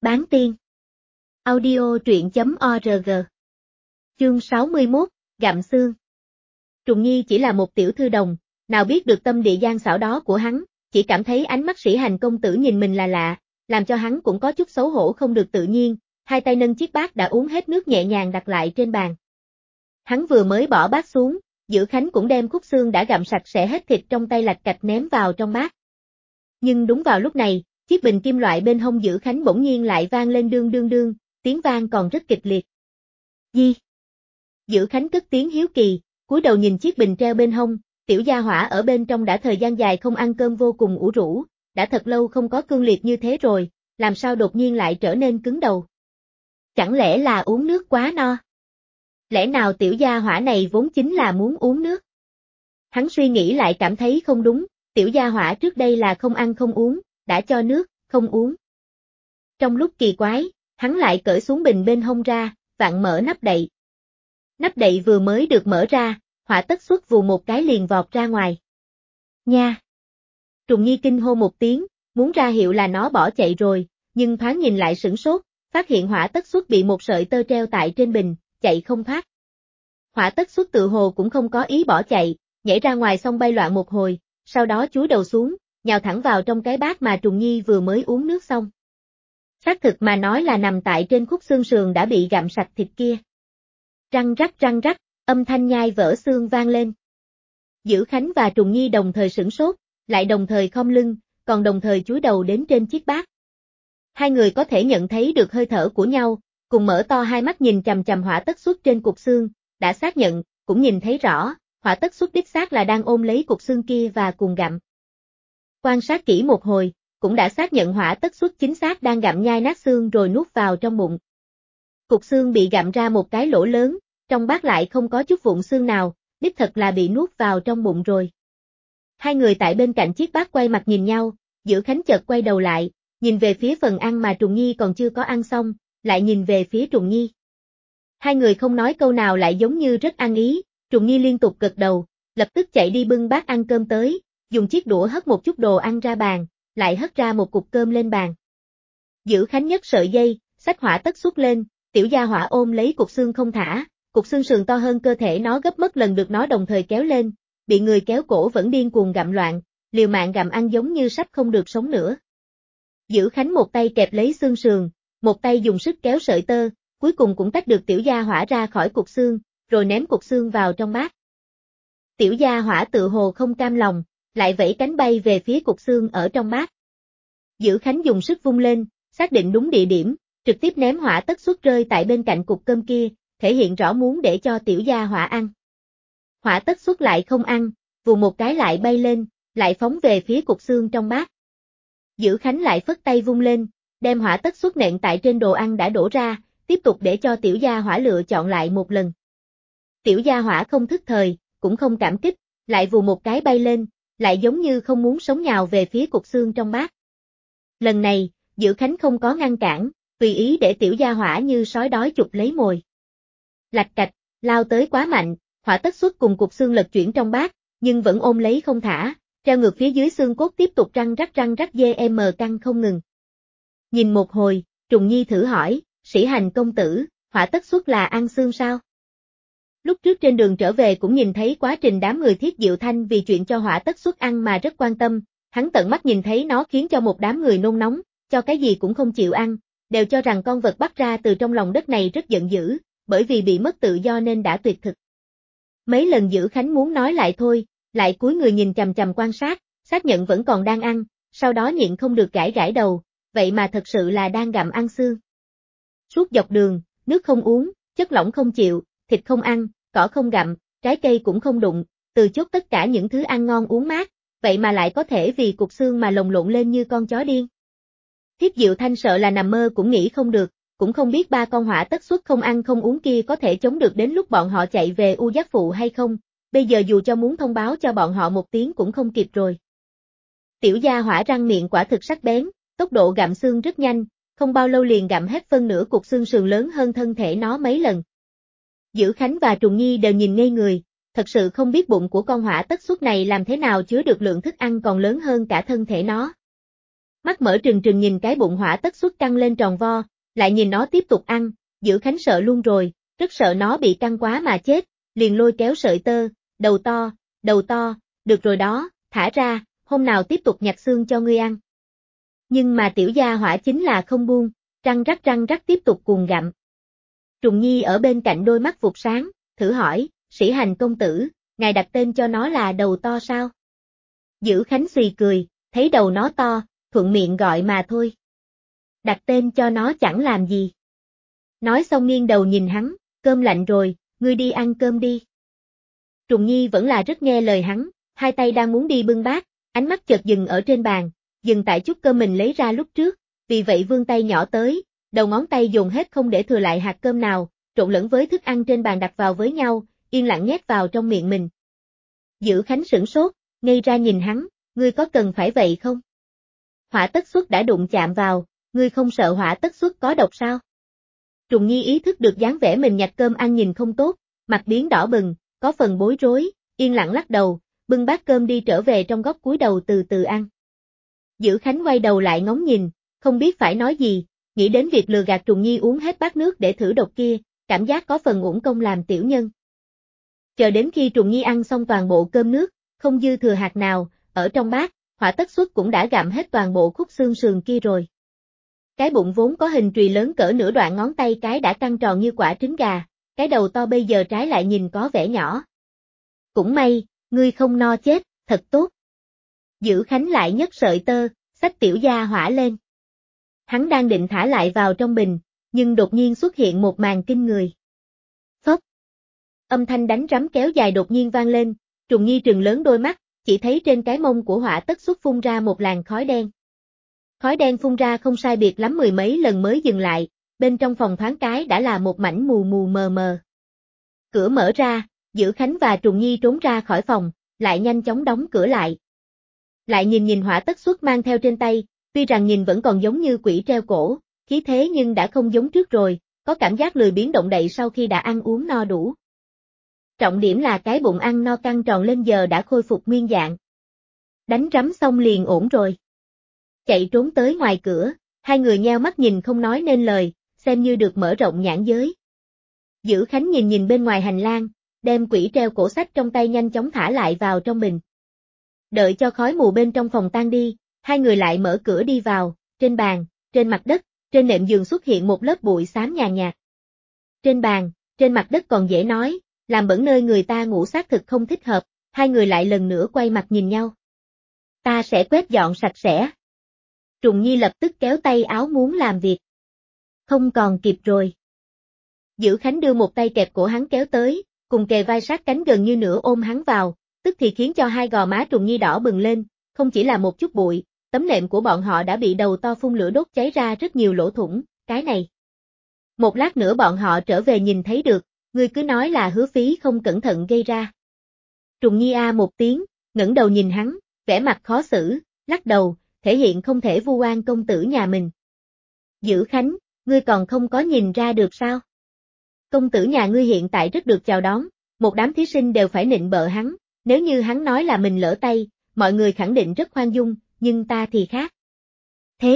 Bán tiên. Audio truyện.org. Chương 61, Gặm xương. Trùng Nhi chỉ là một tiểu thư đồng, nào biết được tâm địa gian xảo đó của hắn, chỉ cảm thấy ánh mắt Sĩ Hành công tử nhìn mình là lạ, làm cho hắn cũng có chút xấu hổ không được tự nhiên, hai tay nâng chiếc bát đã uống hết nước nhẹ nhàng đặt lại trên bàn. Hắn vừa mới bỏ bát xuống, Dữ Khánh cũng đem khúc xương đã gặm sạch sẽ hết thịt trong tay lạch cạch ném vào trong bát. Nhưng đúng vào lúc này, chiếc bình kim loại bên hông Dữ Khánh bỗng nhiên lại vang lên đương đương đương, tiếng vang còn rất kịch liệt. Gì? Dữ Khánh cất tiếng hiếu kỳ, cúi đầu nhìn chiếc bình treo bên hông, tiểu gia hỏa ở bên trong đã thời gian dài không ăn cơm vô cùng ủ rũ, đã thật lâu không có cương liệt như thế rồi, làm sao đột nhiên lại trở nên cứng đầu? Chẳng lẽ là uống nước quá no? Lẽ nào tiểu gia hỏa này vốn chính là muốn uống nước? Hắn suy nghĩ lại cảm thấy không đúng, tiểu gia hỏa trước đây là không ăn không uống, đã cho nước, không uống. Trong lúc kỳ quái, hắn lại cởi xuống bình bên hông ra, vặn mở nắp đậy. Nắp đậy vừa mới được mở ra, Hỏa Tất Xuất vù một cái liền vọt ra ngoài. Nha! Trùng Nhi kinh hô một tiếng, muốn ra hiệu là nó bỏ chạy rồi, nhưng thoáng nhìn lại sửng sốt, phát hiện Hỏa Tất Xuất bị một sợi tơ treo tại trên bình, chạy không thoát. Hỏa Tất Xuất tự hồ cũng không có ý bỏ chạy, nhảy ra ngoài xong bay loạn một hồi, sau đó chúi đầu xuống, nhào thẳng vào trong cái bát mà Trùng Nhi vừa mới uống nước xong. Xác thực mà nói là nằm tại trên khúc xương sườn đã bị gặm sạch thịt kia. Răng rắc, âm thanh nhai vỡ xương vang lên. Dữ Khánh và Trùng Nhi đồng thời sửng sốt, lại đồng thời khom lưng, còn đồng thời chúi đầu đến trên chiếc bát. Hai người có thể nhận thấy được hơi thở của nhau, cùng mở to hai mắt nhìn chằm chằm Hỏa Tất Xuất trên cục xương, đã xác nhận, cũng nhìn thấy rõ, Hỏa Tất Xuất đích xác là đang ôm lấy cục xương kia và cùng gặm. Quan sát kỹ một hồi, cũng đã xác nhận Hỏa Tất Xuất chính xác đang gặm nhai nát xương rồi nuốt vào trong bụng. Cục xương bị gặm ra một cái lỗ lớn, trong bát lại không có chút vụn xương nào, đích thật là bị nuốt vào trong bụng rồi. Hai người tại bên cạnh chiếc bát quay mặt nhìn nhau, Dữ Khánh chợt quay đầu lại, nhìn về phía phần ăn mà Trùng Nhi còn chưa có ăn xong, lại nhìn về phía Trùng Nhi. Hai người không nói câu nào lại giống như rất ăn ý, Trùng Nhi liên tục gật đầu, lập tức chạy đi bưng bát ăn cơm tới, dùng chiếc đũa hất một chút đồ ăn ra bàn, lại hất ra một cục cơm lên bàn. Dữ Khánh nhấc sợi dây, xách Hỏa Tất Xuất lên, tiểu gia hỏa ôm lấy cục xương không thả, cục xương sườn to hơn cơ thể nó gấp mất lần được nó đồng thời kéo lên, bị người kéo cổ vẫn điên cuồng gặm loạn, liều mạng gặm ăn giống như sắp không được sống nữa. Dữ Khánh một tay kẹp lấy xương sườn, một tay dùng sức kéo sợi tơ, cuối cùng cũng tách được tiểu gia hỏa ra khỏi cục xương, rồi ném cục xương vào trong bát. Tiểu gia hỏa tự hồ không cam lòng, lại vẫy cánh bay về phía cục xương ở trong bát. Dữ Khánh dùng sức vung lên, xác định đúng địa điểm, trực tiếp ném Hỏa Tất Xuất rơi tại bên cạnh cục cơm kia, thể hiện rõ muốn để cho tiểu gia hỏa ăn. Hỏa Tất Xuất lại không ăn, vù một cái lại bay lên, lại phóng về phía cục xương trong bát. Dữ Khánh lại phất tay vung lên, đem Hỏa Tất Xuất nện tại trên đồ ăn đã đổ ra, tiếp tục để cho tiểu gia hỏa lựa chọn lại một lần. Tiểu gia hỏa không thức thời, cũng không cảm kích, lại vù một cái bay lên, lại giống như không muốn sống nhào về phía cục xương trong bát. Lần này, Dữ Khánh không có ngăn cản, tùy ý để tiểu gia hỏa như sói đói chụp lấy mồi. Lạch cạch, lao tới quá mạnh, Hỏa Tất Xuất cùng cục xương lật chuyển trong bát, nhưng vẫn ôm lấy không thả, treo ngược phía dưới xương cốt tiếp tục răng rắc dm căng không ngừng. Nhìn một hồi, Trùng Nhi thử hỏi, Sĩ Hành công tử, Hỏa Tất Xuất là ăn xương sao? Lúc trước trên đường trở về cũng nhìn thấy quá trình đám người Thiết Diệu Thanh vì chuyện cho Hỏa Tất Xuất ăn mà rất quan tâm, hắn tận mắt nhìn thấy nó khiến cho một đám người nôn nóng, cho cái gì cũng không chịu ăn, đều cho rằng con vật bắt ra từ trong lòng đất này rất giận dữ, bởi vì bị mất tự do nên đã tuyệt thực. Mấy lần Dữ Khánh muốn nói lại thôi, lại cúi người nhìn chằm chằm quan sát, xác nhận vẫn còn đang ăn, sau đó nhịn không được gãi đầu, vậy mà thật sự là đang gặm ăn xương. Suốt dọc đường, nước không uống, chất lỏng không chịu, thịt không ăn, cỏ không gặm, trái cây cũng không đụng, từ chốt tất cả những thứ ăn ngon uống mát, vậy mà lại có thể vì cục xương mà lồng lộn lên như con chó điên. Thiết Diệu Thanh sợ là nằm mơ cũng nghĩ không được, cũng không biết ba con Hỏa Tất Xuất không ăn không uống kia có thể chống được đến lúc bọn họ chạy về U Giác Phụ hay không, bây giờ dù cho muốn thông báo cho bọn họ một tiếng cũng không kịp rồi. Tiểu gia hỏa răng miệng quả thực sắc bén, tốc độ gặm xương rất nhanh, không bao lâu liền gặm hết phân nửa cục xương sườn lớn hơn thân thể nó mấy lần. Dữ Khánh và Trùng Nhi đều nhìn ngây người, thật sự không biết bụng của con Hỏa Tất Xuất này làm thế nào chứa được lượng thức ăn còn lớn hơn cả thân thể nó. Mắt mở trừng trừng nhìn cái bụng Hỏa Tất Xuất căng lên tròn vo, lại nhìn nó tiếp tục ăn, Dữ Khánh sợ luôn rồi, rất sợ nó bị căng quá mà chết, liền lôi kéo sợi tơ, đầu to, được rồi đó, thả ra, hôm nào tiếp tục nhặt xương cho ngươi ăn. Nhưng mà tiểu gia hỏa chính là không buông, răng rắc tiếp tục cuồng gặm. Trùng Nhi ở bên cạnh đôi mắt vụt sáng, thử hỏi, Sĩ Hành công tử, ngài đặt tên cho nó là đầu to sao? Dữ Khánh xì cười, thấy đầu nó to, thuận miệng gọi mà thôi. Đặt tên cho nó chẳng làm gì. Nói xong nghiêng đầu nhìn hắn, cơm lạnh rồi, ngươi đi ăn cơm đi. Trùng Nhi vẫn là rất nghe lời hắn, hai tay đang muốn đi bưng bát, ánh mắt chợt dừng ở trên bàn, dừng tại chút cơm mình lấy ra lúc trước, vì vậy vươn tay nhỏ tới, đầu ngón tay dồn hết không để thừa lại hạt cơm nào, trộn lẫn với thức ăn trên bàn đặt vào với nhau, yên lặng nhét vào trong miệng mình. Dữ Khánh sửng sốt, ngây ra nhìn hắn, ngươi có cần phải vậy không? Hỏa Tất Xuất đã đụng chạm vào, ngươi không sợ Hỏa Tất Xuất có độc sao? Trùng Nhi ý thức được dáng vẻ mình nhặt cơm ăn nhìn không tốt, mặt biến đỏ bừng, có phần bối rối, yên lặng lắc đầu, bưng bát cơm đi trở về trong góc cúi đầu từ từ ăn. Dữ Khánh quay đầu lại ngóng nhìn, không biết phải nói gì, nghĩ đến việc lừa gạt Trùng Nhi uống hết bát nước để thử độc kia, cảm giác có phần uổng công làm tiểu nhân. Chờ đến khi Trùng Nhi ăn xong toàn bộ cơm nước, không dư thừa hạt nào, ở trong bát, Hỏa Tất Xuất cũng đã gặm hết toàn bộ khúc xương sườn kia rồi. Cái bụng vốn có hình trùy lớn cỡ nửa đoạn ngón tay cái đã căng tròn như quả trứng gà, cái đầu to bây giờ trái lại nhìn có vẻ nhỏ. Cũng may, ngươi không no chết, thật tốt. Dữ Khánh lại nhấc sợi tơ, xách tiểu gia hỏa lên. Hắn đang định thả lại vào trong bình, nhưng đột nhiên xuất hiện một màn kinh người. Phốc. Âm thanh đánh rắm kéo dài đột nhiên vang lên, Trùng Nhi trừng lớn đôi mắt, chỉ thấy trên cái mông của Hỏa Tất Xuất phun ra một làn khói đen. Khói đen phun ra không sai biệt lắm mười mấy lần mới dừng lại, bên trong phòng thoáng cái đã là một mảnh mù mù mờ mờ. Cửa mở ra, Dữ Khánh và Trùng Nhi trốn ra khỏi phòng, lại nhanh chóng đóng cửa lại. Lại nhìn Hỏa Tất Xuất mang theo trên tay, tuy rằng nhìn vẫn còn giống như quỷ treo cổ, khí thế nhưng đã không giống trước rồi, có cảm giác lười biếng động đậy sau khi đã ăn uống no đủ. Trọng điểm là cái bụng ăn no căng tròn lên giờ đã khôi phục nguyên dạng. Đánh rắm xong liền ổn rồi. Chạy trốn tới ngoài cửa, hai người nheo mắt nhìn không nói nên lời, xem như được mở rộng nhãn giới. Dữ Khánh nhìn bên ngoài hành lang, đem quỷ treo cổ sách trong tay nhanh chóng thả lại vào trong bình. Đợi cho khói mù bên trong phòng tan đi, hai người lại mở cửa đi vào, trên bàn, trên mặt đất, trên nệm giường xuất hiện một lớp bụi xám nhàn nhạt. Trên bàn, trên mặt đất còn dễ nói, làm bẩn nơi người ta ngủ xác thực không thích hợp, hai người lại lần nữa quay mặt nhìn nhau. Ta sẽ quét dọn sạch sẽ. Trùng Nhi lập tức kéo tay áo muốn làm việc. Không còn kịp rồi. Dữ Khánh đưa một tay kẹp cổ hắn kéo tới, cùng kề vai sát cánh gần như nửa ôm hắn vào, tức thì khiến cho hai gò má Trùng Nhi đỏ bừng lên, không chỉ là một chút bụi, tấm nệm của bọn họ đã bị đầu to phun lửa đốt cháy ra rất nhiều lỗ thủng, cái này. Một lát nữa bọn họ trở về nhìn thấy được, ngươi cứ nói là Hứa Phí không cẩn thận gây ra. Trùng Nhi a một tiếng, ngẩng đầu nhìn hắn, vẻ mặt khó xử, lắc đầu, thể hiện không thể vu oan công tử nhà mình. Dữ Khánh, ngươi còn không có nhìn ra được sao? Công tử nhà ngươi hiện tại rất được chào đón, một đám thí sinh đều phải nịnh bợ hắn, nếu như hắn nói là mình lỡ tay, mọi người khẳng định rất khoan dung, nhưng ta thì khác. Thế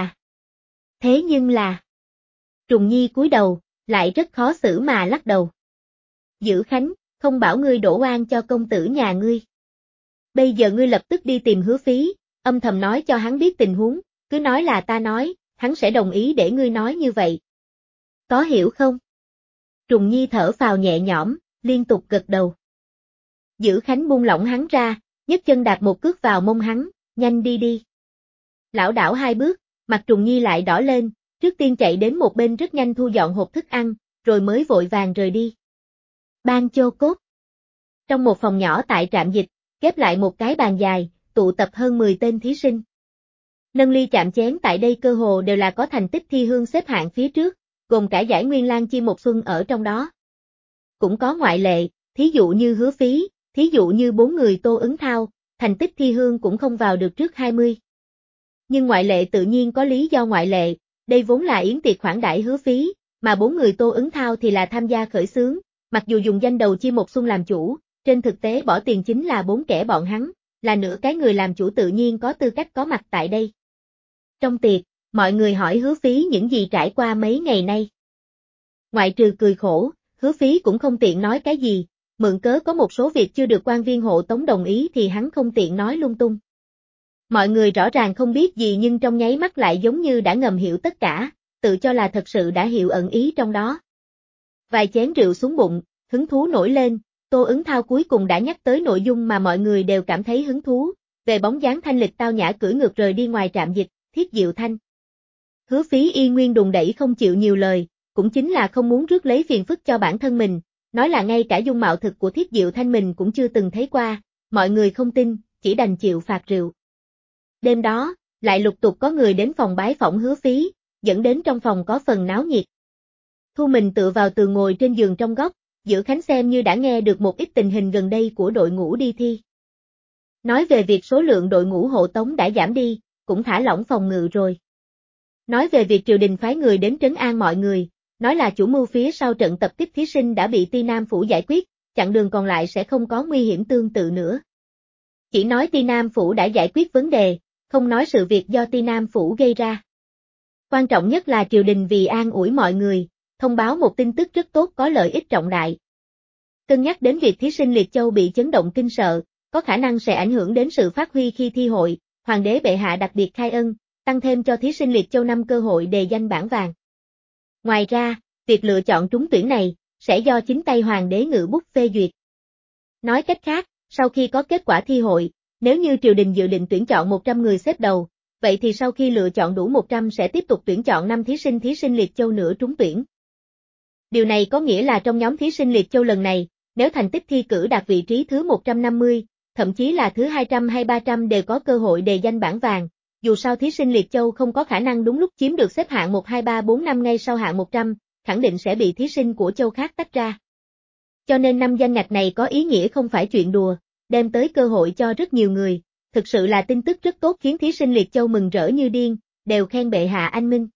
nhưng là... Trùng Nhi cúi đầu, lại rất khó xử mà lắc đầu. Dữ Khánh, không bảo ngươi đổ oan cho công tử nhà ngươi. Bây giờ ngươi lập tức đi tìm Hứa Phí, âm thầm nói cho hắn biết tình huống, cứ nói là ta nói, hắn sẽ đồng ý để ngươi nói như vậy. Có hiểu không? Trùng Nhi thở phào nhẹ nhõm, liên tục gật đầu. Dữ Khánh buông lỏng hắn ra, nhấc chân đạp một cước vào mông hắn, nhanh đi đi. Lảo đảo hai bước, mặt Trùng Nhi lại đỏ lên, trước tiên chạy đến một bên rất nhanh thu dọn hộp thức ăn, rồi mới vội vàng rời đi. Ban Chô Cốt. Trong một phòng nhỏ tại trạm dịch, ghép lại một cái bàn dài, tụ tập hơn 10 tên thí sinh. Nâng ly chạm chén tại đây cơ hồ đều là có thành tích thi hương xếp hạng phía trước, gồm cả giải Nguyên Lang Chi Một Xuân ở trong đó. Cũng có ngoại lệ, thí dụ như Hứa Phí, thí dụ như 4 người Tô Ứng Thao, thành tích thi hương cũng không vào được trước 20. Nhưng ngoại lệ tự nhiên có lý do ngoại lệ, đây vốn là yến tiệc khoản đãi Hứa Phí, mà 4 người Tô Ứng Thao thì là tham gia khởi xướng, mặc dù dùng danh đầu Chi Một Xuân làm chủ, trên thực tế bỏ tiền chính là 4 kẻ bọn hắn, là nửa cái người làm chủ tự nhiên có tư cách có mặt tại đây. Trong tiệc, mọi người hỏi Hứa Phí những gì trải qua mấy ngày nay. Ngoại trừ cười khổ, Hứa Phí cũng không tiện nói cái gì, mượn cớ có một số việc chưa được quan viên hộ tống đồng ý thì hắn không tiện nói lung tung. Mọi người rõ ràng không biết gì nhưng trong nháy mắt lại giống như đã ngầm hiểu tất cả, tự cho là thật sự đã hiểu ẩn ý trong đó. Vài chén rượu xuống bụng, hứng thú nổi lên, Tô Ứng Thao cuối cùng đã nhắc tới nội dung mà mọi người đều cảm thấy hứng thú, về bóng dáng thanh lịch tao nhã cưỡi ngược rời đi ngoài trạm dịch, Thiết Diệu Thanh. Hứa Phí y nguyên đùn đẩy không chịu nhiều lời, cũng chính là không muốn rước lấy phiền phức cho bản thân mình, nói là ngay cả dung mạo thực của Thiết Diệu Thanh mình cũng chưa từng thấy qua, mọi người không tin, chỉ đành chịu phạt rượu. Đêm đó, lại lục tục có người đến phòng bái phỏng Hứa Phí, dẫn đến trong phòng có phần náo nhiệt. Thu mình tựa vào tường ngồi trên giường trong góc, Giữ Khánh xem như đã nghe được một ít tình hình gần đây của đội ngũ đi thi. Nói về việc số lượng đội ngũ hộ tống đã giảm đi, cũng thả lỏng phòng ngự rồi. Nói về việc triều đình phái người đến trấn an mọi người, nói là chủ mưu phía sau trận tập kích thí sinh đã bị Ti Nam Phủ giải quyết, chặng đường còn lại sẽ không có nguy hiểm tương tự nữa. Chỉ nói Ti Nam Phủ đã giải quyết vấn đề, không nói sự việc do Ti Nam Phủ gây ra. Quan trọng nhất là triều đình vì an ủi mọi người, thông báo một tin tức rất tốt có lợi ích trọng đại. Cân nhắc đến việc thí sinh Liệt Châu bị chấn động kinh sợ, có khả năng sẽ ảnh hưởng đến sự phát huy khi thi hội, Hoàng đế bệ hạ đặc biệt khai ân, tăng thêm cho thí sinh Liệt Châu 5 cơ hội đề danh bảng vàng. Ngoài ra, việc lựa chọn trúng tuyển này, sẽ do chính tay Hoàng đế ngự bút phê duyệt. Nói cách khác, sau khi có kết quả thi hội, nếu như triều đình dự định tuyển chọn 100 người xếp đầu, vậy thì sau khi lựa chọn đủ 100 sẽ tiếp tục tuyển chọn 5 thí sinh Liệt Châu nữa trúng tuyển. Điều này có nghĩa là trong nhóm thí sinh Liệt Châu lần này, nếu thành tích thi cử đạt vị trí thứ 150, thậm chí là thứ 200 hay 300 đều có cơ hội đề danh bảng vàng, dù sao thí sinh Liệt Châu không có khả năng đúng lúc chiếm được xếp hạng 1 2 3 4 5 ngay sau hạng 100, khẳng định sẽ bị thí sinh của châu khác tách ra. Cho nên 5 danh ngạch này có ý nghĩa không phải chuyện đùa, đem tới cơ hội cho rất nhiều người, thực sự là tin tức rất tốt khiến thí sinh Liệt Châu mừng rỡ như điên, đều khen bệ hạ anh minh.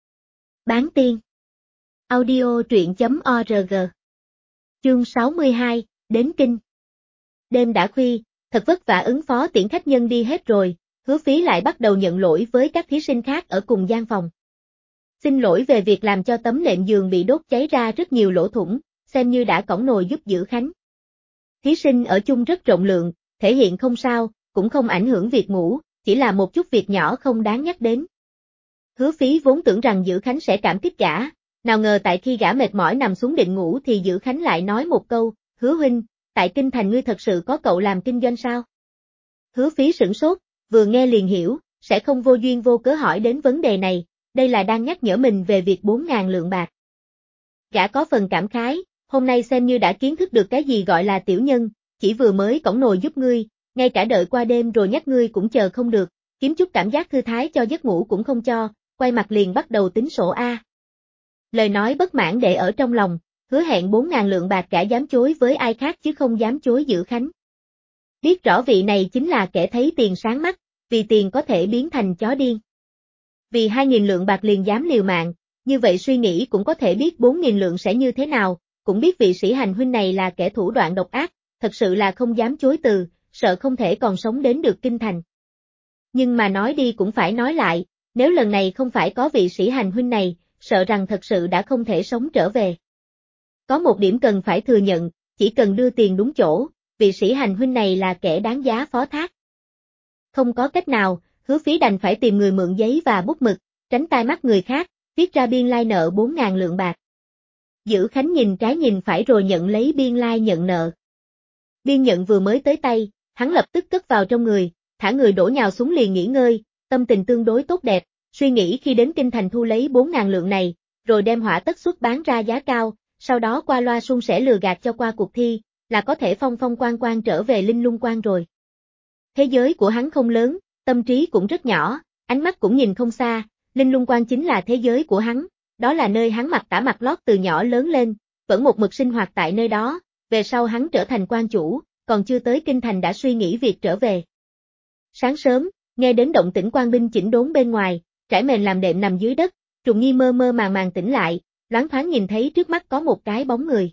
Bán tiên. Audio truyện.org. Chương 62, đến kinh. Đêm đã khuya, thật vất vả ứng phó tiễn khách nhân đi hết rồi, Hứa Phí lại bắt đầu nhận lỗi với các thí sinh khác ở cùng gian phòng. Xin lỗi về việc làm cho tấm nệm giường bị đốt cháy ra rất nhiều lỗ thủng, xem như đã cõng nồi giúp Giữ Khánh. Thí sinh ở chung rất rộng lượng, thể hiện không sao, cũng không ảnh hưởng việc ngủ, chỉ là một chút việc nhỏ không đáng nhắc đến. Hứa Phí vốn tưởng rằng Giữ Khánh sẽ cảm kích gã, nào ngờ tại khi gã mệt mỏi nằm xuống định ngủ thì Giữ Khánh lại nói một câu, Hứa huynh, tại kinh thành ngươi thật sự có cậu làm kinh doanh sao? Hứa Phí sửng sốt, vừa nghe liền hiểu, sẽ không vô duyên vô cớ hỏi đến vấn đề này, đây là đang nhắc nhở mình về việc 4.000 lượng bạc. Gã có phần cảm khái, hôm nay xem như đã kiến thức được cái gì gọi là tiểu nhân, chỉ vừa mới cõng nồi giúp ngươi, ngay cả đợi qua đêm rồi nhắc ngươi cũng chờ không được, kiếm chút cảm giác thư thái cho giấc ngủ cũng không cho, quay mặt liền bắt đầu tính sổ A. Lời nói bất mãn để ở trong lòng, hứa hẹn 4.000 lượng bạc cả dám chối với ai khác chứ không dám chối Giữ Khánh. Biết rõ vị này chính là kẻ thấy tiền sáng mắt, vì tiền có thể biến thành chó điên. Vì 2.000 lượng bạc liền dám liều mạng, như vậy suy nghĩ cũng có thể biết 4.000 lượng sẽ như thế nào, cũng biết vị sĩ hành huynh này là kẻ thủ đoạn độc ác, thật sự là không dám chối từ, sợ không thể còn sống đến được kinh thành. Nhưng mà nói đi cũng phải nói lại, nếu lần này không phải có vị sĩ hành huynh này, sợ rằng thật sự đã không thể sống trở về. Có một điểm cần phải thừa nhận, chỉ cần đưa tiền đúng chỗ, vị sĩ hành huynh này là kẻ đáng giá phó thác. Không có cách nào, Hứa Phí đành phải tìm người mượn giấy và bút mực, tránh tai mắt người khác, viết ra biên lai nợ 4.000 lượng bạc. Giữ Khánh nhìn trái nhìn phải rồi nhận lấy biên lai nhận nợ. Biên nhận vừa mới tới tay, hắn lập tức cất vào trong người, thả người đổ nhào xuống liền nghỉ ngơi, tâm tình tương đối tốt đẹp, suy nghĩ khi đến kinh thành thu lấy 4.000 lượng này, rồi đem hỏa tất suất bán ra giá cao, sau đó qua loa suôn sẻ lừa gạt cho qua cuộc thi, là có thể phong phong quan trở về Linh Lung Quan rồi. Thế giới của hắn không lớn, tâm trí cũng rất nhỏ, ánh mắt cũng nhìn không xa, Linh Lung Quan chính là thế giới của hắn, đó là nơi hắn mặc tả mặc lót từ nhỏ lớn lên, vẫn một mực sinh hoạt tại nơi đó, về sau hắn trở thành quan chủ, còn chưa tới kinh thành đã suy nghĩ việc trở về. Sáng sớm, nghe đến động tĩnh quan binh chỉnh đốn bên ngoài, trải mền làm đệm nằm dưới đất, Trùng Nhi mơ mơ màng tỉnh lại, loáng thoáng nhìn thấy trước mắt có một cái bóng người.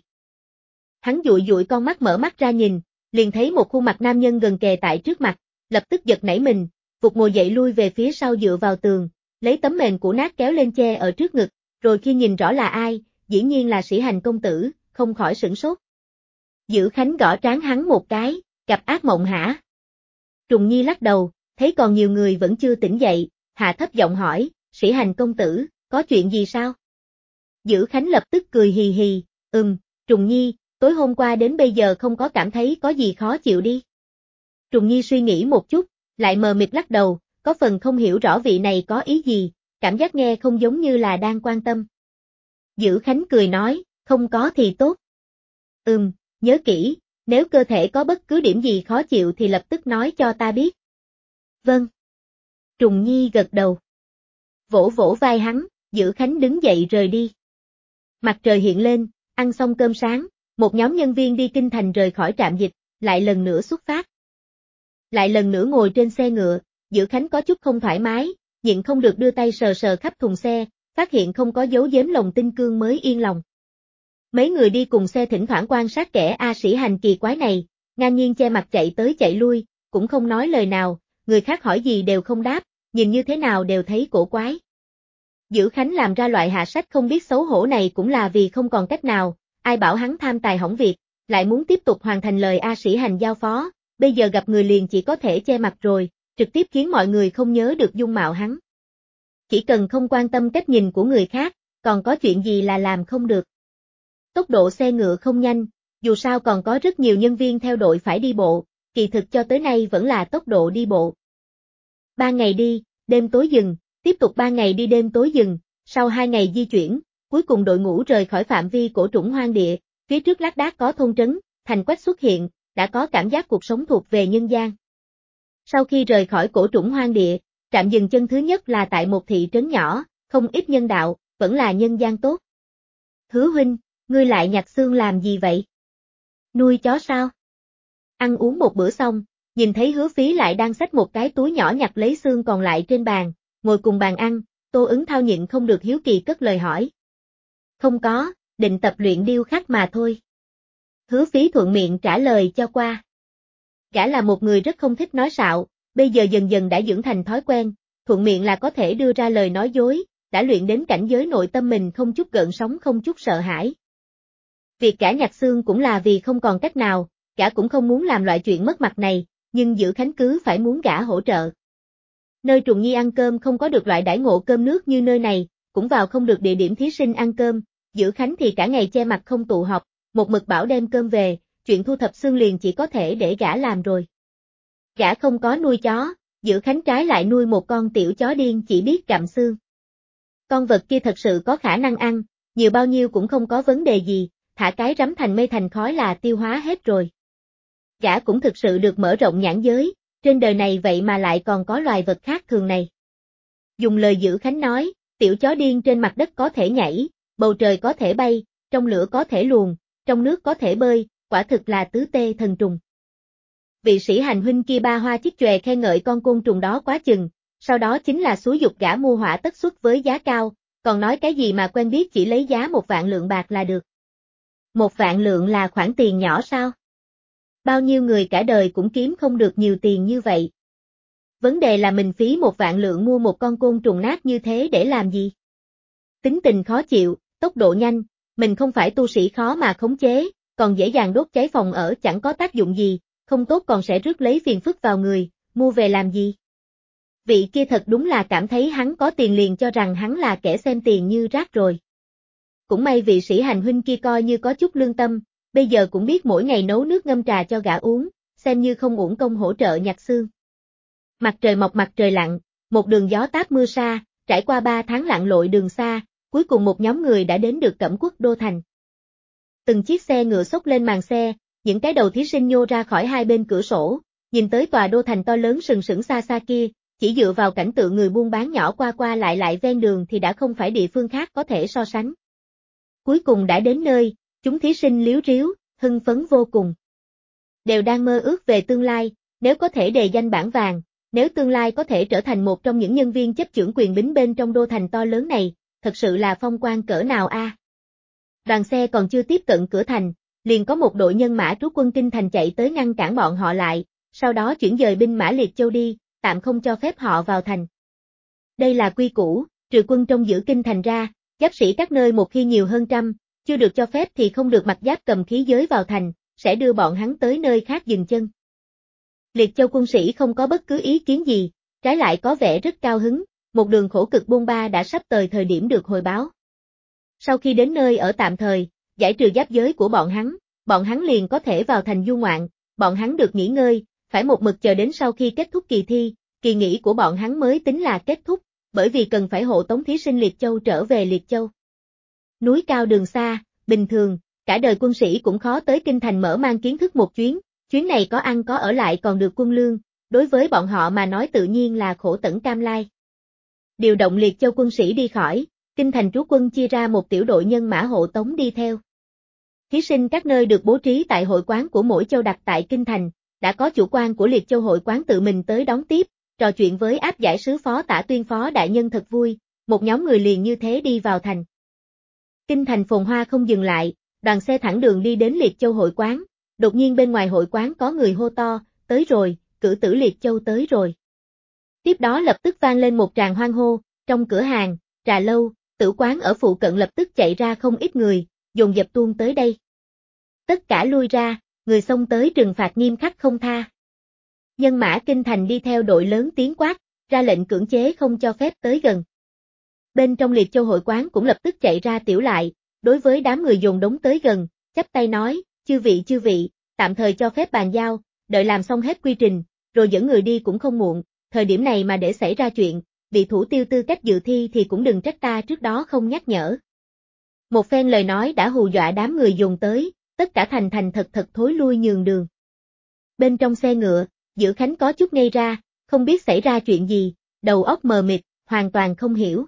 Hắn dụi dụi con mắt mở mắt ra nhìn, liền thấy một khuôn mặt nam nhân gần kề tại trước mặt, lập tức giật nảy mình, vụt ngồi dậy lui về phía sau dựa vào tường, lấy tấm mền cũ nát kéo lên che ở trước ngực, rồi khi nhìn rõ là ai, dĩ nhiên là Sĩ Hành công tử, không khỏi sửng sốt. Dữ Khánh gõ trán hắn một cái, gặp ác mộng hả? Trùng Nhi lắc đầu, thấy còn nhiều người vẫn chưa tỉnh dậy, hạ thấp giọng hỏi, Sĩ Hành công tử, có chuyện gì sao? Dữ Khánh lập tức cười hì hì, Trùng Nhi, tối hôm qua đến bây giờ không có cảm thấy có gì khó chịu đi. Trùng Nhi suy nghĩ một chút, lại mờ mịt lắc đầu, có phần không hiểu rõ vị này có ý gì, cảm giác nghe không giống như là đang quan tâm. Dữ Khánh cười nói, không có thì tốt. Nhớ kỹ, nếu cơ thể có bất cứ điểm gì khó chịu thì lập tức nói cho ta biết. Vâng. Trùng Nhi gật đầu. Vỗ vỗ vai hắn, Dữ Khánh đứng dậy rời đi. Mặt trời hiện lên, ăn xong cơm sáng, một nhóm nhân viên đi kinh thành rời khỏi trạm dịch, lại lần nữa xuất phát. Lại lần nữa ngồi trên xe ngựa, Dữ Khánh có chút không thoải mái, nhịn không được đưa tay sờ sờ khắp thùng xe, phát hiện không có dấu giếm lòng tinh cương mới yên lòng. Mấy người đi cùng xe thỉnh thoảng quan sát kẻ Sĩ Hành kỳ quái này, ngang nhiên che mặt chạy tới chạy lui, cũng không nói lời nào, người khác hỏi gì đều không đáp, nhìn như thế nào đều thấy cổ quái. Dữ Khánh làm ra loại hạ sách không biết xấu hổ này cũng là vì không còn cách nào, ai bảo hắn tham tài hỏng việc, lại muốn tiếp tục hoàn thành lời Sĩ Hành giao phó, bây giờ gặp người liền chỉ có thể che mặt rồi, trực tiếp khiến mọi người không nhớ được dung mạo hắn. Chỉ cần không quan tâm cách nhìn của người khác, còn có chuyện gì là làm không được. Tốc độ xe ngựa không nhanh, dù sao còn có rất nhiều nhân viên theo đội phải đi bộ, kỳ thực cho tới nay vẫn là tốc độ đi bộ. 3 ngày đi, đêm tối dừng, tiếp tục 3 ngày đi đêm tối dừng, sau 2 ngày di chuyển, cuối cùng đội ngũ rời khỏi phạm vi cổ trũng hoang địa, phía trước lác đác có thôn trấn, thành quách xuất hiện, đã có cảm giác cuộc sống thuộc về nhân gian. Sau khi rời khỏi cổ trũng hoang địa, trạm dừng chân thứ nhất là tại một thị trấn nhỏ, không ít nhân đạo, vẫn là nhân gian tốt. Hứa huynh, ngươi lại nhặt xương làm gì vậy? Nuôi chó sao? Ăn uống một bữa xong, nhìn thấy Hứa Phí lại đang xách một cái túi nhỏ nhặt lấy xương còn lại trên bàn, ngồi cùng bàn ăn, Tô Ứng Thao nhịn không được hiếu kỳ cất lời hỏi. Không có, định tập luyện điêu khắc mà thôi. Hứa Phí thuận miệng trả lời cho qua. Gã là một người rất không thích nói xạo, bây giờ dần dần đã dưỡng thành thói quen, thuận miệng là có thể đưa ra lời nói dối, đã luyện đến cảnh giới nội tâm mình không chút gợn sóng không chút sợ hãi. Việc gã nhặt xương cũng là vì không còn cách nào, gã cũng không muốn làm loại chuyện mất mặt này, nhưng Dữ Khánh cứ phải muốn gã hỗ trợ. Nơi Trùng Nhi ăn cơm không có được loại đãi ngộ cơm nước như nơi này, cũng vào không được địa điểm thí sinh ăn cơm, Dữ Khánh thì cả ngày che mặt không tụ họp, một mực bảo đem cơm về, chuyện thu thập xương liền chỉ có thể để gã làm rồi. Gã không có nuôi chó, Dữ Khánh trái lại nuôi một con tiểu chó điên chỉ biết gặm xương. Con vật kia thật sự có khả năng ăn, nhiều bao nhiêu cũng không có vấn đề gì, thả cái rắm thành mây thành khói là tiêu hóa hết rồi. Gã cũng thực sự được mở rộng nhãn giới, trên đời này vậy mà lại còn có loài vật khác thường này. Dùng lời Dữ Khánh nói, tiểu chó điên trên mặt đất có thể nhảy, bầu trời có thể bay, trong lửa có thể luồn, trong nước có thể bơi, quả thực là tứ tê thần trùng. Vị Sĩ Hành huynh kia ba hoa chiếc chòe khen ngợi con côn trùng đó quá chừng, sau đó chính là xúi giục gã mua hỏa tất xuất với giá cao, còn nói cái gì mà quen biết chỉ lấy giá 1 vạn lượng bạc là được. 1 vạn lượng là khoản tiền nhỏ sao? Bao nhiêu người cả đời cũng kiếm không được nhiều tiền như vậy. Vấn đề là mình phí 1 vạn lượng mua một con côn trùng nát như thế để làm gì? Tính tình khó chịu, tốc độ nhanh, mình không phải tu sĩ khó mà khống chế, còn dễ dàng đốt cháy phòng ở chẳng có tác dụng gì, không tốt còn sẽ rước lấy phiền phức vào người, mua về làm gì? Vị kia thật đúng là cảm thấy hắn có tiền liền cho rằng hắn là kẻ xem tiền như rác rồi. Cũng may vị Sĩ Hành huynh kia coi như có chút lương tâm, bây giờ cũng biết mỗi ngày nấu nước ngâm trà cho gã uống, xem như không uổng công hỗ trợ nhặt xương. Mặt trời mọc mặt trời lặn, một đường gió táp mưa sa, trải qua 3 tháng lặn lội đường xa, cuối cùng một nhóm người đã đến được Cẩm Quốc đô thành. Từng chiếc xe ngựa xốc lên màn xe, những cái đầu thí sinh nhô ra khỏi hai bên cửa sổ, nhìn tới tòa đô thành to lớn sừng sững xa xa kia, chỉ dựa vào cảnh tượng người buôn bán nhỏ qua qua lại ven đường thì đã không phải địa phương khác có thể so sánh. Cuối cùng đã đến nơi, chúng thí sinh líu ríu, hưng phấn vô cùng. Đều đang mơ ước về tương lai, nếu có thể đề danh bảng vàng, nếu tương lai có thể trở thành một trong những nhân viên chấp chưởng quyền bính bên trong đô thành to lớn này, thật sự là phong quang cỡ nào a. Đoàn xe còn chưa tiếp cận cửa thành, liền có một đội nhân mã trú quân kinh thành chạy tới ngăn cản bọn họ lại, sau đó chuyển dời binh mã Liệt Châu đi, tạm không cho phép họ vào thành. Đây là quy củ, trừ quân trong giữ kinh thành ra, giáp sĩ các nơi một khi nhiều hơn trăm, chưa được cho phép thì không được mặc giáp cầm khí giới vào thành, sẽ đưa bọn hắn tới nơi khác dừng chân. Liệt Châu quân sĩ không có bất cứ ý kiến gì, trái lại có vẻ rất cao hứng, một đường khổ cực bôn ba đã sắp tới thời điểm được hồi báo. Sau khi đến nơi ở tạm thời, giải trừ giáp giới của bọn hắn liền có thể vào thành du ngoạn, bọn hắn được nghỉ ngơi, phải một mực chờ đến sau khi kết thúc kỳ thi, kỳ nghỉ của bọn hắn mới tính là kết thúc, bởi vì cần phải hộ tống thí sinh Liệt Châu trở về Liệt Châu. Núi cao đường xa, bình thường, cả đời quân sĩ cũng khó tới kinh thành mở mang kiến thức một chuyến này có ăn có ở lại còn được quân lương, đối với bọn họ mà nói tự nhiên là khổ tận cam lai. Điều động Liệt Châu quân sĩ đi khỏi, kinh thành trú quân chia ra một tiểu đội nhân mã hộ tống đi theo. Thí sinh các nơi được bố trí tại hội quán của mỗi châu đặt tại kinh thành, đã có chủ quan của Liệt Châu hội quán tự mình tới đón tiếp, trò chuyện với áp giải sứ phó Tả Tuyên phó đại nhân thật vui, một nhóm người liền như thế đi vào thành. Kinh thành phồn hoa không dừng lại, đoàn xe thẳng đường đi đến Liệt Châu hội quán, đột nhiên bên ngoài hội quán có người hô to, tới rồi, cử tử Liệt Châu tới rồi. Tiếp đó lập tức vang lên một tràng hoan hô, trong cửa hàng, trà lâu, tử quán ở phụ cận lập tức chạy ra không ít người, dồn dập tuôn tới đây. Tất cả lui ra, người xông tới trừng phạt nghiêm khắc không tha. Nhân mã kinh thành đi theo đội lớn tiếng quát, ra lệnh cưỡng chế không cho phép tới gần. Bên trong Liệt Châu hội quán cũng lập tức chạy ra tiểu lại, đối với đám người dồn đống tới gần, chắp tay nói, chư vị, tạm thời cho phép bàn giao, đợi làm xong hết quy trình, rồi dẫn người đi cũng không muộn, thời điểm này mà để xảy ra chuyện, bị thủ tiêu tư cách dự thi thì cũng đừng trách ta trước đó không nhắc nhở. Một phen lời nói đã hù dọa đám người dồn tới, tất cả thành thật thối lui nhường đường. Bên trong xe ngựa, Dữ Khánh có chút ngây ra, không biết xảy ra chuyện gì, đầu óc mờ mịt, hoàn toàn không hiểu.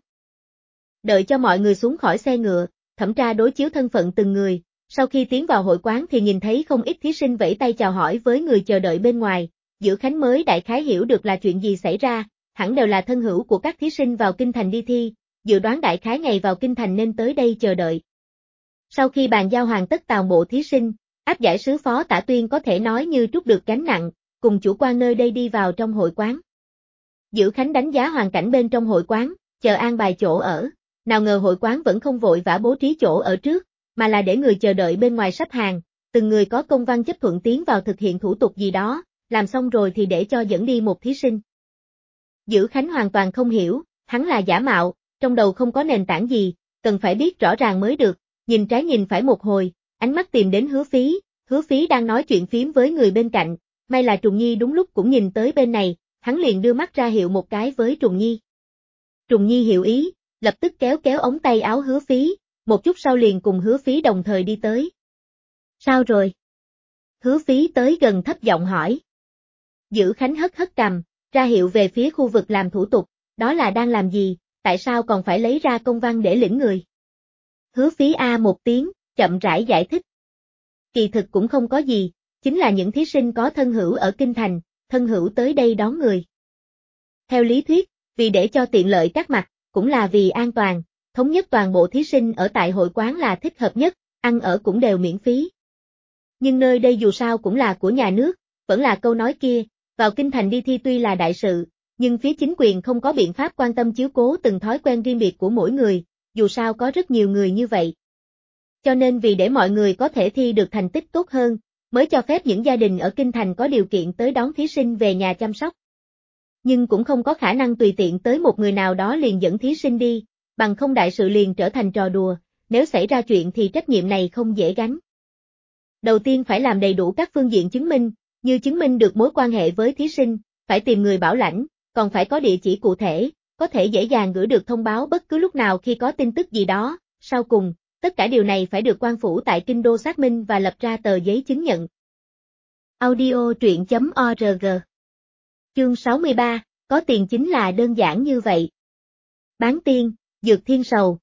Đợi cho mọi người xuống khỏi xe ngựa, thẩm tra đối chiếu thân phận từng người, sau khi tiến vào hội quán thì nhìn thấy không ít thí sinh vẫy tay chào hỏi với người chờ đợi bên ngoài, Dữ Khánh mới đại khái hiểu được là chuyện gì xảy ra, hẳn đều là thân hữu của các thí sinh vào kinh thành đi thi, dự đoán đại khái ngày vào kinh thành nên tới đây chờ đợi. Sau khi bàn giao hoàn tất toàn bộ thí sinh, áp giải sứ phó Tả Tuyên có thể nói như trút được gánh nặng, cùng chủ quan nơi đây đi vào trong hội quán. Dữ Khánh đánh giá hoàn cảnh bên trong hội quán, chờ an bài chỗ ở, nào ngờ hội quán vẫn không vội vã bố trí chỗ ở trước, mà là để người chờ đợi bên ngoài sắp hàng, từng người có công văn chấp thuận tiến vào thực hiện thủ tục gì đó, làm xong rồi thì để cho dẫn đi một thí sinh. Dữ Khánh hoàn toàn không hiểu, hắn là giả mạo, trong đầu không có nền tảng gì, cần phải biết rõ ràng mới được, nhìn trái nhìn phải một hồi, ánh mắt tìm đến Hứa Phí đang nói chuyện phím với người bên cạnh, may là Trùng Nhi đúng lúc cũng nhìn tới bên này, hắn liền đưa mắt ra hiệu một cái với Trùng Nhi. Trùng Nhi hiểu ý, lập tức kéo ống tay áo Hứa Phí, một chút sau liền cùng Hứa Phí đồng thời đi tới. Sao rồi? Hứa Phí tới gần thấp giọng hỏi. Dữ Khánh hất cằm, ra hiệu về phía khu vực làm thủ tục, đó là đang làm gì, tại sao còn phải lấy ra công văn để lĩnh người? Hứa Phí a một tiếng, chậm rãi giải thích. Kỳ thực cũng không có gì, chính là những thí sinh có thân hữu ở kinh thành, thân hữu tới đây đón người. Theo lý thuyết, vì để cho tiện lợi các mặt, cũng là vì an toàn, thống nhất toàn bộ thí sinh ở tại hội quán là thích hợp nhất, ăn ở cũng đều miễn phí. Nhưng nơi đây dù sao cũng là của nhà nước, vẫn là câu nói kia, vào kinh thành đi thi tuy là đại sự, nhưng phía chính quyền không có biện pháp quan tâm chiếu cố từng thói quen riêng biệt của mỗi người, dù sao có rất nhiều người như vậy. Cho nên vì để mọi người có thể thi được thành tích tốt hơn, mới cho phép những gia đình ở kinh thành có điều kiện tới đón thí sinh về nhà chăm sóc. Nhưng cũng không có khả năng tùy tiện tới một người nào đó liền dẫn thí sinh đi, bằng không đại sự liền trở thành trò đùa, nếu xảy ra chuyện thì trách nhiệm này không dễ gánh. Đầu tiên phải làm đầy đủ các phương diện chứng minh, như chứng minh được mối quan hệ với thí sinh, phải tìm người bảo lãnh, còn phải có địa chỉ cụ thể, có thể dễ dàng gửi được thông báo bất cứ lúc nào khi có tin tức gì đó, sau cùng, tất cả điều này phải được quan phủ tại kinh đô xác minh và lập ra tờ giấy chứng nhận. Audio truyện.org Chương 63, có tiền chính là đơn giản như vậy. Bán tiên, Dược Thiên Sầu,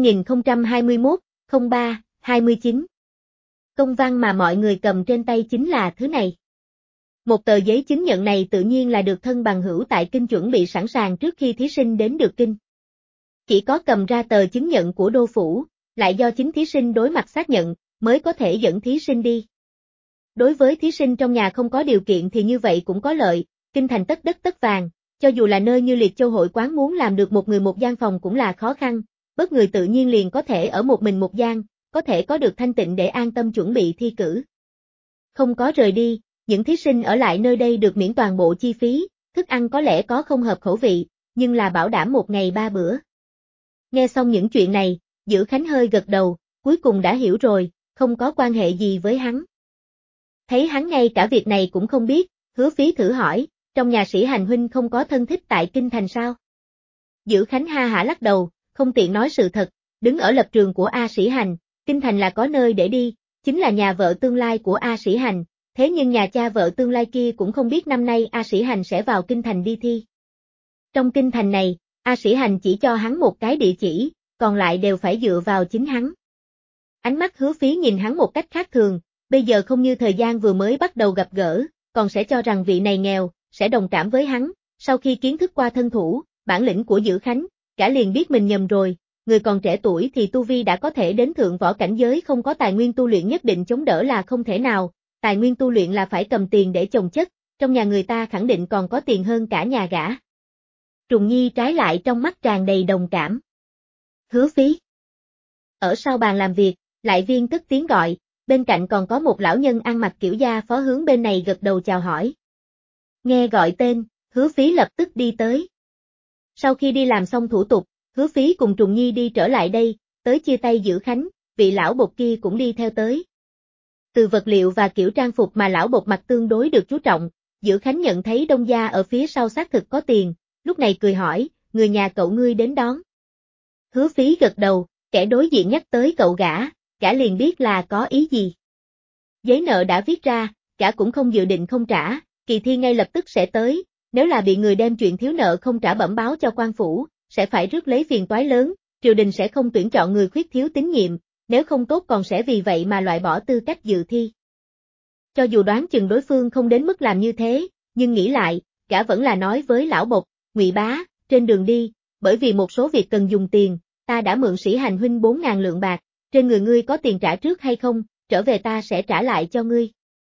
2021-03-29. Công văn mà mọi người cầm trên tay chính là thứ này. Một tờ giấy chứng nhận này tự nhiên là được thân bằng hữu tại kinh chuẩn bị sẵn sàng trước khi thí sinh đến được kinh. Chỉ có cầm ra tờ chứng nhận của đô phủ, lại do chính thí sinh đối mặt xác nhận, mới có thể dẫn thí sinh đi. Đối với thí sinh trong nhà không có điều kiện thì như vậy cũng có lợi, kinh thành tất đất tất vàng, cho dù là nơi như Liệt Châu hội quán muốn làm được một người một gian phòng cũng là khó khăn, bất người tự nhiên liền có thể ở một mình một gian, có thể có được thanh tịnh để an tâm chuẩn bị thi cử. Không có rời đi, những thí sinh ở lại nơi đây được miễn toàn bộ chi phí, thức ăn có lẽ có không hợp khẩu vị, nhưng là bảo đảm một ngày 3 bữa. Nghe xong những chuyện này, Dữ Khánh hơi gật đầu, cuối cùng đã hiểu rồi, không có quan hệ gì với hắn. Thấy hắn ngay cả việc này cũng không biết, Hứa Phí thử hỏi, trong nhà Sĩ Hành huynh không có thân thích tại Kinh Thành sao? Dữ Khánh ha hả lắc đầu, không tiện nói sự thật, đứng ở lập trường của A Sĩ Hành, Kinh Thành là có nơi để đi, chính là nhà vợ tương lai của A Sĩ Hành, thế nhưng nhà cha vợ tương lai kia cũng không biết năm nay A Sĩ Hành sẽ vào Kinh Thành đi thi. Trong Kinh Thành này, A Sĩ Hành chỉ cho hắn một cái địa chỉ, còn lại đều phải dựa vào chính hắn. Ánh mắt Hứa Phí nhìn hắn một cách khác thường, bây giờ không như thời gian vừa mới bắt đầu gặp gỡ, còn sẽ cho rằng vị này nghèo, sẽ đồng cảm với hắn, sau khi kiến thức qua thân thủ, bản lĩnh của Dữ Khánh, cả liền biết mình nhầm rồi, người còn trẻ tuổi thì tu vi đã có thể đến thượng võ cảnh giới, không có tài nguyên tu luyện nhất định chống đỡ là không thể nào, tài nguyên tu luyện là phải cầm tiền để chồng chất, trong nhà người ta khẳng định còn có tiền hơn cả nhà gã. Trùng Nhi trái lại trong mắt tràn đầy đồng cảm. Hứa Phí. Ở sau bàn làm việc, lại viên cất tiếng gọi, bên cạnh còn có một lão nhân ăn mặc kiểu gia phó hướng bên này gật đầu chào hỏi. Nghe gọi tên, Hứa Phí lập tức đi tới. Sau khi đi làm xong thủ tục, Hứa Phí cùng Trùng Nhi đi trở lại đây, tới chia tay Dữ Khánh, vị lão bột kia cũng đi theo tới. Từ vật liệu và kiểu trang phục mà lão bột mặc tương đối được chú trọng, Dữ Khánh nhận thấy Đông gia ở phía sau xác thực có tiền, lúc này cười hỏi, người nhà cậu ngươi đến đón. Hứa Phí gật đầu, kẻ đối diện nhắc tới cậu gã liền biết là có ý gì. Giấy nợ đã viết ra, gã cũng không dự định không trả, kỳ thi ngay lập tức sẽ tới, nếu là bị người đem chuyện thiếu nợ không trả bẩm báo cho quan phủ, sẽ phải rước lấy phiền toái lớn, triều đình sẽ không tuyển chọn người khuyết thiếu tín nhiệm, nếu không tốt còn sẽ vì vậy mà loại bỏ tư cách dự thi. Cho dù đoán chừng đối phương không đến mức làm như thế, nhưng nghĩ lại, gã vẫn là nói với lão bột, Ngụy bá, trên đường đi, bởi vì một số việc cần dùng tiền, ta đã mượn Sĩ Hành huynh 4.000 lượng bạc, trên người ngươi có tiền trả trước hay không, trở về ta sẽ trả lại cho ngươi.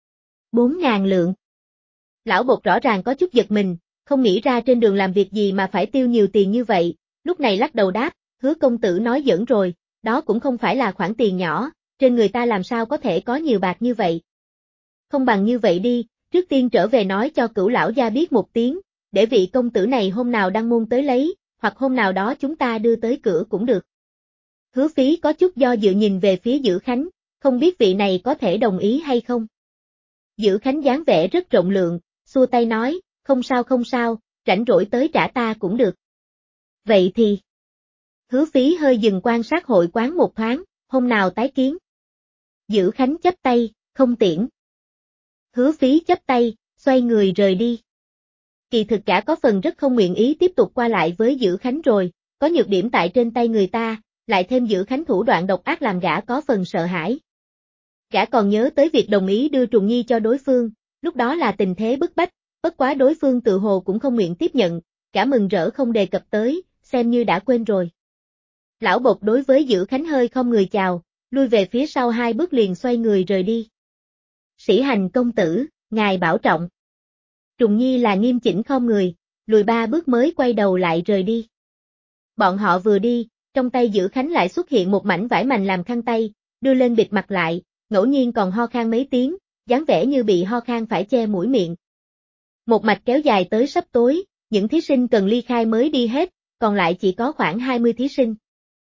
4.000 lượng. Lão bột rõ ràng có chút giật mình, không nghĩ ra trên đường làm việc gì mà phải tiêu nhiều tiền như vậy, lúc này lắc đầu đáp, Hứa công tử nói giỡn rồi, đó cũng không phải là khoản tiền nhỏ, trên người ta làm sao có thể có nhiều bạc như vậy. Không bằng như vậy đi, trước tiên trở về nói cho Cửu lão gia biết một tiếng, để vị công tử này hôm nào đăng môn tới lấy, hoặc hôm nào đó chúng ta đưa tới cửa cũng được. Hứa Phí có chút do dự nhìn về phía Dữ Khánh, không biết vị này có thể đồng ý hay không. Dữ Khánh dáng vẻ rất rộng lượng, xua tay nói, không sao, rảnh rỗi tới trả ta cũng được. Vậy thì... Hứa Phí hơi dừng quan sát hội quán một thoáng, hôm nào tái kiến. Dữ Khánh chắp tay, không tiễn. Hứa Phí chắp tay, xoay người rời đi. Kỳ thực cả có phần rất không nguyện ý tiếp tục qua lại với Dữ Khánh rồi, có nhược điểm tại trên tay người ta, lại thêm Dữ Khánh thủ đoạn độc ác làm gã có phần sợ hãi. Gã còn nhớ tới việc đồng ý đưa Trùng Nhi cho đối phương, lúc đó là tình thế bức bách, bất quá đối phương tự hồ cũng không nguyện tiếp nhận, gã mừng rỡ không đề cập tới, xem như đã quên rồi. Lão bột đối với Dữ Khánh hơi không người chào, lui về phía sau 2 bước liền xoay người rời đi. Sĩ Hành công tử, ngài bảo trọng. Trùng Nhi là nghiêm chỉnh không người, lùi 3 bước mới quay đầu lại rời đi. Bọn họ vừa đi, trong tay Dữ Khánh lại xuất hiện một mảnh vải mành làm khăn tay, đưa lên bịt mặt lại, ngẫu nhiên còn ho khan mấy tiếng, dáng vẻ như bị ho khan phải che mũi miệng. Một mạch kéo dài tới sắp tối, những thí sinh cần ly khai mới đi hết, còn lại chỉ có khoảng 20 thí sinh.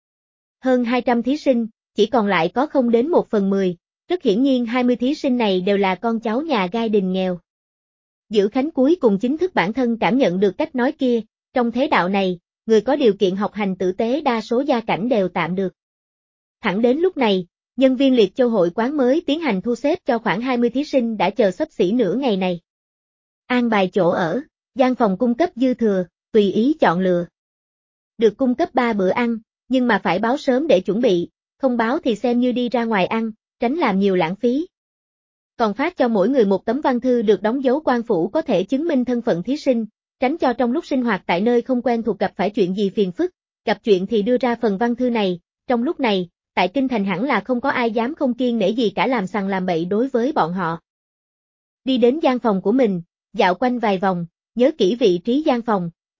Hơn 200 thí sinh, chỉ còn lại có không đến 1/10, rất hiển nhiên 20 thí sinh này đều là con cháu nhà gai đình nghèo. Dữ Khánh cuối cùng chính thức bản thân cảm nhận được cách nói kia, trong thế đạo này, người có điều kiện học hành tử tế đa số gia cảnh đều tạm được. Thẳng đến lúc này, nhân viên Liệt Châu hội quán mới tiến hành thu xếp cho khoảng 20 thí sinh đã chờ xấp xỉ nửa ngày này. An bài chỗ ở, gian phòng cung cấp dư thừa, tùy ý chọn lựa. Được cung cấp 3 bữa ăn, nhưng mà phải báo sớm để chuẩn bị, không báo thì xem như đi ra ngoài ăn, tránh làm nhiều lãng phí. Còn phát cho mỗi người một tấm văn thư được đóng dấu quan phủ có thể chứng minh thân phận thí sinh, tránh cho trong lúc sinh hoạt tại nơi không quen thuộc gặp phải chuyện gì phiền phức, gặp chuyện thì đưa ra phần văn thư này, trong lúc này, tại Kinh Thành hẳn là không có ai dám không kiêng nể gì cả làm sằng làm bậy đối với bọn họ. Đi đến gian phòng của mình, dạo quanh vài vòng, nhớ kỹ vị trí gian phòng,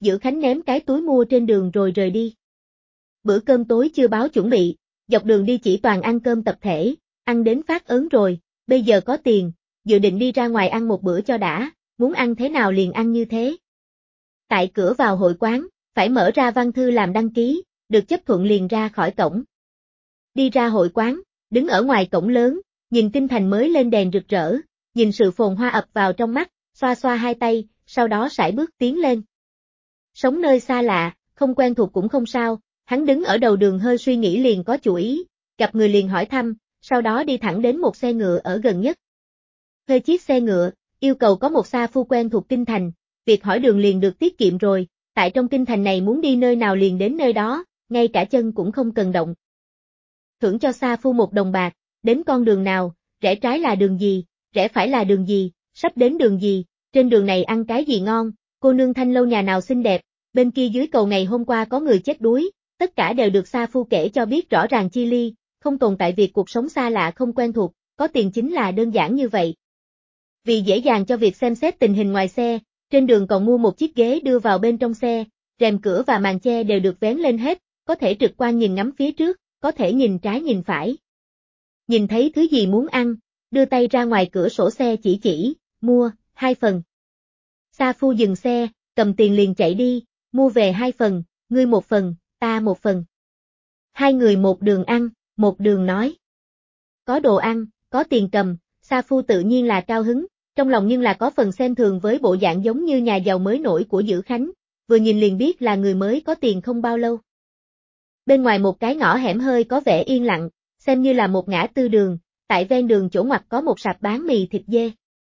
Dữ Khánh ném cái túi mua trên đường rồi rời đi. Bữa cơm tối chưa báo chuẩn bị, dọc đường đi chỉ toàn ăn cơm tập thể, ăn đến phát ớn rồi, bây giờ có tiền, dự định đi ra ngoài ăn một bữa cho đã, muốn ăn thế nào liền ăn như thế. Tại cửa vào hội quán, phải mở ra văn thư làm đăng ký, được chấp thuận liền ra khỏi cổng. Đi ra hội quán, đứng ở ngoài cổng lớn, nhìn kinh thành mới lên đèn rực rỡ, nhìn sự phồn hoa ập vào trong mắt, xoa xoa hai tay, sau đó sải bước tiến lên. Sống nơi xa lạ, không quen thuộc cũng không sao, hắn đứng ở đầu đường hơi suy nghĩ liền có chủ ý, gặp người liền hỏi thăm, sau đó đi thẳng đến một xe ngựa ở gần nhất. Thuê chiếc xe ngựa, yêu cầu có một sa phu quen thuộc kinh thành, việc hỏi đường liền được tiết kiệm rồi, tại trong kinh thành này muốn đi nơi nào liền đến nơi đó, ngay cả chân cũng không cần động. Thưởng cho sa phu 1 đồng bạc, đến con đường nào, rẽ trái là đường gì, rẽ phải là đường gì, sắp đến đường gì, trên đường này ăn cái gì ngon, cô nương thanh lâu nhà nào xinh đẹp, bên kia dưới cầu ngày hôm qua có người chết đuối, tất cả đều được sa phu kể cho biết rõ ràng chi ly, không tồn tại việc cuộc sống xa lạ không quen thuộc, có tiền chính là đơn giản như vậy. Vì dễ dàng cho việc xem xét tình hình ngoài xe, trên đường còn mua một chiếc ghế đưa vào bên trong xe, rèm cửa và màn che đều được vén lên hết, có thể trực quan nhìn ngắm phía trước, có thể nhìn trái nhìn phải. Nhìn thấy thứ gì muốn ăn, đưa tay ra ngoài cửa sổ xe chỉ, mua, 2 phần. Sa phu dừng xe, cầm tiền liền chạy đi, mua về 2 phần, ngươi 1 phần, ta 1 phần. Hai người một đường ăn, một đường nói. Có đồ ăn, có tiền cầm, sa phu tự nhiên là cao hứng, trong lòng nhưng là có phần xem thường với bộ dạng giống như nhà giàu mới nổi của Dữ Khánh, vừa nhìn liền biết là người mới có tiền không bao lâu. Bên ngoài một cái ngõ hẻm hơi có vẻ yên lặng, xem như là một ngã tư đường, tại ven đường chỗ ngoặt có một sạp bán mì thịt dê.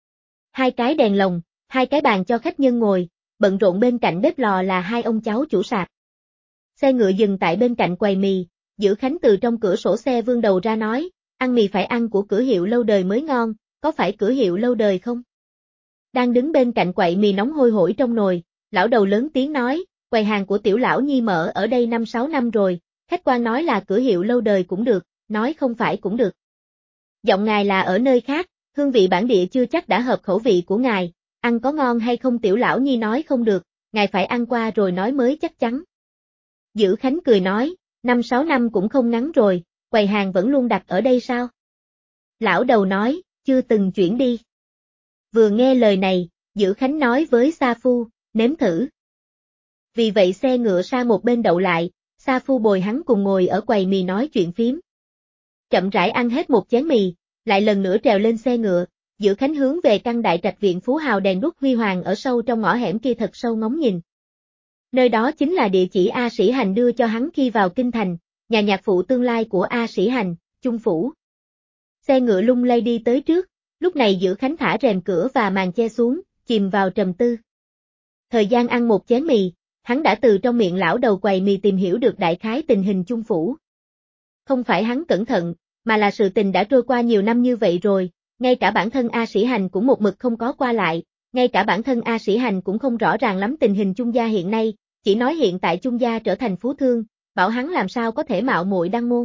2 cái đèn lồng, 2 cái bàn cho khách nhân ngồi, bận rộn bên cạnh bếp lò là 2 ông cháu chủ sạp. Xe ngựa dừng tại bên cạnh quầy mì, Dữ Khánh từ trong cửa sổ xe vươn đầu ra nói, ăn mì phải ăn của cửa hiệu lâu đời mới ngon, có phải cửa hiệu lâu đời không? Đang đứng bên cạnh quầy mì nóng hôi hổi trong nồi, lão đầu lớn tiếng nói, quầy hàng của tiểu lão nhi mở ở đây 5-6 năm rồi, khách quan nói là cửa hiệu lâu đời cũng được, nói không phải cũng được. Giọng ngài là ở nơi khác, hương vị bản địa chưa chắc đã hợp khẩu vị của ngài, ăn có ngon hay không tiểu lão nhi nói không được, ngài phải ăn qua rồi nói mới chắc chắn. Dữ Khánh cười nói, 5-6 năm cũng không ngắn rồi, quầy hàng vẫn luôn đặt ở đây sao? Lão đầu nói, chưa từng chuyển đi. Vừa nghe lời này, Dữ Khánh nói với sa phu, nếm thử. Vì vậy xe ngựa sang một bên đậu lại, sa phu bồi hắn cùng ngồi ở quầy mì nói chuyện phím. Chậm rãi ăn hết một chén mì, lại lần nữa trèo lên xe ngựa, Dữ Khánh hướng về căn đại trạch viện phú hào đèn đuốc huy hoàng ở sâu trong ngõ hẻm kia thật sâu ngóng nhìn. Nơi đó chính là địa chỉ A Sĩ Hành đưa cho hắn khi vào kinh thành, nhà nhạc phụ tương lai của A Sĩ Hành, Chung Phủ. Xe ngựa lung lay đi tới trước, lúc này Dữ Khánh thả rèm cửa và màn che xuống, chìm vào trầm tư. Thời gian ăn một chén mì, hắn đã từ trong miệng lão đầu quầy mì tìm hiểu được đại khái tình hình Chung Phủ. Không phải hắn cẩn thận, mà là sự tình đã trôi qua nhiều năm như vậy rồi, ngay cả bản thân A Sĩ Hành cũng một mực không có qua lại, ngay cả bản thân A Sĩ Hành cũng không rõ ràng lắm tình hình Chung gia hiện nay, chỉ nói hiện tại Chung gia trở thành phú thương, bảo hắn làm sao có thể mạo muội đăng môn.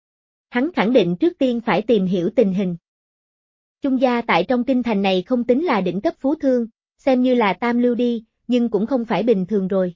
Hắn khẳng định trước tiên phải tìm hiểu tình hình. Chung gia tại trong kinh thành này không tính là đỉnh cấp phú thương, xem như là tam lưu đi, nhưng cũng không phải bình thường rồi.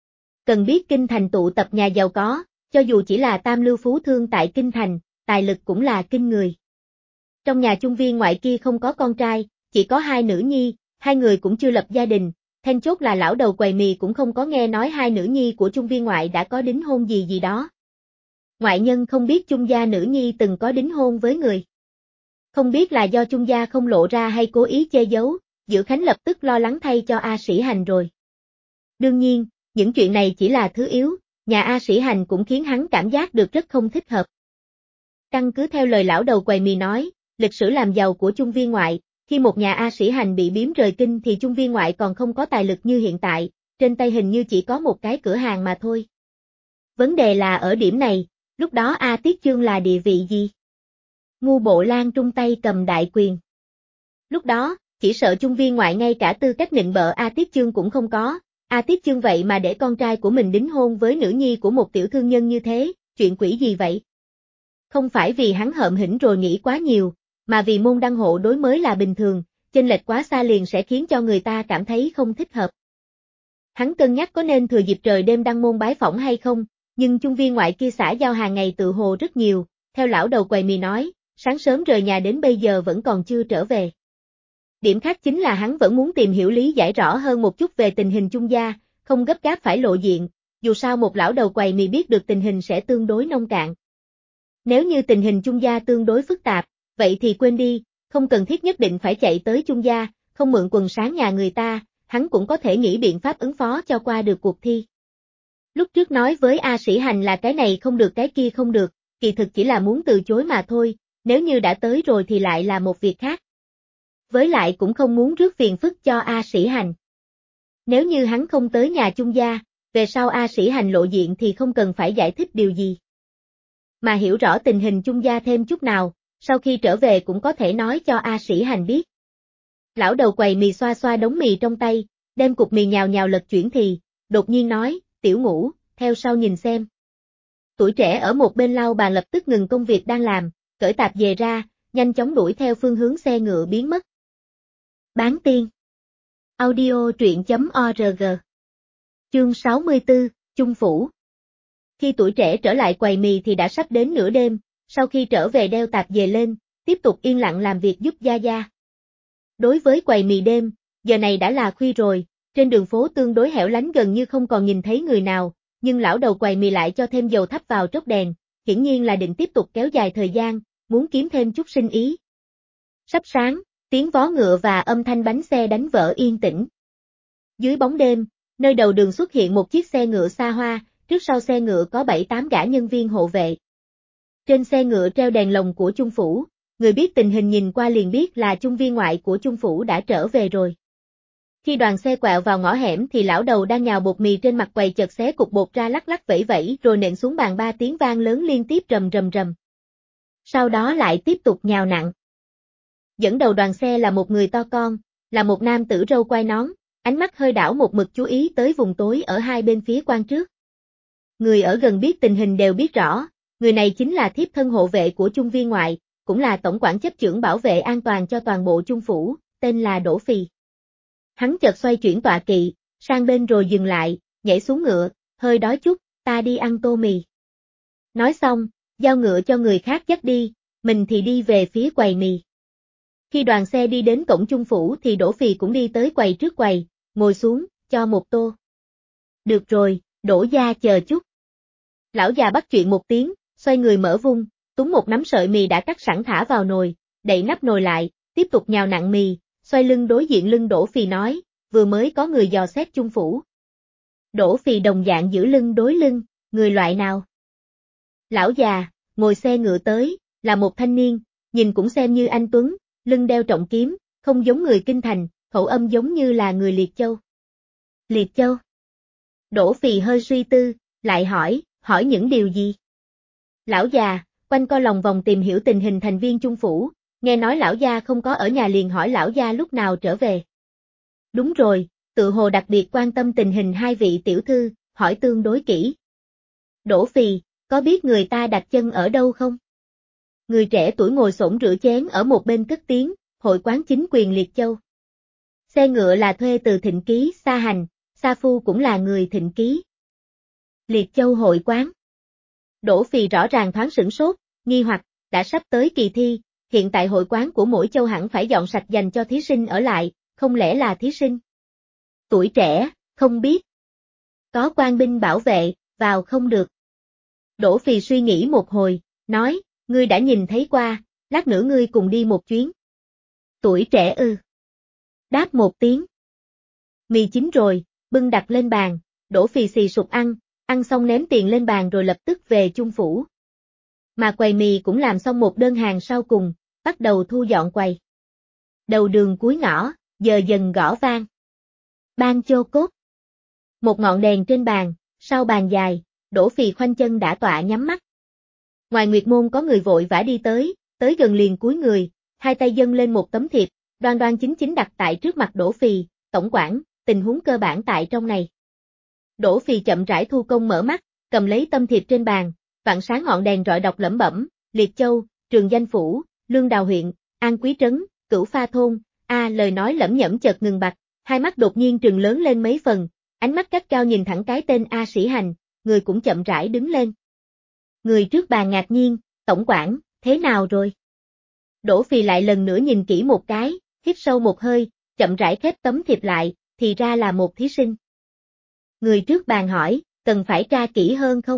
Cần biết kinh thành tụ tập nhà giàu có, cho dù chỉ là tam lưu phú thương tại kinh thành, tài lực cũng là kinh người. Trong nhà Chung viên ngoại kia không có con trai, chỉ có 2 nữ nhi, 2 người cũng chưa lập gia đình, then chốt là lão đầu quầy mì cũng không có nghe nói 2 nữ nhi của Chung viên ngoại đã có đính hôn gì đó. Ngoại nhân không biết Chung gia nữ nhi từng có đính hôn với người. Không biết là do Chung gia không lộ ra hay cố ý che giấu, Dữ Khánh lập tức lo lắng thay cho A Sĩ Hành rồi. Đương nhiên, những chuyện này chỉ là thứ yếu, nhà A Sĩ Hành cũng khiến hắn cảm giác được rất không thích hợp. Căn cứ theo lời lão đầu quầy mì nói, lịch sử làm giàu của Chung viên ngoại, khi một nhà A Sĩ Hành bị biếm rời kinh thì Chung viên ngoại còn không có tài lực như hiện tại, trên tay hình như chỉ có một cái cửa hàng mà thôi. Vấn đề là ở điểm này, lúc đó A Tiết Chương là địa vị gì? Ngu Bộ Lan trung tay cầm đại quyền. Lúc đó, chỉ sợ Chung viên ngoại ngay cả tư cách nịnh bợ A Tiết Chương cũng không có, A Tiết Chương vậy mà để con trai của mình đính hôn với nữ nhi của một tiểu thương nhân như thế, chuyện quỷ gì vậy? Không phải vì hắn hợm hĩnh rồi nghĩ quá nhiều, mà vì môn đăng hộ đối mới là bình thường, chênh lệch quá xa liền sẽ khiến cho người ta cảm thấy không thích hợp. Hắn cân nhắc có nên thừa dịp trời đêm đăng môn bái phỏng hay không, nhưng chung viên ngoại kia xã giao hàng ngày tự hồ rất nhiều, theo lão đầu quầy mì nói, sáng sớm rời nhà đến bây giờ vẫn còn chưa trở về. Điểm khác chính là hắn vẫn muốn tìm hiểu lý giải rõ hơn một chút về tình hình chung gia, không gấp gáp phải lộ diện, dù sao một lão đầu quầy mì biết được tình hình sẽ tương đối nông cạn. Nếu như tình hình chung gia tương đối phức tạp, vậy thì quên đi, không cần thiết nhất định phải chạy tới chung gia, không mượn quần sáng nhà người ta, hắn cũng có thể nghĩ biện pháp ứng phó cho qua được cuộc thi. Lúc trước nói với A Sĩ Hành là cái này không được cái kia không được, kỳ thực chỉ là muốn từ chối mà thôi, nếu như đã tới rồi thì lại là một việc khác. Với lại cũng không muốn rước phiền phức cho A Sĩ Hành. Nếu như hắn không tới nhà chung gia, về sau A Sĩ Hành lộ diện thì không cần phải giải thích điều gì. Mà hiểu rõ tình hình chung gia thêm chút nào, sau khi trở về cũng có thể nói cho A Sĩ Hành biết. Lão đầu quầy mì xoa xoa đống mì trong tay, đem cục mì nhào nhào lật chuyển thì, đột nhiên nói, Tiểu Ngũ, theo sau nhìn xem. Tuổi trẻ ở một bên lau bàn lập tức ngừng công việc đang làm, cởi tạp dề ra, nhanh chóng đuổi theo phương hướng xe ngựa biến mất. Bán tiên. Audio truyện.org. Chương 64, Chung Phủ. Khi tuổi trẻ trở lại quầy mì thì đã sắp đến nửa đêm, sau khi trở về đeo tạp dề lên, tiếp tục yên lặng làm việc giúp gia gia. Đối với quầy mì đêm, giờ này đã là khuya rồi, trên đường phố tương đối hẻo lánh gần như không còn nhìn thấy người nào, nhưng lão đầu quầy mì lại cho thêm dầu thắp vào trốc đèn, hiển nhiên là định tiếp tục kéo dài thời gian, muốn kiếm thêm chút sinh ý. Sắp sáng, tiếng vó ngựa và âm thanh bánh xe đánh vỡ yên tĩnh. Dưới bóng đêm, nơi đầu đường xuất hiện một chiếc xe ngựa xa hoa, trước sau xe ngựa có 7-8 gã nhân viên hộ vệ. Trên xe ngựa treo đèn lồng của Chung Phủ, người biết tình hình nhìn qua liền biết là chung viên ngoại của Chung Phủ đã trở về rồi. Khi đoàn xe quẹo vào ngõ hẻm thì lão đầu đang nhào bột mì trên mặt quầy chợt xé cục bột ra lắc lắc vẫy vẫy rồi nện xuống bàn 3 tiếng vang lớn liên tiếp rầm rầm rầm. Sau đó lại tiếp tục nhào nặng. Dẫn đầu đoàn xe là một người to con, là một nam tử râu quai nón, ánh mắt hơi đảo một mực chú ý tới vùng tối ở hai bên phía quan trước. Người ở gần biết tình hình đều biết rõ, người này chính là thiếp thân hộ vệ của chung viên ngoại, cũng là tổng quản chấp chưởng bảo vệ an toàn cho toàn bộ Chung Phủ, tên là Đỗ Phì. Hắn chợt xoay chuyển tọa kỵ, sang bên rồi dừng lại, nhảy xuống ngựa, hơi đói chút, ta đi ăn tô mì. Nói xong, giao ngựa cho người khác dắt đi, mình thì đi về phía quầy mì. Khi đoàn xe đi đến cổng Chung Phủ thì Đỗ Phì cũng đi tới quầy trước quầy, ngồi xuống, cho một tô. Được rồi, Đỗ gia chờ chút. Lão già bắt chuyện một tiếng, xoay người mở vung, túm một nắm sợi mì đã cắt sẵn thả vào nồi, đậy nắp nồi lại, tiếp tục nhào nặng mì, xoay lưng đối diện lưng Đỗ Phì nói, vừa mới có người dò xét Chung Phủ. Đỗ Phì đồng dạng giữ lưng đối lưng, người loại nào? Lão già, ngồi xe ngựa tới, là một thanh niên, nhìn cũng xem như anh tuấn, lưng đeo trọng kiếm, không giống người kinh thành, khẩu âm giống như là người Liệt Châu. Liệt Châu? Đỗ Phì hơi suy tư, lại hỏi những điều gì? Lão già, quanh co lòng vòng tìm hiểu tình hình thành viên Chung Phủ, nghe nói lão gia không có ở nhà liền hỏi lão gia lúc nào trở về. Đúng rồi, tự hồ đặc biệt quan tâm tình hình hai vị tiểu thư, hỏi tương đối kỹ. Đỗ Phì, có biết người ta đặt chân ở đâu không? Người trẻ tuổi ngồi xổm rửa chén ở một bên cất tiếng, hội quán chính quyền Liệt Châu. Xe ngựa là thuê từ Thịnh Ký, Sa Hành, Sa Phu cũng là người Thịnh Ký. Liệt Châu hội quán. Đỗ Phì rõ ràng thoáng sửng sốt, nghi hoặc, đã sắp tới kỳ thi, hiện tại hội quán của mỗi châu hẳn phải dọn sạch dành cho thí sinh ở lại, không lẽ là thí sinh? Tuổi trẻ, không biết. Có quan binh bảo vệ, vào không được. Đỗ Phì suy nghĩ một hồi, nói, ngươi đã nhìn thấy qua, lát nữa ngươi cùng đi một chuyến. Tuổi trẻ ư. Đáp một tiếng. Mì chín rồi, bưng đặt lên bàn, Đỗ Phì xì sụp ăn xong ném tiền lên bàn rồi lập tức về Chung Phủ. Mà quầy mì cũng làm xong một đơn hàng sau cùng, bắt đầu thu dọn quầy. Đầu đường cuối ngõ, giờ dần gõ vang. Ban chô cốt. Một ngọn đèn trên bàn, sau bàn dài, Đỗ Phì khoanh chân đã tọa nhắm mắt. Ngoài Nguyệt Môn có người vội vã đi tới gần liền cúi người, hai tay dâng lên một tấm thiệp, đoan đoan chính chính đặt tại trước mặt Đỗ Phì, tổng quản, tình huống cơ bản tại trong này. Đỗ Phì chậm rãi thu công mở mắt, cầm lấy tấm thiệp trên bàn, vạn sáng ngọn đèn rọi đọc lẩm bẩm, Liệt Châu, Trường Danh Phủ, Lương Đào huyện, An Quý Trấn, Cửu Pha Thôn, lời nói lẩm nhẩm chợt ngừng bặt, hai mắt đột nhiên trừng lớn lên mấy phần, Ánh mắt gắt gao nhìn thẳng cái tên A Sĩ Hành, người cũng chậm rãi đứng lên. Người trước bàn ngạc nhiên, tổng quản, thế nào rồi? Đỗ Phì lại lần nữa nhìn kỹ một cái, hít sâu một hơi, chậm rãi khép tấm thiệp lại, thì ra là một thí sinh. Người trước bàn hỏi, cần phải tra kỹ hơn không?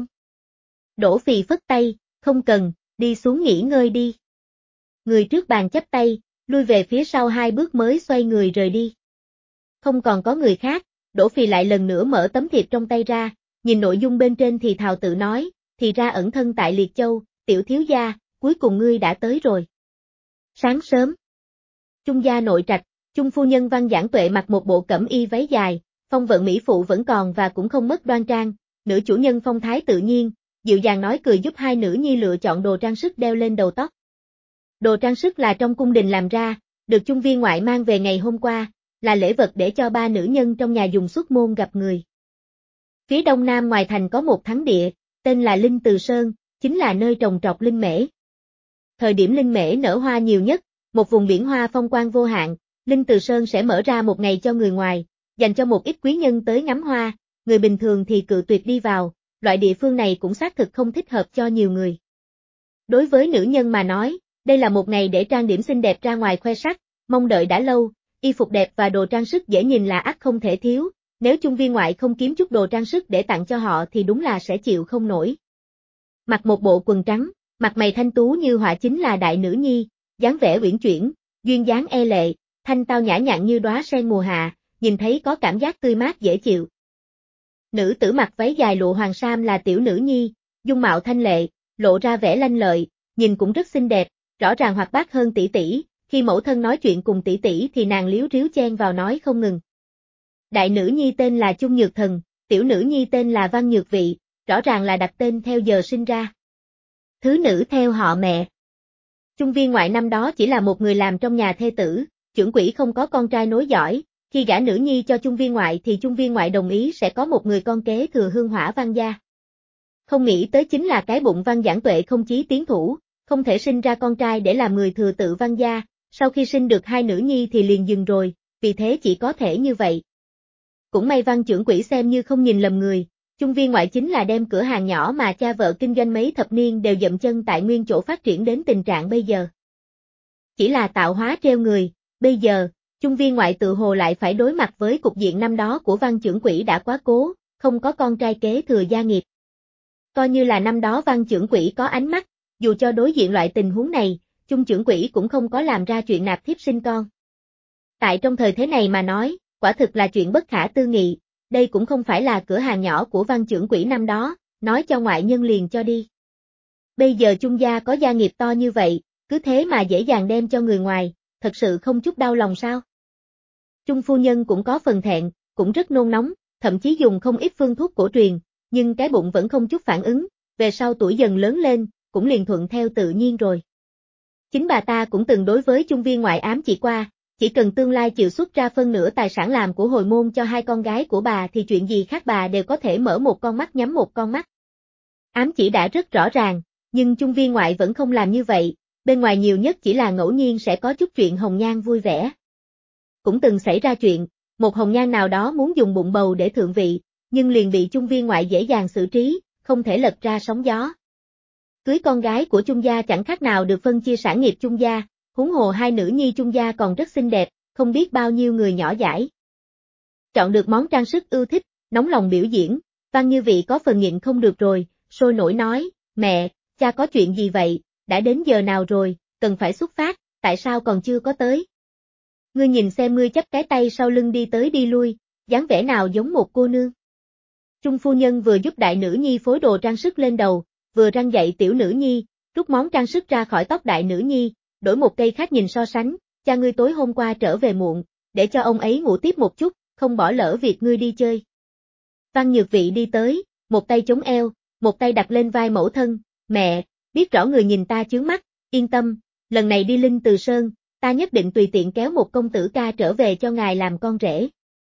Đỗ Phì phất tay, không cần, đi xuống nghỉ ngơi đi. Người trước bàn chắp tay, lui về phía sau 2 bước mới xoay người rời đi. Không còn có người khác, Đỗ Phì lại lần nữa mở tấm thiệp trong tay ra, nhìn nội dung bên trên thì thào tự nói, thì ra ẩn thân tại Liệt Châu, tiểu thiếu gia, cuối cùng ngươi đã tới rồi. Sáng sớm, Trung gia nội trạch, Trung phu nhân Văn Giảng Tuệ mặc một bộ cẩm y váy dài, phong vận mỹ phụ vẫn còn và cũng không mất đoan trang, nữ chủ nhân phong thái tự nhiên, dịu dàng nói cười giúp hai nữ nhi lựa chọn đồ trang sức đeo lên đầu tóc. Đồ trang sức là trong cung đình làm ra, được Trung viên ngoại mang về ngày hôm qua, là lễ vật để cho 3 nữ nhân trong nhà dùng xuất môn gặp người. Phía đông nam ngoài thành có một thắng địa, tên là Linh Từ Sơn, chính là nơi trồng trọt linh mễ. Thời điểm linh mễ nở hoa nhiều nhất, một vùng biển hoa phong quang vô hạn, Linh Từ Sơn sẽ mở ra một ngày cho người ngoài, dành cho một ít quý nhân tới ngắm hoa, người bình thường thì cự tuyệt đi vào, loại địa phương này cũng xác thực không thích hợp cho nhiều người. Đối với nữ nhân mà nói, đây là một ngày để trang điểm xinh đẹp ra ngoài khoe sắc, mong đợi đã lâu, y phục đẹp và đồ trang sức dễ nhìn là ắt không thể thiếu, nếu Trung viên ngoại không kiếm chút đồ trang sức để tặng cho họ thì đúng là sẽ chịu không nổi. Mặc một bộ quần trắng, mặt mày thanh tú như họa chính là đại nữ nhi, dáng vẻ uyển chuyển, duyên dáng e lệ, thanh tao nhã nhặn như đóa sen mùa hạ, nhìn thấy có cảm giác tươi mát dễ chịu. Nữ tử mặc váy dài lụa hoàng sam là tiểu nữ nhi, dung mạo thanh lệ, lộ ra vẻ lanh lợi, nhìn cũng rất xinh đẹp, rõ ràng hoạt bát hơn tỷ tỷ, khi mẫu thân nói chuyện cùng tỷ tỷ thì nàng líu ríu chen vào nói không ngừng. Đại nữ nhi tên là Trung Nhược Thần, tiểu nữ nhi tên là Văn Nhược Vị, rõ ràng là đặt tên theo giờ sinh ra. Thứ nữ theo họ mẹ. Trung viên ngoại năm đó chỉ là một người làm trong nhà thê tử, chưởng quỹ không có con trai nối dõi, khi gả nữ nhi cho Trung viên ngoại thì Trung viên ngoại đồng ý sẽ có một người con kế thừa hương hỏa Văn gia. Không nghĩ tới chính là cái bụng Văn Giảng Tuệ không chí tiến thủ, không thể sinh ra con trai để làm người thừa tự Văn gia, sau khi sinh được 2 nữ nhi thì liền dừng rồi, vì thế chỉ có thể như vậy. Cũng may Văn trưởng quỹ xem như không nhìn lầm người, Trung viên ngoại chính là đem cửa hàng nhỏ mà cha vợ kinh doanh mấy thập niên đều dậm chân tại nguyên chỗ phát triển đến tình trạng bây giờ. Chỉ là tạo hóa treo người, bây giờ, Trung viên ngoại tự hồ lại phải đối mặt với cục diện năm đó của Văn trưởng quỹ đã quá cố, không có con trai kế thừa gia nghiệp. Coi như là năm đó Văn trưởng quỹ có ánh mắt, dù cho đối diện loại tình huống này, Trung trưởng quỹ cũng không có làm ra chuyện nạp thiếp sinh con. Tại trong thời thế này mà nói, quả thực là chuyện bất khả tư nghị, đây cũng không phải là cửa hàng nhỏ của Văn trưởng quỹ năm đó, nói cho ngoại nhân liền cho đi. Bây giờ Trung gia có gia nghiệp to như vậy, cứ thế mà dễ dàng đem cho người ngoài, thật sự không chút đau lòng sao? Trung phu nhân cũng có phần thẹn, cũng rất nôn nóng, thậm chí dùng không ít phương thuốc cổ truyền, nhưng cái bụng vẫn không chút phản ứng, về sau tuổi dần lớn lên, cũng liền thuận theo tự nhiên rồi. Chính bà ta cũng từng đối với Trung viên ngoại ám chỉ qua, chỉ cần tương lai chịu xuất ra phân nửa tài sản làm của hồi môn cho 2 con gái của bà thì chuyện gì khác bà đều có thể mở một con mắt nhắm một con mắt. Ám chỉ đã rất rõ ràng, nhưng Trung viên ngoại vẫn không làm như vậy, bên ngoài nhiều nhất chỉ là ngẫu nhiên sẽ có chút chuyện hồng nhan vui vẻ. Cũng từng xảy ra chuyện, một hồng nhan nào đó muốn dùng bụng bầu để thượng vị, nhưng liền bị Trung viên ngoại dễ dàng xử trí, không thể lật ra sóng gió. Cưới con gái của Trung gia chẳng khác nào được phân chia sản nghiệp Trung gia, huống hồ 2 nữ nhi Trung gia còn rất xinh đẹp, không biết bao nhiêu người nhỏ dãi. Chọn được món trang sức ưa thích, nóng lòng biểu diễn, Văn Như Vị có phần nhịn không được rồi, sôi nổi nói, mẹ, cha có chuyện gì vậy, đã đến giờ nào rồi, cần phải xuất phát, tại sao còn chưa có tới? Ngươi nhìn xem ngươi chắp cái tay sau lưng đi tới đi lui, dáng vẻ nào giống một cô nương. Trung phu nhân vừa giúp đại nữ nhi phối đồ trang sức lên đầu, vừa răn dạy tiểu nữ nhi, rút món trang sức ra khỏi tóc đại nữ nhi, đổi một cây khác nhìn so sánh, cha ngươi tối hôm qua trở về muộn, để cho ông ấy ngủ tiếp một chút, không bỏ lỡ việc ngươi đi chơi. Văn Nhược Vị đi tới, một tay chống eo, một tay đặt lên vai mẫu thân, mẹ, biết rõ người nhìn ta chướng mắt, yên tâm, lần này đi Linh Từ Sơn, ta nhất định tùy tiện kéo một công tử ca trở về cho ngài làm con rể.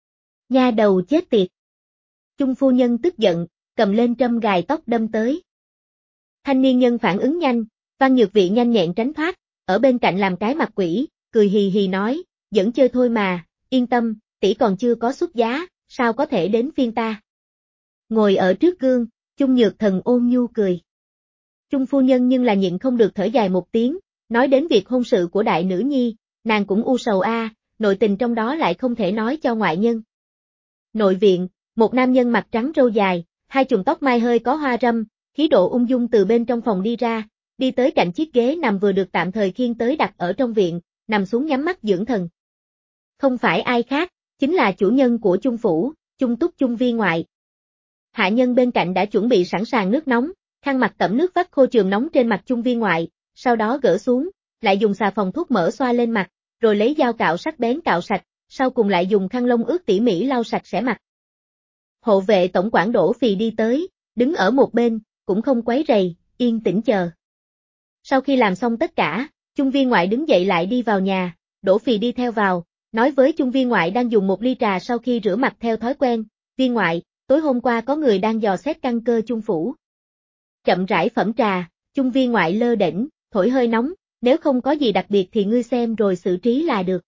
Nha đầu chết tiệt. Trung phu nhân tức giận, cầm lên trâm gài tóc đâm tới. Thanh niên nhân phản ứng nhanh, Văn Nhược Vị nhanh nhẹn tránh thoát, ở bên cạnh làm cái mặt quỷ, cười hì hì nói, giỡn chơi thôi mà, yên tâm, tỷ còn chưa có xuất giá, sao có thể đến phiên ta? Ngồi ở trước gương, Chung Nhược Thần ôn nhu cười. Chung phu nhân nhưng là nhịn không được thở dài một tiếng, nói đến việc hôn sự của đại nữ nhi, nàng cũng u sầu a, nội tình trong đó lại không thể nói cho ngoại nhân. Nội viện, một nam nhân mặt trắng râu dài, hai chùm tóc mai hơi có hoa râm, khí độ ung dung từ bên trong phòng đi ra, đi tới cạnh chiếc ghế nằm vừa được tạm thời khiêng tới đặt ở trong viện, nằm xuống nhắm mắt dưỡng thần. Không phải ai khác, chính là chủ nhân của Chung phủ, Chung Túc Chung Viên ngoại. Hạ nhân bên cạnh đã chuẩn bị sẵn sàng nước nóng, khăn mặt tẩm nước vắt khô chườm nóng trên mặt Chung Viên ngoại, sau đó gỡ xuống, lại dùng xà phòng thuốc mỡ xoa lên mặt, rồi lấy dao cạo sắc bén cạo sạch, sau cùng lại dùng khăn lông ướt tỉ mỉ lau sạch sẽ mặt. Hộ vệ tổng quản Đỗ Phì đi tới, đứng ở một bên, cũng không quấy rầy, yên tĩnh chờ. Sau khi làm xong tất cả, Chung Viên ngoại đứng dậy lại đi vào nhà, Đỗ Phì đi theo vào, nói với Chung Viên ngoại đang dùng một ly trà sau khi rửa mặt theo thói quen, Viên ngoại, tối hôm qua có người đang dò xét căn cơ Chung phủ. Chậm rãi phẩm trà, Chung Viên ngoại lơ đễnh, thổi hơi nóng, nếu không có gì đặc biệt thì ngươi xem rồi xử trí là được.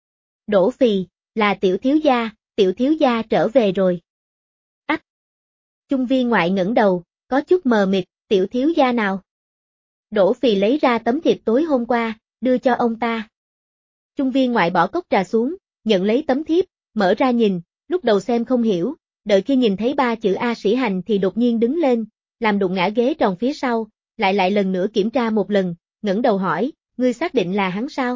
Đỗ Phì, là tiểu thiếu gia trở về rồi. Ách! Chung Viên ngoại ngẩng đầu, có chút mờ mịt, tiểu thiếu gia nào? Đỗ Phì lấy ra tấm thiệp tối hôm qua, đưa cho ông ta. Chung Viên ngoại bỏ cốc trà xuống, nhận lấy tấm thiếp, mở ra nhìn, lúc đầu xem không hiểu, đợi khi nhìn thấy 3 chữ A Sĩ Hành thì đột nhiên đứng lên, làm đụng ngã ghế tròn phía sau, lại lần nữa kiểm tra một lần, ngẩng đầu hỏi, ngươi xác định là hắn sao?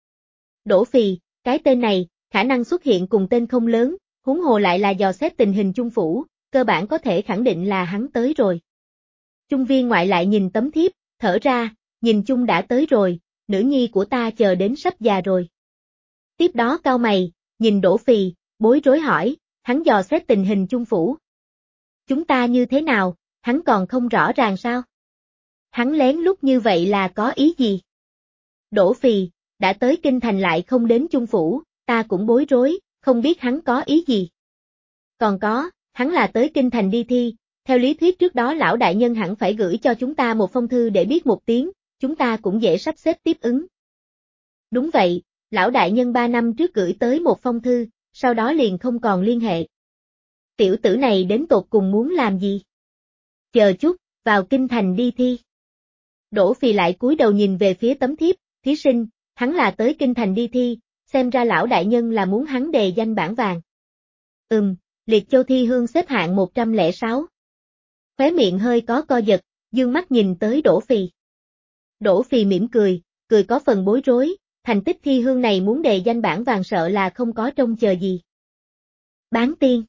Đỗ Phì, cái tên này, khả năng xuất hiện cùng tên không lớn, huống hồ lại là dò xét tình hình Chung phủ, cơ bản có thể khẳng định là hắn tới rồi. Chung Viên ngoại lại nhìn tấm thiếp, thở ra, nhìn Chung đã tới rồi, nữ nhi của ta chờ đến sắp già rồi. Tiếp đó cau mày, nhìn Đỗ Phì, bối rối hỏi, hắn dò xét tình hình Chung phủ. Chúng ta như thế nào, hắn còn không rõ ràng sao? Hắn lén lút như vậy là có ý gì? Đỗ Phì, đã tới kinh thành lại không đến Chung phủ, ta cũng bối rối, không biết hắn có ý gì. Còn có, hắn là tới kinh thành đi thi, theo lý thuyết trước đó lão đại nhân hẳn phải gửi cho chúng ta một phong thư để biết một tiếng, chúng ta cũng dễ sắp xếp tiếp ứng. Đúng vậy, lão đại nhân 3 năm trước gửi tới một phong thư, sau đó liền không còn liên hệ. Tiểu tử này đến tột cùng muốn làm gì? Chờ chút, vào kinh thành đi thi. Đỗ Phì lại cúi đầu nhìn về phía tấm thiếp, thí sinh, hắn là tới kinh thành đi thi, xem ra lão đại nhân là muốn hắn đề danh bảng vàng. Liệt Châu thi hương xếp hạng 106. Khóe miệng hơi có co giật, dương mắt nhìn tới Đỗ Phì. Đỗ Phì mỉm cười, cười có phần bối rối, thành tích thi hương này muốn đề danh bảng vàng sợ là không có trông chờ gì. Bán tiên.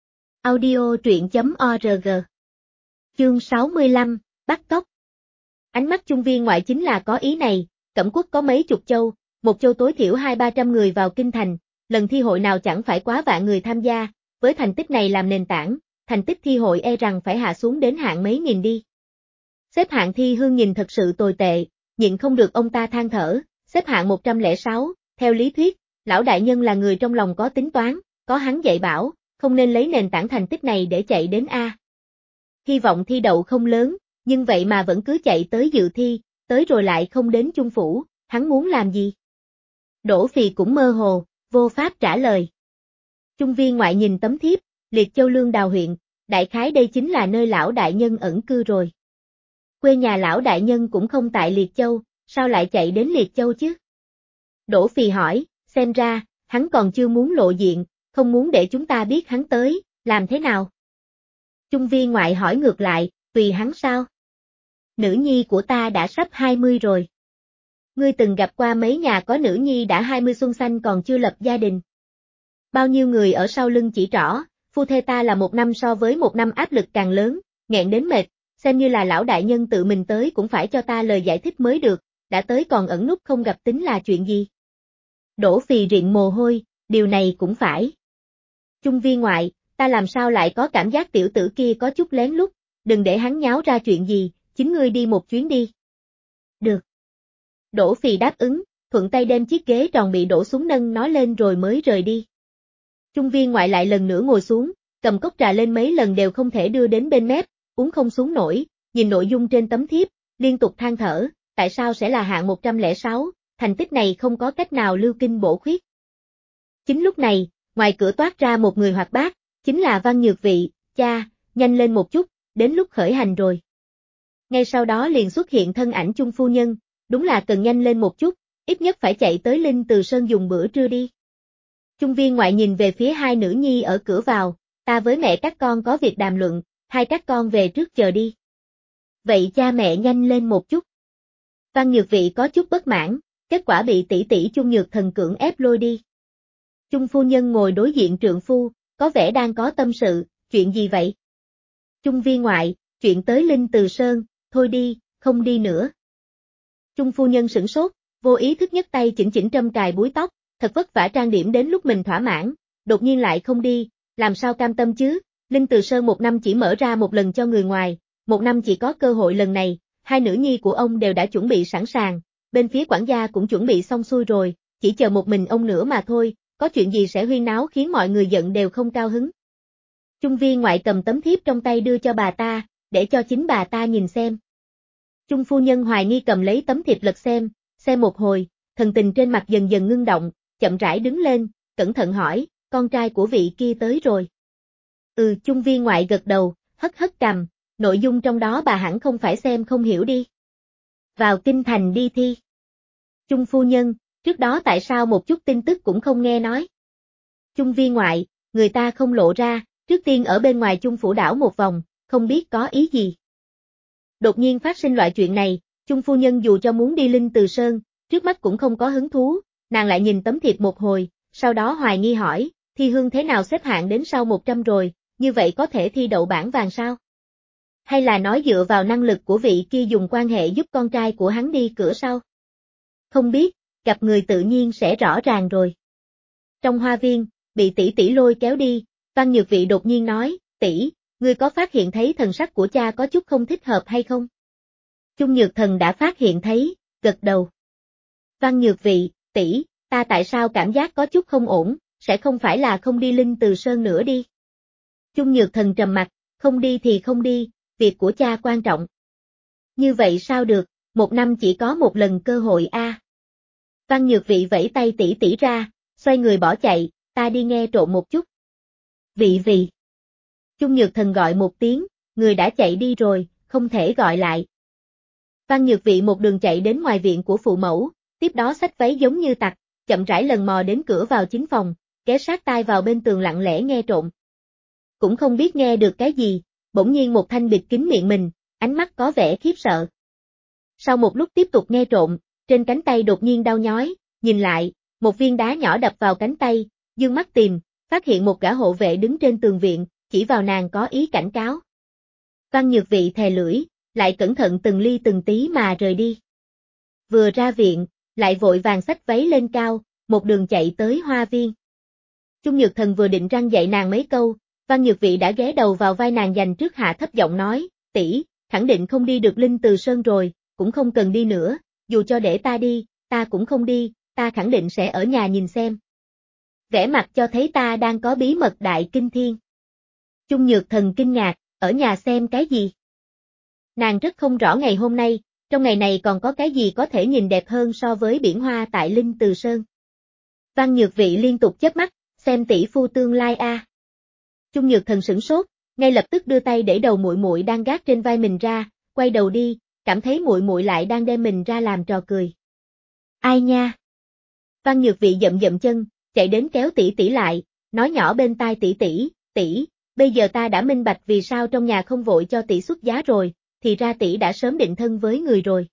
Audio truyện.org. Chương 65, bắt cóc. Ánh mắt Chung Viên ngoại chính là có ý này, Cẩm Quốc có mấy chục châu, một châu tối thiểu 200-300 người vào kinh thành, lần thi hội nào chẳng phải quá vạn người tham gia, với thành tích này làm nền tảng, thành tích thi hội e rằng phải hạ xuống đến hạng mấy nghìn đi. Xếp hạng thi hương nhìn thật sự tồi tệ, nhịn không được ông ta than thở, xếp hạng 106, theo lý thuyết, lão đại nhân là người trong lòng có tính toán, có hắn dạy bảo, không nên lấy nền tảng thành tích này để chạy đến A. Hy vọng thi đậu không lớn, nhưng vậy mà vẫn cứ chạy tới dự thi, tới rồi lại không đến Chung phủ, hắn muốn làm gì? Đỗ Phì cũng mơ hồ, vô pháp trả lời. Chung Viên ngoại nhìn tấm thiếp, Liệt Châu Lương Đào huyện, đại khái đây chính là nơi lão đại nhân ẩn cư rồi. Quê nhà lão đại nhân cũng không tại Liệt Châu, sao lại chạy đến Liệt Châu chứ? Đỗ Phì hỏi, xem ra, hắn còn chưa muốn lộ diện, không muốn để chúng ta biết hắn tới, làm thế nào? Chung Viên ngoại hỏi ngược lại, tùy hắn sao? Nữ nhi của ta đã sắp 20 rồi. Ngươi từng gặp qua mấy nhà có nữ nhi đã 20 xuân xanh còn chưa lập gia đình. Bao nhiêu người ở sau lưng chỉ trỏ, phu thê ta là 1 năm so với 1 năm áp lực càng lớn, nghẹn đến mệt, xem như là lão đại nhân tự mình tới cũng phải cho ta lời giải thích mới được, đã tới còn ẩn núp không gặp tính là chuyện gì. Đỗ Phì riện mồ hôi, điều này cũng phải. Chung Viên ngoại, ta làm sao lại có cảm giác tiểu tử kia có chút lén lút, đừng để hắn nháo ra chuyện gì, chính ngươi đi một chuyến đi. Được. Đỗ Phì đáp ứng, thuận tay đem chiếc ghế tròn bị đổ xuống nâng nó lên rồi mới rời đi. Chung Viên ngoại lại lần nữa ngồi xuống, cầm cốc trà lên mấy lần đều không thể đưa đến bên mép, uống không xuống nổi, nhìn nội dung trên tấm thiếp, liên tục than thở, tại sao sẽ là hạng 106, thành tích này không có cách nào lưu kinh bổ khuyết. Chính lúc này, ngoài cửa toát ra một người hoạt bát, Chính là Văn Nhược Vị, cha, nhanh lên một chút, đến lúc khởi hành rồi. Ngay sau đó liền xuất hiện thân ảnh Chung phu nhân, đúng là cần nhanh lên một chút, ít nhất phải chạy tới Linh Từ Sơn dùng bữa trưa đi. Chung Viên ngoại nhìn về phía hai nữ nhi ở cửa vào, ta với mẹ các con có việc đàm luận, hai các con về trước chờ đi. Vậy cha mẹ nhanh lên một chút. Văn Nhược Vị có chút bất mãn, kết quả bị tỷ tỷ Chung Nhược Thần cưỡng ép lôi đi. Chung phu nhân ngồi đối diện trượng phu, có vẻ đang có tâm sự, chuyện gì vậy? Chung Viên ngoại, chuyện tới Linh Từ Sơn, thôi đi, không đi nữa. Chung phu nhân sửng sốt, vô ý thức nhấc tay chỉnh chỉnh trâm cài búi tóc, thật vất vả trang điểm đến lúc mình thỏa mãn, đột nhiên lại không đi, làm sao cam tâm chứ? Linh Từ Sơn một năm chỉ mở ra một lần cho người ngoài, một năm chỉ có cơ hội lần này, hai nữ nhi của ông đều đã chuẩn bị sẵn sàng, bên phía quản gia cũng chuẩn bị xong xuôi rồi, chỉ chờ một mình ông nữa mà thôi, có chuyện gì sẽ huyên náo khiến mọi người giận đều không cao hứng. Chung Viên ngoại cầm tấm thiếp trong tay đưa cho bà ta, để cho chính bà ta nhìn xem. Chung phu nhân hoài nghi cầm lấy tấm thiệp lật xem một hồi, thần tình trên mặt dần dần ngưng động, chậm rãi đứng lên, cẩn thận hỏi, con trai của vị kia tới rồi. Chung Viên ngoại gật đầu, hất hất cằm, nội dung trong đó bà hẳn không phải xem không hiểu đi. Vào kinh thành đi thi. Chung phu nhân, trước đó tại sao một chút tin tức cũng không nghe nói. Chung Viên ngoại, người ta không lộ ra, trước tiên ở bên ngoài Chung phủ đảo một vòng, không biết có ý gì. Đột nhiên phát sinh loại chuyện này, Chung phu nhân dù cho muốn đi Linh Từ Sơn, trước mắt cũng không có hứng thú, nàng lại nhìn tấm thiệp một hồi, sau đó hoài nghi hỏi, Thi Hương thế nào xếp hạng đến sau 100 rồi, như vậy có thể thi đậu bảng vàng sao? Hay là nói dựa vào năng lực của vị kia dùng quan hệ giúp con trai của hắn đi cửa sau? Không biết, gặp người tự nhiên sẽ rõ ràng rồi. Trong hoa viên, bị tỷ tỷ lôi kéo đi, Văn Nhược Vị đột nhiên nói, tỷ, ngươi có phát hiện thấy thần sắc của cha có chút không thích hợp hay không? Chung Nhược Thần đã phát hiện thấy, gật đầu. Văn Nhược Vị, tỷ, ta tại sao cảm giác có chút không ổn, sẽ không phải là không đi Linh Từ Sơn nữa đi. Chung Nhược Thần trầm mặt, không đi thì không đi, việc của cha quan trọng. Như vậy sao được, một năm chỉ có một lần cơ hội a. Văn Nhược Vị vẫy tay tỷ tỷ ra, xoay người bỏ chạy, ta đi nghe trộm một chút. Vị. Chung Nhược Thần gọi một tiếng, người đã chạy đi rồi, không thể gọi lại. Văn Nhược Vị một đường chạy đến ngoài viện của phụ mẫu, tiếp đó xách váy giống như tặc, chậm rãi lần mò đến cửa vào chính phòng, ghé sát tai vào bên tường lặng lẽ nghe trộm. Cũng không biết nghe được cái gì, bỗng nhiên một thanh bịt kín miệng mình, ánh mắt có vẻ khiếp sợ. Sau một lúc tiếp tục nghe trộm, trên cánh tay đột nhiên đau nhói, nhìn lại, một viên đá nhỏ đập vào cánh tay, dương mắt tìm, phát hiện một gã hộ vệ đứng trên tường viện, chỉ vào nàng có ý cảnh cáo. Văn Nhược Vị thè lưỡi, lại cẩn thận từng ly từng tí mà rời đi. Vừa ra viện, lại vội vàng xách váy lên cao, một đường chạy tới hoa viên. Chung Nhược Thần vừa định răn dạy nàng mấy câu, Văn Nhược Vị đã ghé đầu vào vai nàng dành trước hạ thấp giọng nói, tỷ, khẳng định không đi được Linh Từ Sơn rồi, cũng không cần đi nữa, dù cho để ta đi, ta cũng không đi, ta khẳng định sẽ ở nhà nhìn xem. Vẻ mặt cho thấy ta đang có bí mật đại kinh thiên. Chung Nhược Thần kinh ngạc, ở nhà xem cái gì? Nàng rất không rõ ngày hôm nay, trong ngày này còn có cái gì có thể nhìn đẹp hơn so với biển hoa tại Linh Từ Sơn. Văn Nhược Vị liên tục chớp mắt, xem tỷ phu tương lai a. Chung Nhược Thần sửng sốt, ngay lập tức đưa tay để đầu muội muội đang gác trên vai mình ra, quay đầu đi, cảm thấy muội muội lại đang đem mình ra làm trò cười. Ai nha? Văn Nhược Vị dậm chân, chạy đến kéo tỷ tỷ lại, nói nhỏ bên tai tỷ tỷ, bây giờ ta đã minh bạch vì sao trong nhà không vội cho tỷ xuất giá rồi, thì ra tỷ đã sớm định thân với người rồi.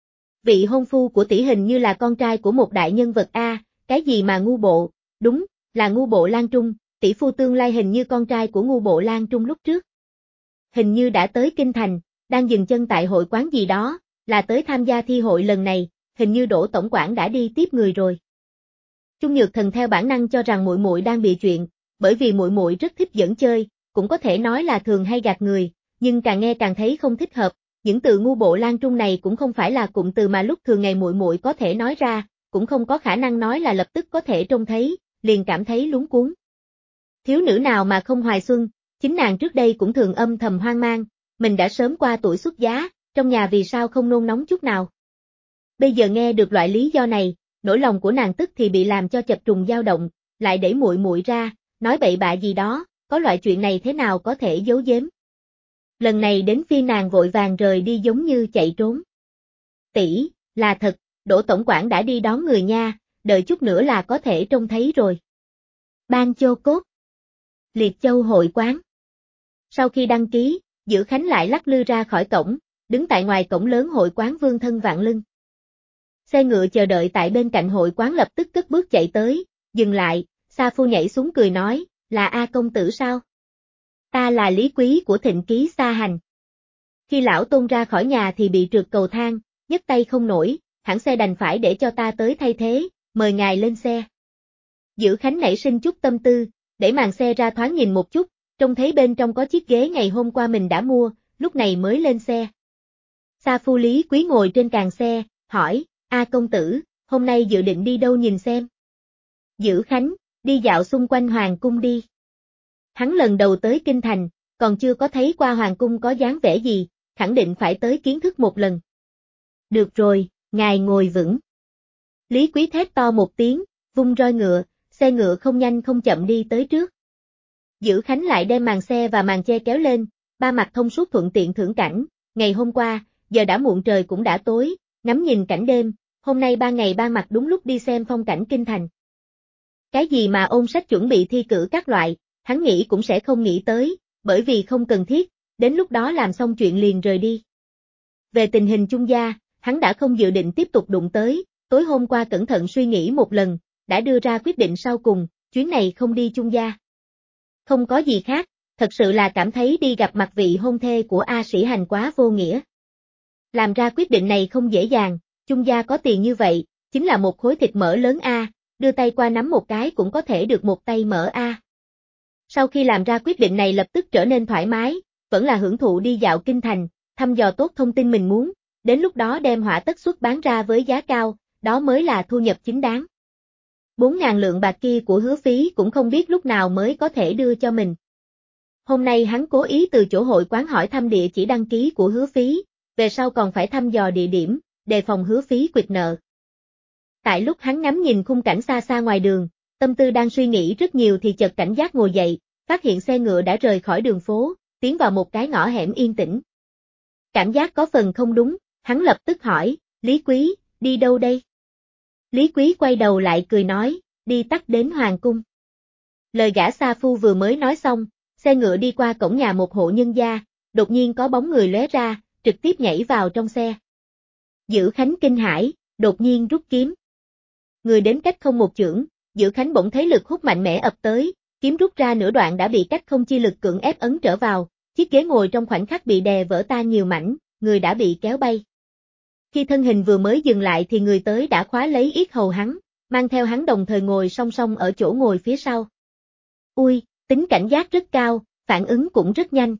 Vị hôn phu của tỷ hình như là con trai của một đại nhân vật a, cái gì mà ngu bộ, đúng, là ngu bộ Lan Trung, tỷ phu tương lai hình như con trai của ngu bộ Lan Trung lúc trước. Hình như đã tới Kinh Thành, đang dừng chân tại hội quán gì đó, là tới tham gia thi hội lần này, hình như Đỗ tổng quản đã đi tiếp người rồi. Chung Nhược Thần theo bản năng cho rằng muội muội đang bị chuyện, bởi vì muội muội rất thích giỡn chơi, cũng có thể nói là thường hay gạt người, nhưng càng nghe càng thấy không thích hợp, những từ ngu bộ Lan Trung này cũng không phải là cụm từ mà lúc thường ngày muội muội có thể nói ra, cũng không có khả năng nói là lập tức có thể trông thấy, liền cảm thấy luống cuống. Thiếu nữ nào mà không hoài xuân, chính nàng trước đây cũng thường âm thầm hoang mang, mình đã sớm qua tuổi xuất giá, trong nhà vì sao không nôn nóng chút nào. Bây giờ nghe được loại lý do này, nỗi lòng của nàng tức thì bị làm cho chập trùng dao động, lại đẩy muội muội ra, nói bậy bạ gì đó, có loại chuyện này thế nào có thể giấu giếm. Lần này đến phiên nàng vội vàng rời đi giống như chạy trốn. Tỷ, là thật, Đỗ tổng quản đã đi đón người nha, đợi chút nữa là có thể trông thấy rồi. Ban Chô Cốt, Liệt Châu hội quán. Sau khi đăng ký, Dữ Khánh lại lắc lư ra khỏi cổng, đứng tại ngoài cổng lớn hội quán Vương Thân Vạn Lưng. Xe ngựa chờ đợi tại bên cạnh hội quán lập tức cất bước chạy tới, dừng lại, Sa Phu nhảy xuống cười nói, là A công tử sao? Ta là Lý Quý của Thịnh Ký Sa Hành. Khi lão Tôn ra khỏi nhà thì bị trượt cầu thang, nhấc tay không nổi, hãng xe đành phải để cho ta tới thay thế, mời ngài lên xe. Dữ Khánh nảy sinh chút tâm tư, đẩy màn xe ra thoáng nhìn một chút, trông thấy bên trong có chiếc ghế ngày hôm qua mình đã mua, lúc này mới lên xe. Sa Phu Lý Quý ngồi trên càng xe, hỏi, A công tử, hôm nay dự định đi đâu nhìn xem? Dữ Khánh, đi dạo xung quanh hoàng cung đi. Hắn lần đầu tới Kinh Thành, còn chưa có thấy qua hoàng cung có dáng vẻ gì, khẳng định phải tới kiến thức một lần. Được rồi, ngài ngồi vững. Lý Quý thét to một tiếng, vung roi ngựa, xe ngựa không nhanh không chậm đi tới trước. Dữ Khánh lại đem màn xe và màn che kéo lên, ba mặt thông suốt thuận tiện thưởng cảnh, ngày hôm qua, giờ đã muộn trời cũng đã tối, ngắm nhìn cảnh đêm, hôm nay ba ngày ba mặt đúng lúc đi xem phong cảnh Kinh Thành. Cái gì mà ôn sách chuẩn bị thi cử các loại, hắn nghĩ cũng sẽ không nghĩ tới, bởi vì không cần thiết, đến lúc đó làm xong chuyện liền rời đi. Về tình hình Chung gia, hắn đã không dự định tiếp tục đụng tới, tối hôm qua cẩn thận suy nghĩ một lần, đã đưa ra quyết định sau cùng, chuyến này không đi Chung gia. Không có gì khác, thật sự là cảm thấy đi gặp mặt vị hôn thê của A Sĩ Hành quá vô nghĩa. Làm ra quyết định này không dễ dàng, Chung gia có tiền như vậy, chính là một khối thịt mỡ lớn A, đưa tay qua nắm một cái cũng có thể được một tay mỡ A. Sau khi làm ra quyết định này lập tức trở nên thoải mái, vẫn là hưởng thụ đi dạo Kinh Thành, thăm dò tốt thông tin mình muốn, đến lúc đó đem hỏa tất xuất bán ra với giá cao, đó mới là thu nhập chính đáng. 4.000 lượng bạc kia của Hứa Phí cũng không biết lúc nào mới có thể đưa cho mình. Hôm nay hắn cố ý từ chỗ hội quán hỏi thăm địa chỉ đăng ký của Hứa Phí, về sau còn phải thăm dò địa điểm, đề phòng Hứa Phí quỵt nợ. Tại lúc hắn ngắm nhìn khung cảnh xa xa ngoài đường, tâm tư đang suy nghĩ rất nhiều thì chợt cảnh giác ngồi dậy, phát hiện xe ngựa đã rời khỏi đường phố, tiến vào một cái ngõ hẻm yên tĩnh. Cảm giác có phần không đúng, hắn lập tức hỏi, Lý Quý, đi đâu đây? Lý Quý quay đầu lại cười nói, đi tắt đến hoàng cung. Lời gã Sa Phu vừa mới nói xong, xe ngựa đi qua cổng nhà một hộ nhân gia, đột nhiên có bóng người lóe ra, trực tiếp nhảy vào trong xe. Dữ Khánh kinh hãi, đột nhiên rút kiếm. Người đến cách không một chưởng, Dữ Khánh bỗng thấy lực hút mạnh mẽ ập tới, kiếm rút ra nửa đoạn đã bị cách không chi lực cưỡng ép ấn trở vào, chiếc ghế ngồi trong khoảnh khắc bị đè vỡ tan nhiều mảnh, người đã bị kéo bay. Khi thân hình vừa mới dừng lại thì người tới đã khóa lấy yết hầu hắn, mang theo hắn đồng thời ngồi song song ở chỗ ngồi phía sau. Ui, tính cảnh giác rất cao, phản ứng cũng rất nhanh.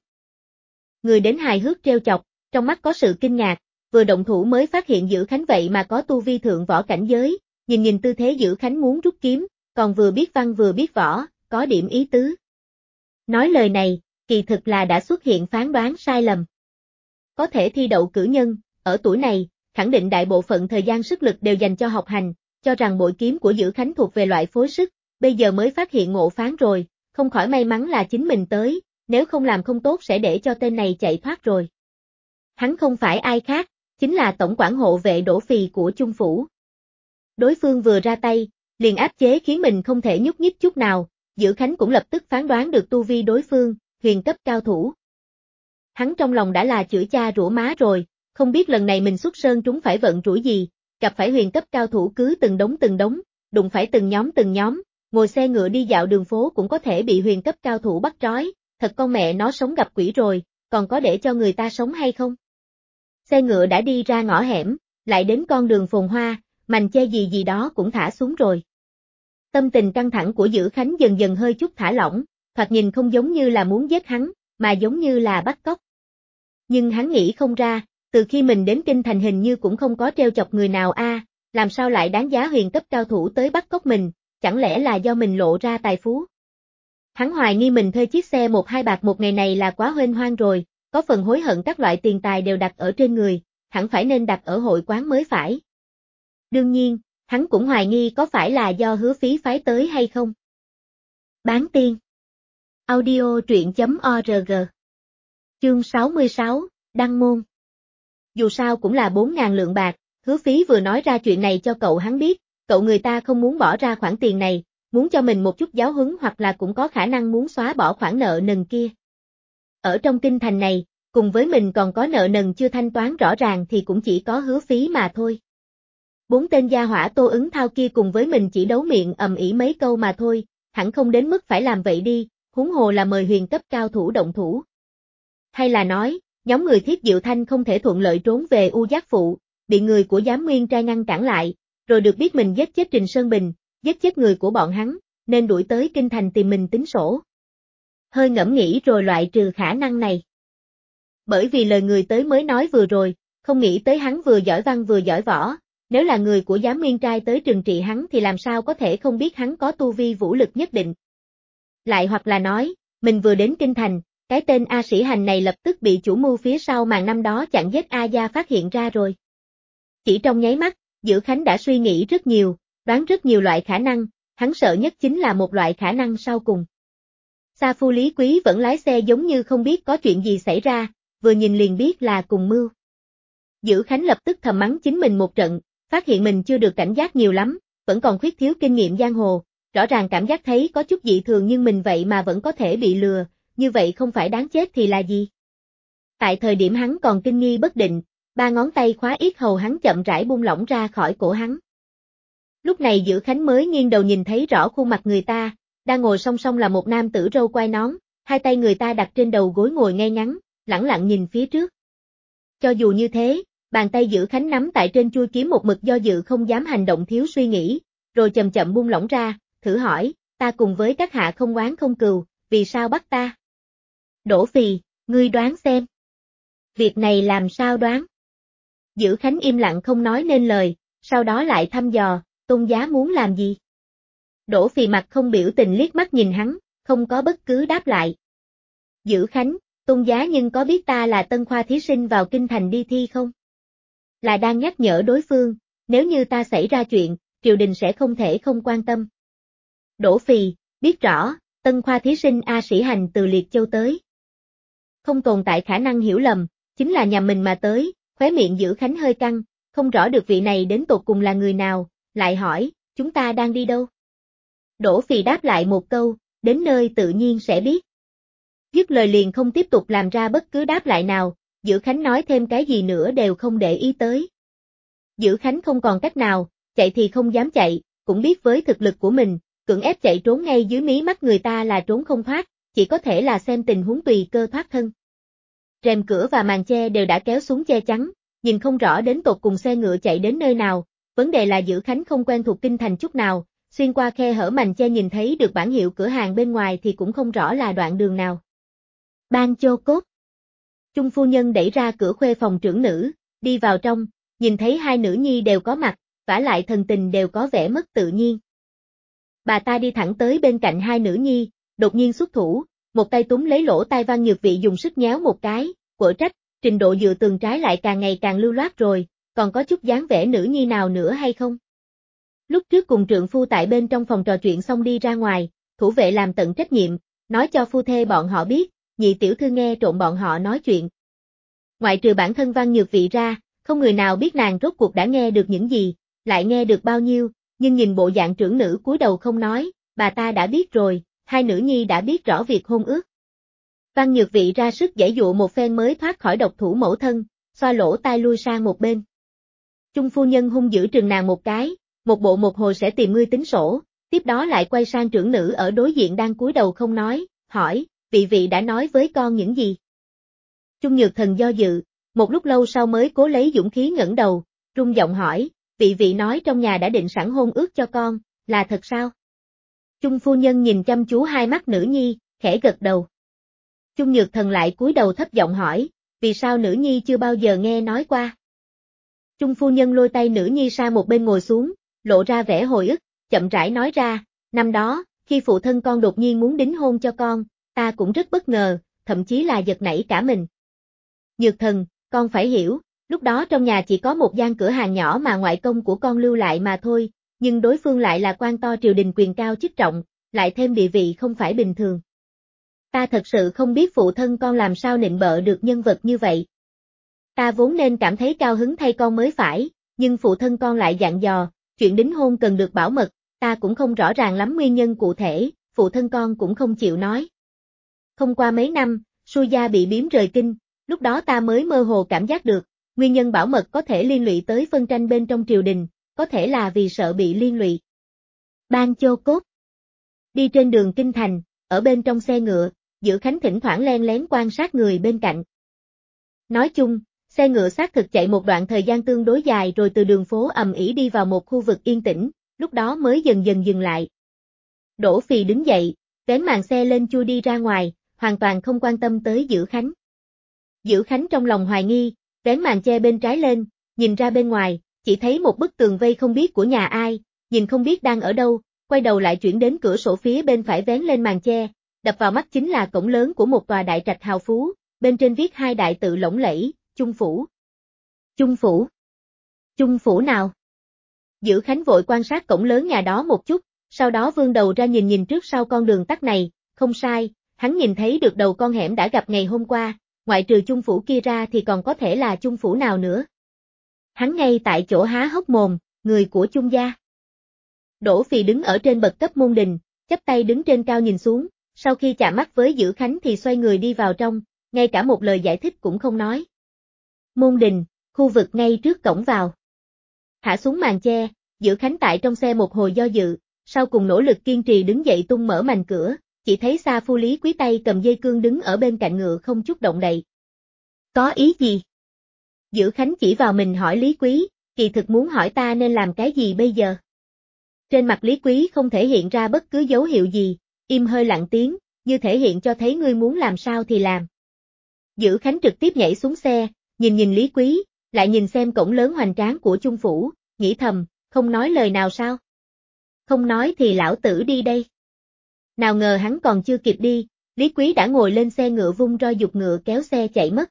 Người đến hài hước trêu chọc, trong mắt có sự kinh ngạc, vừa động thủ mới phát hiện Dữ Khánh vậy mà có tu vi thượng võ cảnh giới, nhìn tư thế Dữ Khánh muốn rút kiếm, còn vừa biết văn vừa biết võ, có điểm ý tứ. Nói lời này, kỳ thực là đã xuất hiện phán đoán sai lầm. Có thể thi đậu cử nhân, ở tuổi này, khẳng định đại bộ phận thời gian sức lực đều dành cho học hành, cho rằng bội kiếm của Dữ Khánh thuộc về loại phối sức, bây giờ mới phát hiện ngộ phán rồi, không khỏi may mắn là chính mình tới, nếu không làm không tốt sẽ để cho tên này chạy thoát rồi. Hắn không phải ai khác, chính là tổng quản hộ vệ Đỗ Phì của Chung phủ. Đối phương vừa ra tay, liền áp chế khiến mình không thể nhúc nhích chút nào, Dữ Khánh cũng lập tức phán đoán được tu vi đối phương, huyền cấp cao thủ. Hắn trong lòng đã là chửi cha rủa má rồi, không biết lần này mình xuất sơn trúng phải vận rủi gì, gặp phải huyền cấp cao thủ cứ từng đống, đụng phải từng nhóm, ngồi xe ngựa đi dạo đường phố cũng có thể bị huyền cấp cao thủ bắt trói, thật con mẹ nó sống gặp quỷ rồi, còn có để cho người ta sống hay không? Xe ngựa đã đi ra ngõ hẻm, lại đến con đường phồn hoa, mành che gì đó cũng thả xuống rồi. Tâm tình căng thẳng của Dữ Khánh dần dần hơi chút thả lỏng, thoạt nhìn không giống như là muốn giết hắn, mà giống như là bắt cóc. Nhưng hắn nghĩ không ra, từ khi mình đến Kinh Thành hình như cũng không có trêu chọc người nào làm sao lại đáng giá huyền cấp cao thủ tới bắt cóc mình, chẳng lẽ là do mình lộ ra tài phú. Hắn hoài nghi mình thuê chiếc xe 1-2 bạc một ngày này là quá huênh hoang rồi, có phần hối hận các loại tiền tài đều đặt ở trên người, hẳn phải nên đặt ở hội quán mới phải. Đương nhiên, hắn cũng hoài nghi có phải là do Hứa Phí phái tới hay không. Bán tiên. Audio truyện.org. Chương 66, Đăng môn. Dù sao cũng là 4.000 lượng bạc, Hứa Phí vừa nói ra chuyện này cho cậu hắn biết, cậu người ta không muốn bỏ ra khoản tiền này, muốn cho mình một chút giáo huấn hoặc là cũng có khả năng muốn xóa bỏ khoản nợ nần kia. Ở trong kinh thành này, cùng với mình còn có nợ nần chưa thanh toán rõ ràng thì cũng chỉ có Hứa Phí mà thôi. 4 tên gia hỏa Tô Ứng Thao kia cùng với mình chỉ đấu miệng ầm ĩ mấy câu mà thôi, hẳn không đến mức phải làm vậy đi, huống hồ là mời huyền cấp cao thủ động thủ. Hay là nói, nhóm người Thiết Diệu Thanh không thể thuận lợi trốn về U Giác Phụ, bị người của Giám Nguyên Trai ngăn cản lại, rồi được biết mình giết chết Trình Sơn Bình, giết chết người của bọn hắn, nên đuổi tới kinh thành tìm mình tính sổ. Hơi ngẫm nghĩ rồi loại trừ khả năng này. Bởi vì lời người tới mới nói vừa rồi, không nghĩ tới hắn vừa giỏi văn vừa giỏi võ, nếu là người của Giám Nguyên Trai tới trừng trị hắn thì làm sao có thể không biết hắn có tu vi vũ lực nhất định. Lại hoặc là nói, mình vừa đến kinh thành, cái tên A Sĩ Hành này lập tức bị chủ mưu phía sau màn năm đó chặn giết A Gia phát hiện ra rồi. Chỉ trong nháy mắt, Dữ Khánh đã suy nghĩ rất nhiều, đoán rất nhiều loại khả năng, hắn sợ nhất chính là một loại khả năng sau cùng. Sa Phu Lý Quý vẫn lái xe giống như không biết có chuyện gì xảy ra, vừa nhìn liền biết là cùng mưu. Dữ Khánh lập tức thầm mắng chính mình một trận, phát hiện mình chưa được cảnh giác nhiều lắm, vẫn còn khuyết thiếu kinh nghiệm giang hồ, rõ ràng cảm giác thấy có chút dị thường nhưng mình vậy mà vẫn có thể bị lừa, như vậy không phải đáng chết thì là gì? Tại thời điểm hắn còn kinh nghi bất định, 3 ngón tay khóa yết hầu hắn chậm rãi buông lỏng ra khỏi cổ hắn. Lúc này Dữ Khánh mới nghiêng đầu nhìn thấy rõ khuôn mặt người ta, đang ngồi song song là một nam tử râu quai nón, hai tay người ta đặt trên đầu gối ngồi ngay ngắn, lẳng lặng nhìn phía trước. Cho dù như thế, bàn tay Dữ Khánh nắm tại trên chuôi kiếm một mực do dự không dám hành động thiếu suy nghĩ, rồi chậm chậm buông lỏng ra, thử hỏi, ta cùng với các hạ không oán không cừu, vì sao bắt ta? Đỗ Phì, ngươi đoán xem. Việc này làm sao đoán? Dữ Khánh im lặng không nói nên lời, sau đó lại thăm dò, Tôn giá muốn làm gì? Đỗ Phì mặt không biểu tình liếc mắt nhìn hắn, không có bất cứ đáp lại. Dữ Khánh, Tôn giá nhưng có biết ta là tân khoa thí sinh vào kinh thành đi thi không? Là đang nhắc nhở đối phương, nếu như ta xảy ra chuyện, triều đình sẽ không thể không quan tâm. Đỗ Phì, biết rõ, tân khoa thí sinh A Sĩ Hành từ Liệt Châu tới. Không tồn tại khả năng hiểu lầm, chính là nhằm mình mà tới, khóe miệng Dữ Khánh hơi căng, không rõ được vị này đến tột cùng là người nào, lại hỏi, chúng ta đang đi đâu? Đỗ Phì đáp lại một câu, đến nơi tự nhiên sẽ biết. Dứt lời liền không tiếp tục làm ra bất cứ đáp lại nào, Dữ Khánh nói thêm cái gì nữa đều không để ý tới. Dữ Khánh không còn cách nào, chạy thì không dám chạy, cũng biết với thực lực của mình, cưỡng ép chạy trốn ngay dưới mí mắt người ta là trốn không thoát, chỉ có thể là xem tình huống tùy cơ thoát thân. Rèm cửa và màn che đều đã kéo xuống che chắn, nhìn không rõ đến tột cùng xe ngựa chạy đến nơi nào, vấn đề là Dữ Khánh không quen thuộc kinh thành chút nào, xuyên qua khe hở màn che nhìn thấy được bảng hiệu cửa hàng bên ngoài thì cũng không rõ là đoạn đường nào. Ban Chô Cốt. Trung phu nhân đẩy ra cửa khuê phòng trưởng nữ, đi vào trong, nhìn thấy hai nữ nhi đều có mặt, vả lại thần tình đều có vẻ mất tự nhiên. Bà ta đi thẳng tới bên cạnh hai nữ nhi, đột nhiên xuất thủ, một tay túm lấy lỗ tai Văn Nhược Vị dùng sức nhéo một cái, quở trách, trình độ dựa tường trái lại càng ngày càng lưu loát rồi, còn có chút dáng vẻ nữ nhi nào nữa hay không? Lúc trước cùng trượng phu tại bên trong phòng trò chuyện xong đi ra ngoài, thủ vệ làm tận trách nhiệm, nói cho phu thê bọn họ biết, nhị tiểu thư nghe trộn bọn họ nói chuyện. Ngoại trừ bản thân Văn Nhược Vị ra, không người nào biết nàng rốt cuộc đã nghe được những gì, lại nghe được bao nhiêu, nhưng nhìn bộ dạng trưởng nữ cúi đầu không nói, bà ta đã biết rồi, hai nữ nhi đã biết rõ việc hôn ước. Văn Nhược Vị ra sức giãy dụa một phen mới thoát khỏi độc thủ mẫu thân, xoa lỗ tai lui sang một bên. Trung phu nhân hung dữ trừng nàng một cái, một bộ một hồi sẽ tìm ngươi tính sổ, tiếp đó lại quay sang trưởng nữ ở đối diện đang cúi đầu không nói, hỏi, vị đã nói với con những gì? Trung Nhược Thần do dự, một lúc lâu sau mới cố lấy dũng khí ngẩng đầu, rung giọng hỏi, vị nói trong nhà đã định sẵn hôn ước cho con, là thật sao? Trung phu nhân nhìn chăm chú hai mắt nữ nhi, khẽ gật đầu. Trung Nhược Thần lại cúi đầu thấp giọng hỏi, vì sao nữ nhi chưa bao giờ nghe nói qua? Trung phu nhân lôi tay nữ nhi sang một bên ngồi xuống, lộ ra vẻ hồi ức, chậm rãi nói ra, năm đó, khi phụ thân con đột nhiên muốn đính hôn cho con, ta cũng rất bất ngờ, thậm chí là giật nảy cả mình. Nhược Thần, con phải hiểu, lúc đó trong nhà chỉ có một gian cửa hàng nhỏ mà ngoại công của con lưu lại mà thôi, nhưng đối phương lại là quan to triều đình quyền cao chức trọng, lại thêm địa vị không phải bình thường. Ta thật sự không biết phụ thân con làm sao nịnh bợ được nhân vật như vậy. Ta vốn nên cảm thấy cao hứng thay con mới phải, nhưng phụ thân con lại dặn dò, chuyện đính hôn cần được bảo mật, ta cũng không rõ ràng lắm nguyên nhân cụ thể, phụ thân con cũng không chịu nói. Không qua mấy năm, Su Gia bị biếm rời kinh, lúc đó ta mới mơ hồ cảm giác được, nguyên nhân bảo mật có thể liên lụy tới phân tranh bên trong triều đình, có thể là vì sợ bị liên lụy. Ban Chô Cốt. Đi trên đường kinh thành, ở bên trong xe ngựa, Dữ Khánh thỉnh thoảng len lén quan sát người bên cạnh. Nói chung, xe ngựa xác thực chạy một đoạn thời gian tương đối dài rồi từ đường phố ầm ĩ đi vào một khu vực yên tĩnh, lúc đó mới dần dần dừng lại. Đỗ Phì đứng dậy, vén màn xe lên chui đi ra ngoài, hoàn toàn không quan tâm tới Dữ Khánh. Dữ Khánh trong lòng hoài nghi, vén màn che bên trái lên, nhìn ra bên ngoài, chỉ thấy một bức tường vây không biết của nhà ai, nhìn không biết đang ở đâu, quay đầu lại chuyển đến cửa sổ phía bên phải vén lên màn che, đập vào mắt chính là cổng lớn của một tòa đại trạch hào phú, bên trên viết hai đại tự lộng lẫy, Chung Phủ. Chung Phủ? Chung Phủ nào? Dữ Khánh vội quan sát cổng lớn nhà đó một chút, sau đó vươn đầu ra nhìn nhìn trước sau con đường tắt này, không sai, hắn nhìn thấy được đầu con hẻm đã gặp ngày hôm qua, ngoại trừ Chung Phủ kia ra thì còn có thể là Chung Phủ nào nữa. Hắn ngay tại chỗ há hốc mồm, người của Chung gia. Đỗ Phì đứng ở trên bậc cấp môn đình, chắp tay đứng trên cao nhìn xuống, sau khi chạm mắt với Dữ Khánh thì xoay người đi vào trong, ngay cả một lời giải thích cũng không nói. Môn đình, khu vực ngay trước cổng vào. Thả xuống màn che, Dữ Khánh tại trong xe một hồi do dự, sau cùng nỗ lực kiên trì đứng dậy tung mở màn cửa, chỉ thấy xa phu Lý Quý tay cầm dây cương đứng ở bên cạnh ngựa không chút động đậy. Có ý gì? Dữ Khánh chỉ vào mình hỏi Lý Quý, kỳ thực muốn hỏi ta nên làm cái gì bây giờ? Trên mặt Lý Quý không thể hiện ra bất cứ dấu hiệu gì, im hơi lặng tiếng, như thể hiện cho thấy ngươi muốn làm sao thì làm. Dữ Khánh trực tiếp nhảy xuống xe, nhìn Lý Quý, lại nhìn xem cổng lớn hoành tráng của Chung Phủ, nghĩ thầm, không nói lời nào sao? Không nói thì lão tử đi đây. Nào ngờ hắn còn chưa kịp đi, Lý Quý đã ngồi lên xe ngựa vung roi giục ngựa kéo xe chạy mất.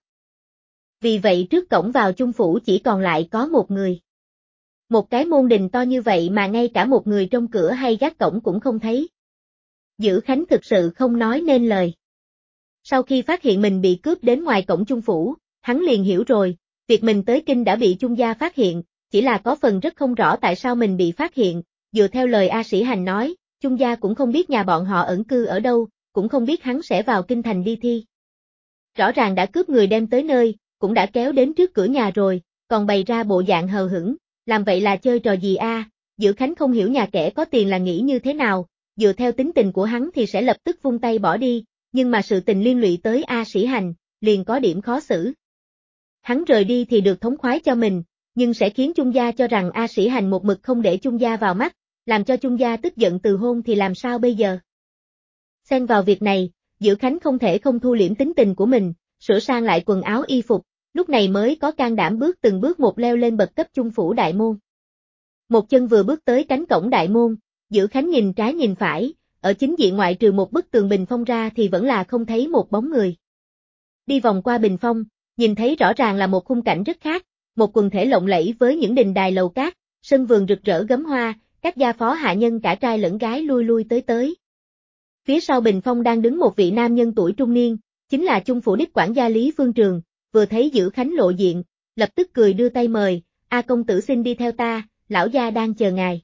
Vì vậy trước cổng vào Chung Phủ chỉ còn lại có một người. Một cái môn đình to như vậy mà ngay cả một người trong cửa hay gác cổng cũng không thấy. Dữ Khánh thực sự không nói nên lời. Sau khi phát hiện mình bị cướp đến ngoài cổng Chung Phủ, hắn liền hiểu rồi, việc mình tới kinh đã bị Chung gia phát hiện, chỉ là có phần rất không rõ tại sao mình bị phát hiện, dựa theo lời A Sĩ Hành nói, Chung gia cũng không biết nhà bọn họ ẩn cư ở đâu, cũng không biết hắn sẽ vào kinh thành đi thi. Rõ ràng đã cướp người đem tới nơi, cũng đã kéo đến trước cửa nhà rồi, còn bày ra bộ dạng hờ hững, làm vậy là chơi trò gì a? Dữ Khánh không hiểu nhà kẻ có tiền là nghĩ như thế nào, dựa theo tính tình của hắn thì sẽ lập tức vung tay bỏ đi, nhưng mà sự tình liên lụy tới A Sĩ Hành, liền có điểm khó xử. Hắn rời đi thì được thống khoái cho mình, nhưng sẽ khiến Chung gia cho rằng A Sĩ Hành một mực không để Chung gia vào mắt, làm cho Chung gia tức giận từ hôn thì làm sao bây giờ? Xen vào việc này, Dữ Khánh không thể không thu liễm tính tình của mình, sửa sang lại quần áo y phục, lúc này mới có can đảm bước từng bước một leo lên bậc cấp Chung Phủ đại môn. Một chân vừa bước tới cánh cổng đại môn, Dữ Khánh nhìn trái nhìn phải, ở chính diện ngoại trừ một bức tường bình phong ra thì vẫn là không thấy một bóng người. Đi vòng qua bình phong, nhìn thấy rõ ràng là một khung cảnh rất khác, một quần thể lộng lẫy với những đình đài lầu cát, sân vườn rực rỡ gấm hoa, các gia phó hạ nhân cả trai lẫn gái lui lui tới tới. Phía sau bình phong đang đứng một vị nam nhân tuổi trung niên, chính là Chung Phủ đích quản gia Lý Phương Trường, vừa thấy Dữ Khánh lộ diện, lập tức cười đưa tay mời, "A công tử xin đi theo ta, lão gia đang chờ ngài."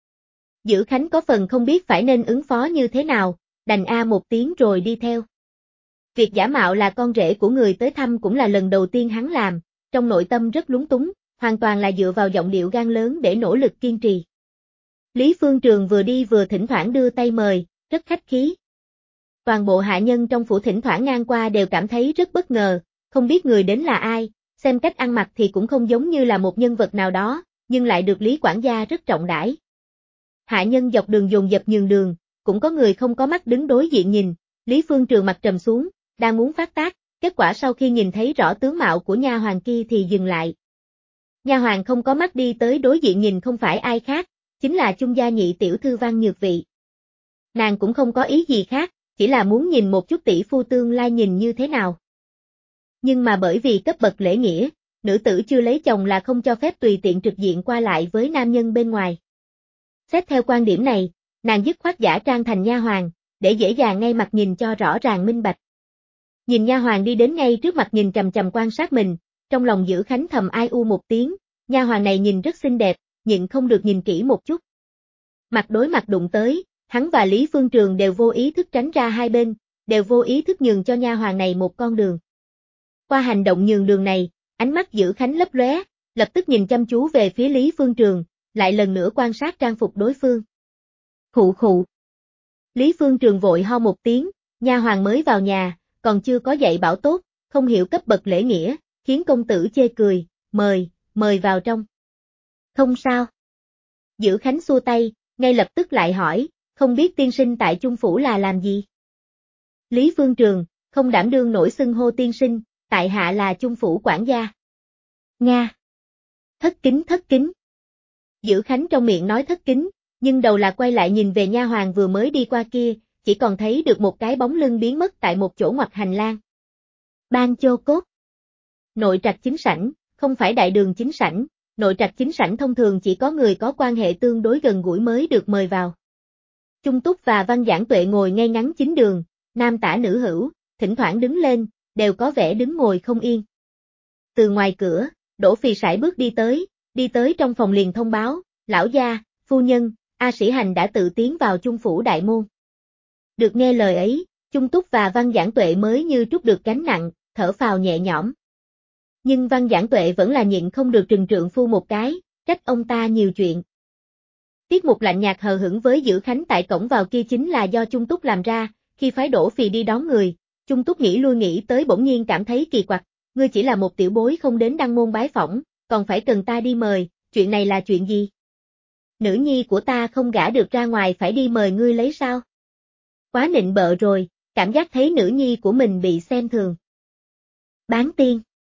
Dữ Khánh có phần không biết phải nên ứng phó như thế nào, đành a một tiếng rồi đi theo. Việc giả mạo là con rể của người tới thăm cũng là lần đầu tiên hắn làm, trong nội tâm rất lúng túng, hoàn toàn là dựa vào giọng điệu gan lớn để nỗ lực kiên trì. Lý Phương Trường vừa đi vừa thỉnh thoảng đưa tay mời, rất khách khí. Toàn bộ hạ nhân trong phủ thỉnh thoảng ngang qua đều cảm thấy rất bất ngờ, không biết người đến là ai, xem cách ăn mặc thì cũng không giống như là một nhân vật nào đó, nhưng lại được Lý quản gia rất trọng đãi. Hạ nhân dọc đường dồn dập nhường đường, cũng có người không có mắt đứng đối diện nhìn, Lý Phương Trường mặt trầm xuống, đang muốn phát tác, kết quả sau khi nhìn thấy rõ tướng mạo của nha hoàn kia thì dừng lại. Nha hoàn không có mắt đi tới đối diện nhìn không phải ai khác, chính là Chung gia nhị tiểu thư Văn Nhược Vị. Nàng cũng không có ý gì khác, chỉ là muốn nhìn một chút tỷ phu tương lai nhìn như thế nào. Nhưng mà bởi vì cấp bậc lễ nghĩa, nữ tử chưa lấy chồng là không cho phép tùy tiện trực diện qua lại với nam nhân bên ngoài. Xét theo quan điểm này, nàng dứt khoát giả trang thành nha hoàn, để dễ dàng ngay mặt nhìn cho rõ ràng minh bạch. Nhìn nha hoàn đi đến ngay trước mặt nhìn chằm chằm quan sát mình, trong lòng Dữ Khánh thầm ai u một tiếng, nha hoàn này nhìn rất xinh đẹp, nhịn không được nhìn kỹ một chút. Mặt đối mặt đụng tới, hắn và Lý Phương Trường đều vô ý thức tránh ra hai bên, đều vô ý thức nhường cho nha hoàn này một con đường. Qua hành động nhường đường này, ánh mắt Dữ Khánh lấp lóe, lập tức nhìn chăm chú về phía Lý Phương Trường, lại lần nữa quan sát trang phục đối phương. Khụ khụ. Lý Phương Trường vội ho một tiếng, nha hoàn mới vào nhà, còn chưa có dạy bảo tốt, không hiểu cấp bậc lễ nghĩa, khiến công tử chê cười, mời vào trong. Không sao. Dữ Khánh xua tay, ngay lập tức lại hỏi, không biết tiên sinh tại Trung Phủ là làm gì? Lý Phương Trường, không đảm đương nổi xưng hô tiên sinh, tại hạ là Trung Phủ quản gia. Nga. Thất kính. Dữ Khánh trong miệng nói thất kính, nhưng đầu là quay lại nhìn về nha hoàn vừa mới đi qua kia, chỉ còn thấy được một cái bóng lưng biến mất tại một chỗ ngoặt hành lang. Ban Chô Cốt. Nội trạch chính sảnh, không phải đại đường chính sảnh, nội trạch chính sảnh thông thường chỉ có người có quan hệ tương đối gần gũi mới được mời vào. Trung Túc và Văn Giảng Tuệ ngồi ngay ngắn chính đường, nam tả nữ hữu, thỉnh thoảng đứng lên, đều có vẻ đứng ngồi không yên. Từ ngoài cửa, Đỗ Phì sải bước đi tới trong phòng liền thông báo, lão gia, phu nhân, A Sĩ Hành đã tự tiến vào Trung Phủ đại môn. Được nghe lời ấy, Trung Túc và Văn Giảng Tuệ mới như trút được gánh nặng, thở phào nhẹ nhõm. Nhưng Văn Giảng Tuệ vẫn là nhịn không được trừng trượng phu một cái, trách ông ta nhiều chuyện. Tiết mục lạnh nhạt hờ hững với Dữ Khánh tại cổng vào kia chính là do Trung Túc làm ra, khi phái Đỗ Phì đi đón người, Trung Túc nghĩ lui nghĩ tới bỗng nhiên cảm thấy kỳ quặc, ngươi chỉ là một tiểu bối không đến đăng môn bái phỏng, còn phải cần ta đi mời, chuyện này là chuyện gì? Nữ nhi của ta không gả được ra ngoài phải đi mời ngươi lấy sao? Quá nịnh bợ rồi, cảm giác thấy nữ nhi của mình bị xem thường. Bán tiên.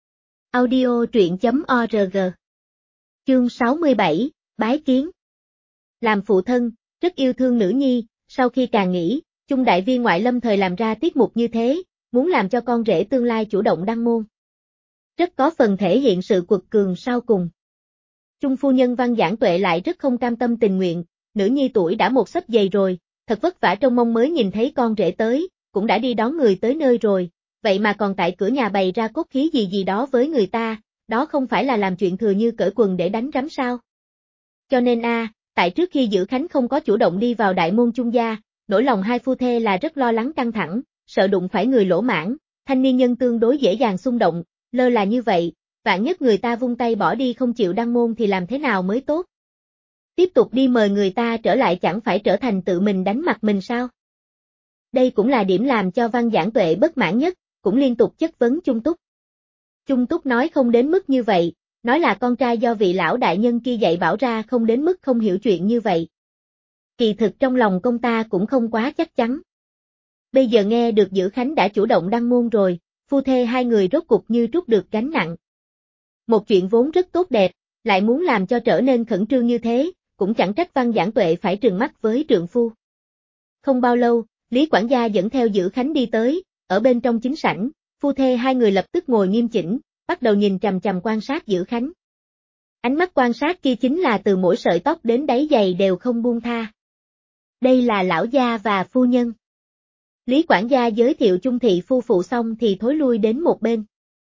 Audio truyện.org. Chương 67, Bái Kiến. Làm phụ thân, rất yêu thương nữ nhi, sau khi càng nghĩ, Trung đại viên ngoại lâm thời làm ra tiết mục như thế, muốn làm cho con rể tương lai chủ động đăng môn. Rất có phần thể hiện sự quật cường sau cùng. Trung phu nhân Văn Giảng Tuệ lại rất không cam tâm tình nguyện, nữ nhi tuổi đã một xấp dày rồi, thật vất vả trông mong mới nhìn thấy con rể tới, cũng đã đi đón người tới nơi rồi, vậy mà còn tại cửa nhà bày ra cốt khí gì đó với người ta, đó không phải là làm chuyện thừa như cởi quần để đánh rắm sao? Cho nên tại trước khi Dữ Khánh không có chủ động đi vào đại môn Trung gia, nỗi lòng hai phu thê là rất lo lắng căng thẳng, sợ đụng phải người lỗ mãng, thanh niên nhân tương đối dễ dàng xung động, lơ là như vậy, vạn nhất người ta vung tay bỏ đi không chịu đăng môn thì làm thế nào mới tốt? Tiếp tục đi mời người ta trở lại chẳng phải trở thành tự mình đánh mặt mình sao? Đây cũng là điểm làm cho Văn Giảng Tuệ bất mãn nhất, cũng liên tục chất vấn Trung Túc. Trung Túc nói không đến mức như vậy, nói là con trai do vị lão đại nhân kia dạy bảo ra không đến mức không hiểu chuyện như vậy. Kỳ thực trong lòng công ta cũng không quá chắc chắn. Bây giờ nghe được Dữ Khánh đã chủ động đăng môn rồi, phu thê hai người rốt cục như trút được gánh nặng. Một chuyện vốn rất tốt đẹp, lại muốn làm cho trở nên khẩn trương như thế, cũng chẳng trách Văn Giảng Tuệ phải trừng mắt với trượng phu. Không bao lâu, Lý quản gia dẫn theo Dữ Khánh đi tới, ở bên trong chính sảnh, phu thê hai người lập tức ngồi nghiêm chỉnh, bắt đầu nhìn chằm chằm quan sát Dữ Khánh. Ánh mắt quan sát kia chính là từ mỗi sợi tóc đến đáy giày đều không buông tha. Đây là lão gia và phu nhân. Lý quản gia giới thiệu Trung thị phu phụ xong thì thối lui đến một bên.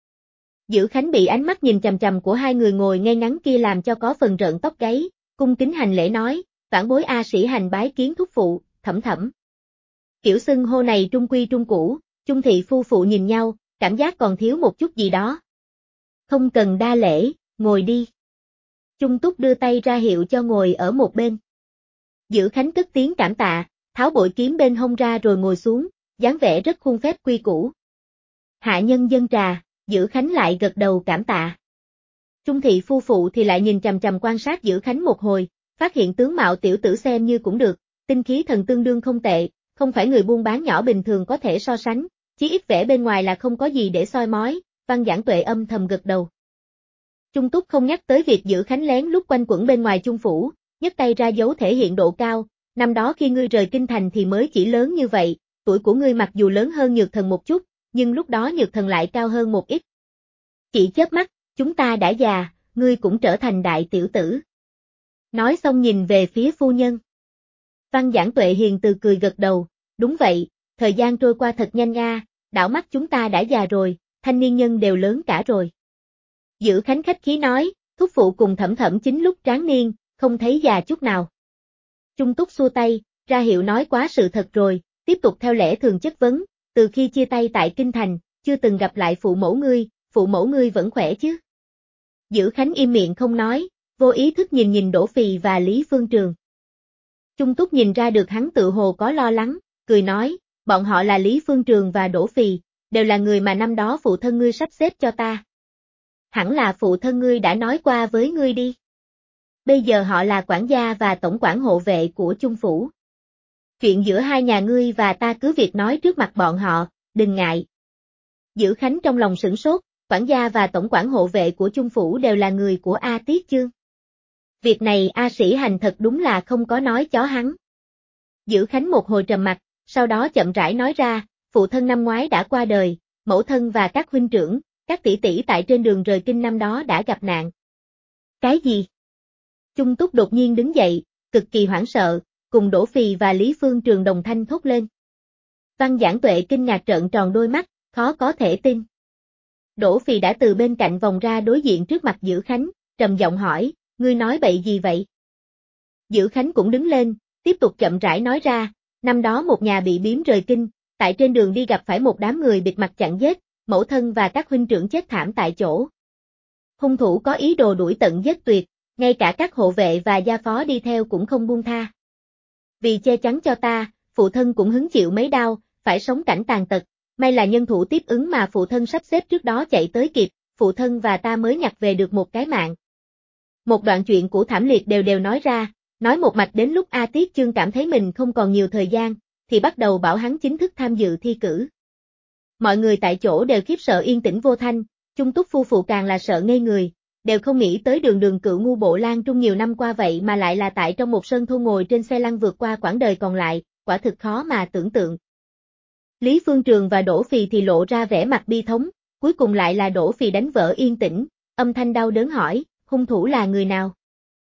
Dữ Khánh bị ánh mắt nhìn chằm chằm của hai người ngồi ngay ngắn kia làm cho có phần rợn tóc gáy, cung kính hành lễ nói, vãn bối A Sĩ Hành bái kiến thúc phụ, thẩm. Kiểu xưng hô này trung quy trung cũ, Trung thị phu phụ nhìn nhau, cảm giác còn thiếu một chút gì đó. Không cần đa lễ, ngồi đi. Trung Túc đưa tay ra hiệu cho ngồi ở một bên. Dữ Khánh cất tiếng cảm tạ, tháo bội kiếm bên hông ra rồi ngồi xuống, dáng vẻ rất khuôn phép quy củ. Hạ nhân dâng trà, Dữ Khánh lại gật đầu cảm tạ. Trung thị phu phụ thì lại nhìn chằm chằm quan sát Dữ Khánh một hồi, phát hiện tướng mạo tiểu tử xem như cũng được, tinh khí thần tương đương không tệ, không phải người buôn bán nhỏ bình thường có thể so sánh, chí ít vẻ bên ngoài là không có gì để soi mói, Văn Giảng Tuệ âm thầm gật đầu. Trung Túc không nhắc tới việc Dữ Khánh lén lút quanh quẩn bên ngoài Trung phủ, nhấc tay ra dấu thể hiện độ cao, năm đó khi ngươi rời kinh thành thì mới chỉ lớn như vậy, tuổi của ngươi mặc dù lớn hơn Nhược Thần một chút, nhưng lúc đó Nhược Thần lại cao hơn một ít. Chỉ chớp mắt, chúng ta đã già, ngươi cũng trở thành đại tiểu tử. Nói xong nhìn về phía phu nhân. Văn Giảng Tuệ hiền từ cười gật đầu, đúng vậy, thời gian trôi qua thật nhanh a, đảo mắt chúng ta đã già rồi, thanh niên nhân đều lớn cả rồi. Dữ Khánh khách khí nói, thúc phụ cùng Thẩm Thẩm chính lúc tráng niên, không thấy già chút nào. Trung Túc xua tay, ra hiệu nói quá sự thật rồi, tiếp tục theo lẽ thường chất vấn, từ khi chia tay tại Kinh Thành, chưa từng gặp lại phụ mẫu ngươi vẫn khỏe chứ? Dữ Khánh im miệng không nói, vô ý thức nhìn Đỗ Phì và Lý Phương Trường. Trung Túc nhìn ra được hắn tự hồ có lo lắng, cười nói, bọn họ là Lý Phương Trường và Đỗ Phì, đều là người mà năm đó phụ thân ngươi sắp xếp cho ta. Hẳn là phụ thân ngươi đã nói qua với ngươi đi. Bây giờ họ là quản gia và tổng quản hộ vệ của Chung phủ. Chuyện giữa hai nhà ngươi và ta cứ việc nói trước mặt bọn họ, đừng ngại. Dữ Khánh trong lòng sửng sốt, quản gia và tổng quản hộ vệ của Chung phủ đều là người của A Tiết Chương. Việc này A Sĩ Hành thật đúng là không có nói chó hắn. Dữ Khánh một hồi trầm mặc, sau đó chậm rãi nói ra, phụ thân năm ngoái đã qua đời, mẫu thân và các huynh trưởng, các tỷ tỷ tại trên đường rời kinh năm đó đã gặp nạn. Cái gì? Trung Túc đột nhiên đứng dậy, cực kỳ hoảng sợ, cùng Đỗ Phì và Lý Phương Trường đồng thanh thốt lên. Văn Giảng Tuệ kinh ngạc trợn tròn đôi mắt, khó có thể tin. Đỗ Phì đã từ bên cạnh vòng ra đối diện trước mặt Dữ Khánh, trầm giọng hỏi, ngươi nói bậy gì vậy? Dữ Khánh cũng đứng lên, tiếp tục chậm rãi nói ra, năm đó một nhà bị biếm rời kinh, tại trên đường đi gặp phải một đám người bịt mặt chặn giết, mẫu thân và các huynh trưởng chết thảm tại chỗ. Hung thủ có ý đồ đuổi tận giết tuyệt, ngay cả các hộ vệ và gia phó đi theo cũng không buông tha. Vì che chắn cho ta, phụ thân cũng hứng chịu mấy đau, phải sống cảnh tàn tật, may là nhân thủ tiếp ứng mà phụ thân sắp xếp trước đó chạy tới kịp, phụ thân và ta mới nhặt về được một cái mạng. Một đoạn chuyện của thảm liệt đều nói ra, nói một mạch đến lúc A Tiết Chương cảm thấy mình không còn nhiều thời gian, thì bắt đầu bảo hắn chính thức tham dự thi cử. Mọi người tại chỗ đều khiếp sợ yên tĩnh vô thanh, Trung Túc phu phụ càng là sợ ngây người, đều không nghĩ tới đường cựu ngu bộ Lan Trung nhiều năm qua vậy mà lại là tại trong một sơn thôn ngồi trên xe lăn vượt qua quãng đời còn lại, quả thực khó mà tưởng tượng. Lý Phương Trường và Đỗ Phì thì lộ ra vẻ mặt bi thống, cuối cùng lại là Đỗ Phì đánh vỡ yên tĩnh, âm thanh đau đớn hỏi, hung thủ là người nào?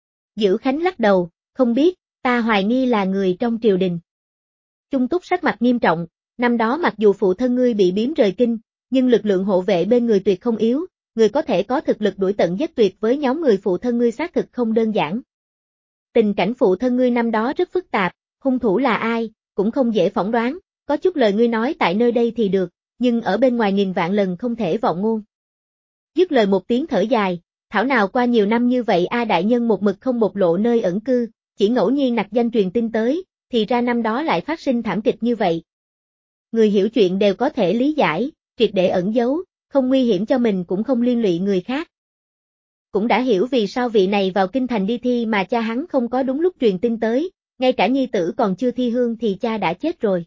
Dữ Khánh lắc đầu, không biết, ta hoài nghi là người trong triều đình. Trung Túc sắc mặt nghiêm trọng, năm đó mặc dù phụ thân ngươi bị biếm rời kinh, nhưng lực lượng hộ vệ bên người tuyệt không yếu, người có thể có thực lực đuổi tận giết tuyệt với nhóm người phụ thân ngươi xác thực không đơn giản. Tình cảnh phụ thân ngươi năm đó rất phức tạp, hung thủ là ai, cũng không dễ phỏng đoán, có chút lời ngươi nói tại nơi đây thì được, nhưng ở bên ngoài nghìn vạn lần không thể vọng ngôn. Dứt lời một tiếng thở dài, thảo nào qua nhiều năm như vậy A đại nhân một mực không bộc lộ nơi ẩn cư, chỉ ngẫu nhiên nặc danh truyền tin tới, thì ra năm đó lại phát sinh thảm kịch như vậy. Người hiểu chuyện đều có thể lý giải, triệt để ẩn giấu, không nguy hiểm cho mình cũng không liên lụy người khác. Cũng đã hiểu vì sao vị này vào kinh thành đi thi mà cha hắn không có đúng lúc truyền tin tới, ngay cả nhi tử còn chưa thi hương thì cha đã chết rồi.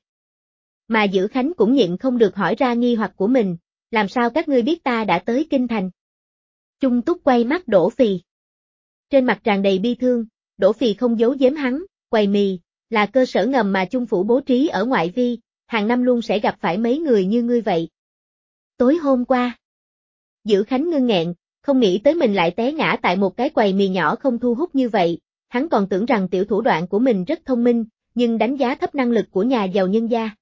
Mà Dữ Khánh cũng nhịn không được hỏi ra nghi hoặc của mình, làm sao các ngươi biết ta đã tới kinh thành? Trung Túc quay mắt Đỗ Phì. Trên mặt tràn đầy bi thương, Đỗ Phì không giấu giếm hắn, quầy mì, là cơ sở ngầm mà Chung phủ bố trí ở ngoại vi, hàng năm luôn sẽ gặp phải mấy người như ngươi vậy. Tối hôm qua, Dữ Khánh ngưng nghẹn, không nghĩ tới mình lại té ngã tại một cái quầy mì nhỏ không thu hút như vậy, hắn còn tưởng rằng tiểu thủ đoạn của mình rất thông minh, nhưng đánh giá thấp năng lực của nhà giàu nhân gia.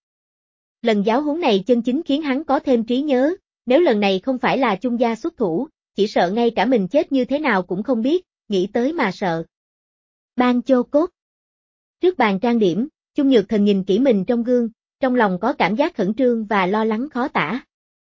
Lần giáo huấn này chân chính khiến hắn có thêm trí nhớ, nếu lần này không phải là Chung gia xuất thủ, chỉ sợ ngay cả mình chết như thế nào cũng không biết, nghĩ tới mà sợ. Ban Chô Cốt. Trước bàn trang điểm, Chung Nhược Thần nhìn kỹ mình trong gương, trong lòng có cảm giác khẩn trương và lo lắng khó tả.